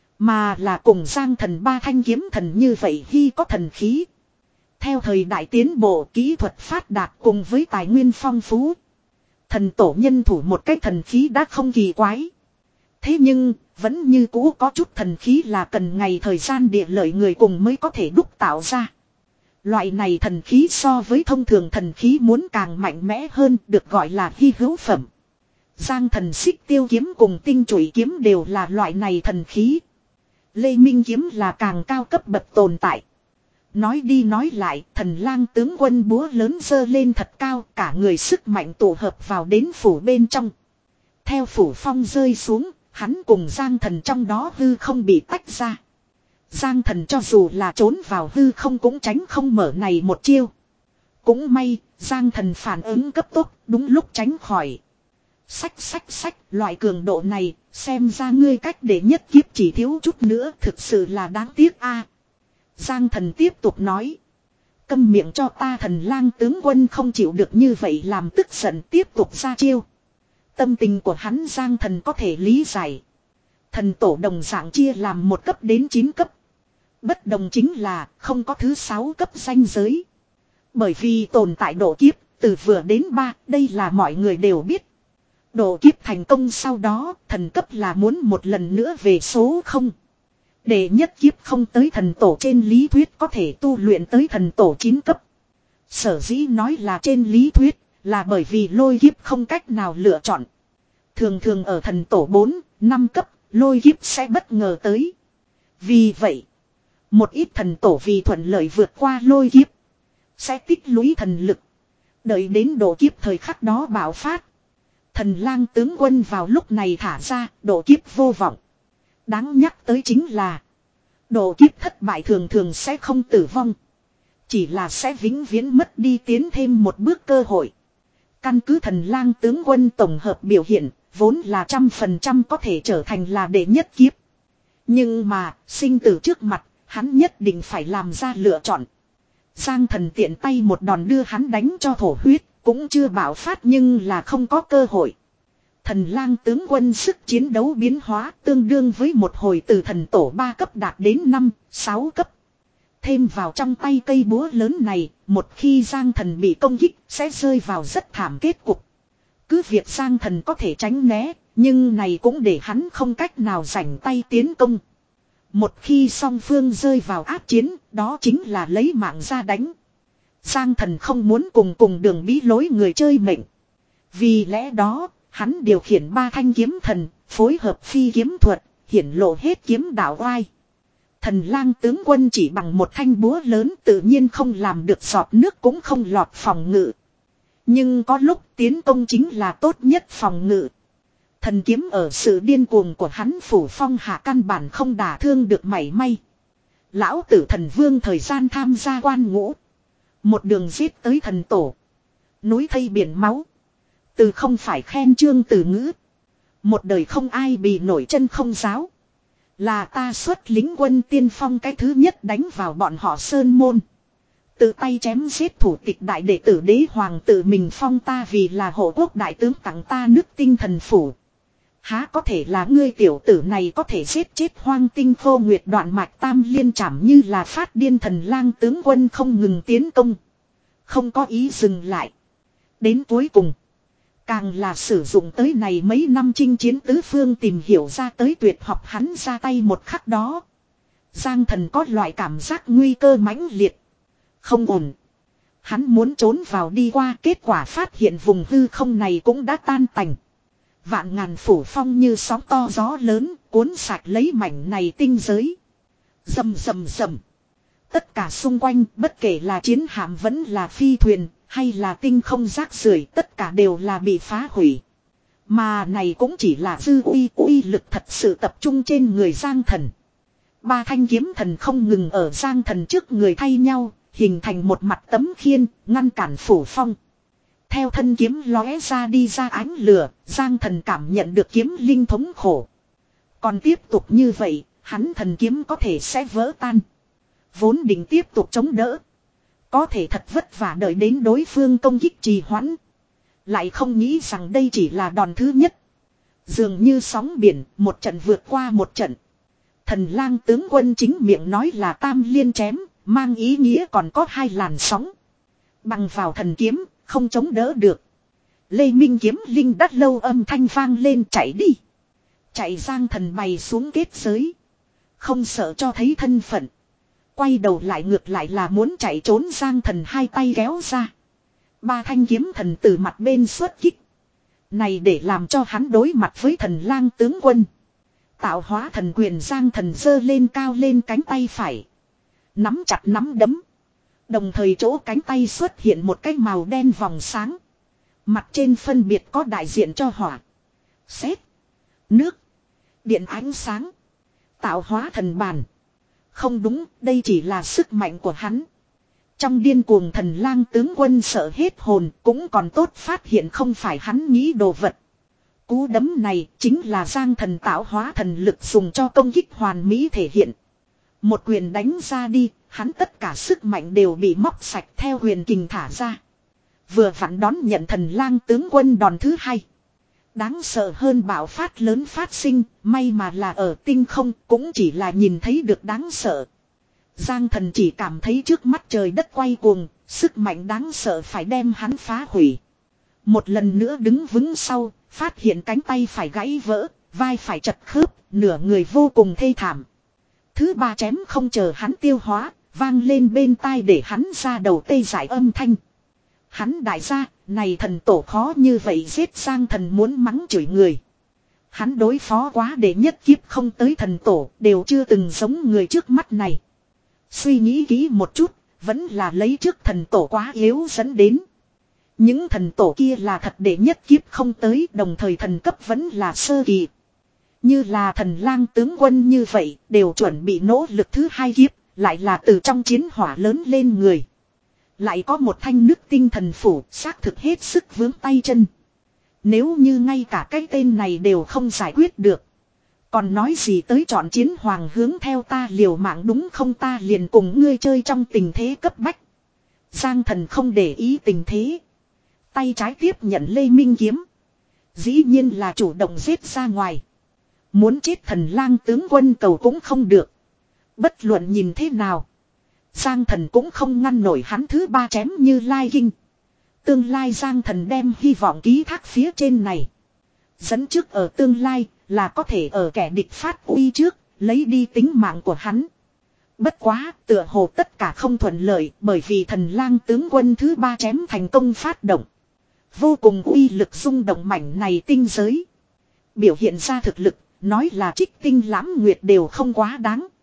mà là cùng Giang Thần ba thanh kiếm thần như vậy khi có thần khí. Theo thời đại tiến bộ, kỹ thuật phát đạt cùng với tài nguyên phong phú, thần tổ nhân thủ một cái thần khí đã không kỳ quái. Thế nhưng, vẫn như cũ có chút thần khí là cần ngày thời gian địa lợi người cùng mới có thể đúc tạo ra. Loại này thần khí so với thông thường thần khí muốn càng mạnh mẽ hơn, được gọi là hy hữu phẩm. Giang Thần xích tiêu kiếm cùng tinh chủy kiếm đều là loại này thần khí. Lê Minh kiếm là càng cao cấp bậc tồn tại. Nói đi nói lại, thần lang tướng quân búa lớn giơ lên thật cao, cả người sức mạnh tụ hợp vào đến phủ bên trong. Theo phủ phong rơi xuống, hắn cùng Giang Thần trong đó hư không bị tách ra. Giang Thần cho dù là trốn vào hư không cũng tránh không mở này một chiêu. Cũng may, Giang Thần phản ứng cấp tốc, đúng lúc tránh khỏi. Sách sách sách, loại cường độ này, xem ra ngươi cách để nhất kiếp chỉ thiếu chút nữa, thực sự là đáng tiếc a. Giang Thần tiếp tục nói. Câm miệng cho ta. Thần lang tướng quân không chịu được như vậy làm tức giận tiếp tục ra chiêu. Tâm tình của hắn Giang Thần có thể lý giải. Thần tổ đồng dạng chia làm một cấp đến chín cấp. Bất đồng chính là không có thứ sáu cấp ranh giới. Bởi vì tồn tại độ kiếp, từ vừa đến ba, đây là mọi người đều biết. Độ kiếp thành công sau đó, thần cấp là muốn một lần nữa về số không. Để nhất kiếp không tới thần tổ trên lý thuyết có thể tu luyện tới thần tổ chín cấp. Sở dĩ nói là trên lý thuyết, là bởi vì lôi kiếp không cách nào lựa chọn. Thường thường ở thần tổ bốn, năm cấp, lôi kiếp sẽ bất ngờ tới. Vì vậy, một ít thần tổ vì thuận lợi vượt qua lôi kiếp, sẽ tích lũy thần lực. Đợi đến độ kiếp thời khắc đó bạo phát. Thần lang tướng quân vào lúc này thả ra, độ kiếp vô vọng. Đáng nhắc tới chính là, độ kiếp thất bại thường thường sẽ không tử vong. Chỉ là sẽ vĩnh viễn mất đi tiến thêm một bước cơ hội. Căn cứ thần lang tướng quân tổng hợp biểu hiện, vốn là trăm phần trăm có thể trở thành là đệ nhất kiếp. Nhưng mà, sinh tử trước mặt, hắn nhất định phải làm ra lựa chọn. Giang Thần tiện tay một đòn đưa hắn đánh cho thổ huyết, cũng chưa bạo phát nhưng là không có cơ hội. Thần lang tướng quân sức chiến đấu biến hóa tương đương với một hồi từ thần tổ ba cấp đạt đến năm, sáu cấp. Thêm vào trong tay cây búa lớn này, một khi Giang Thần bị công kích sẽ rơi vào rất thảm kết cục. Cứ việc Giang Thần có thể tránh né, nhưng này cũng để hắn không cách nào rảnh tay tiến công. Một khi song phương rơi vào áp chiến, đó chính là lấy mạng ra đánh. Giang Thần không muốn cùng cùng đường bí lối người chơi mệnh. Vì lẽ đó, hắn điều khiển ba thanh kiếm thần, phối hợp phi kiếm thuật, hiển lộ hết kiếm đạo oai. Thần lang tướng quân chỉ bằng một thanh búa lớn tự nhiên không làm được giọt nước cũng không lọt phòng ngự. Nhưng có lúc tiến công chính là tốt nhất phòng ngự. Thần kiếm ở sự điên cuồng của hắn phủ phong hạ căn bản không đả thương được mảy may. Lão tử thần vương thời gian tham gia quan ngũ. Một đường giết tới thần tổ. Núi thây biển máu. Từ không phải khen chương từ ngữ. Một đời không ai bị nổi chân không giáo. Là ta xuất lính quân tiên phong cái thứ nhất đánh vào bọn họ sơn môn. Tự tay chém giết thủ tịch đại đệ tử đế hoàng tự mình phong ta vì là hộ quốc đại tướng tặng ta nước tinh thần phủ. Há có thể là ngươi tiểu tử này có thể giết chết hoang tinh khô nguyệt đoạn mạch tam liên chảm như là phát điên thần lang tướng quân không ngừng tiến công. Không có ý dừng lại. Đến cuối cùng. Càng là sử dụng tới này mấy năm chinh chiến tứ phương tìm hiểu ra tới tuyệt học hắn ra tay một khắc đó. Giang thần có loại cảm giác nguy cơ mãnh liệt. Không ổn. Hắn muốn trốn vào đi qua kết quả phát hiện vùng hư không này cũng đã tan tành. Vạn ngàn phủ phong như sóng to gió lớn cuốn sạch lấy mảnh này tinh giới. Rầm rầm rầm. Tất cả xung quanh bất kể là chiến hạm vẫn là phi thuyền hay là tinh không rác rưởi tất cả đều là bị phá hủy. Mà này cũng chỉ là dư uy uy lực thật sự tập trung trên người Giang thần. Ba thanh kiếm thần không ngừng ở Giang thần trước người thay nhau, hình thành một mặt tấm khiên, ngăn cản phủ phong. Theo thân kiếm lóe ra đi ra ánh lửa, Giang thần cảm nhận được kiếm linh thống khổ. Còn tiếp tục như vậy, hắn thần kiếm có thể sẽ vỡ tan. Vốn định tiếp tục chống đỡ. Có thể thật vất vả đợi đến đối phương công kích trì hoãn. Lại không nghĩ rằng đây chỉ là đòn thứ nhất. Dường như sóng biển, một trận vượt qua một trận. Thần lang tướng quân chính miệng nói là tam liên chém, mang ý nghĩa còn có hai làn sóng. Bằng vào thần kiếm, không chống đỡ được. Lê Minh kiếm linh đắt lâu âm thanh vang lên chạy đi. Chạy Giang thần bày xuống kết giới. Không sợ cho thấy thân phận. Quay đầu lại ngược lại là muốn chạy trốn Giang thần hai tay kéo ra. Ba thanh kiếm thần từ mặt bên xuất kích. Này để làm cho hắn đối mặt với thần lang tướng quân. Tạo hóa thần quyền Giang thần giơ lên cao lên cánh tay phải. Nắm chặt nắm đấm. Đồng thời chỗ cánh tay xuất hiện một cái màu đen vòng sáng. Mặt trên phân biệt có đại diện cho hỏa, sét, nước, điện ánh sáng. Tạo hóa thần bàn. Không đúng, đây chỉ là sức mạnh của hắn. Trong điên cuồng thần lang tướng quân sợ hết hồn cũng còn tốt phát hiện không phải hắn nghĩ đồ vật. Cú đấm này chính là Giang thần tạo hóa thần lực dùng cho công kích hoàn mỹ thể hiện. Một quyền đánh ra đi, hắn tất cả sức mạnh đều bị móc sạch theo huyền kình thả ra. Vừa vặn đón nhận thần lang tướng quân đòn thứ hai. Đáng sợ hơn bạo phát lớn phát sinh, may mà là ở tinh không cũng chỉ là nhìn thấy được đáng sợ. Giang thần chỉ cảm thấy trước mắt trời đất quay cuồng, sức mạnh đáng sợ phải đem hắn phá hủy. Một lần nữa đứng vững sau, phát hiện cánh tay phải gãy vỡ, vai phải chật khớp, nửa người vô cùng thê thảm. Thứ ba chém không chờ hắn tiêu hóa, vang lên bên tai để hắn ra đầu tê dại âm thanh. Hắn đại gia, này thần tổ khó như vậy giết Giang thần muốn mắng chửi người. Hắn đối phó quá để nhất kiếp không tới thần tổ, đều chưa từng giống người trước mắt này. Suy nghĩ kỹ một chút, vẫn là lấy trước thần tổ quá yếu dẫn đến. Những thần tổ kia là thật để nhất kiếp không tới, đồng thời thần cấp vẫn là sơ kỳ. Như là thần lang tướng quân như vậy, đều chuẩn bị nỗ lực thứ hai kiếp, lại là từ trong chiến hỏa lớn lên người. Lại có một thanh nước tinh thần phủ, xác thực hết sức vướng tay chân. Nếu như ngay cả cái tên này đều không giải quyết được. Còn nói gì tới chọn chiến hoàng hướng theo ta liều mạng đúng không, ta liền cùng ngươi chơi trong tình thế cấp bách. Giang thần không để ý tình thế. Tay trái tiếp nhận Lê Minh kiếm. Dĩ nhiên là chủ động giết ra ngoài. Muốn chết thần lang tướng quân cầu cũng không được. Bất luận nhìn thế nào, Giang thần cũng không ngăn nổi hắn thứ ba chém như lai kinh. Tương lai Giang thần đem hy vọng ký thác phía trên này. Dẫn trước ở tương lai là có thể ở kẻ địch phát uy trước, lấy đi tính mạng của hắn. Bất quá, tựa hồ tất cả không thuận lợi bởi vì thần lang tướng quân thứ ba chém thành công phát động. Vô cùng uy lực rung động mảnh này tinh giới. Biểu hiện ra thực lực, nói là trích tinh lãm nguyệt đều không quá đáng.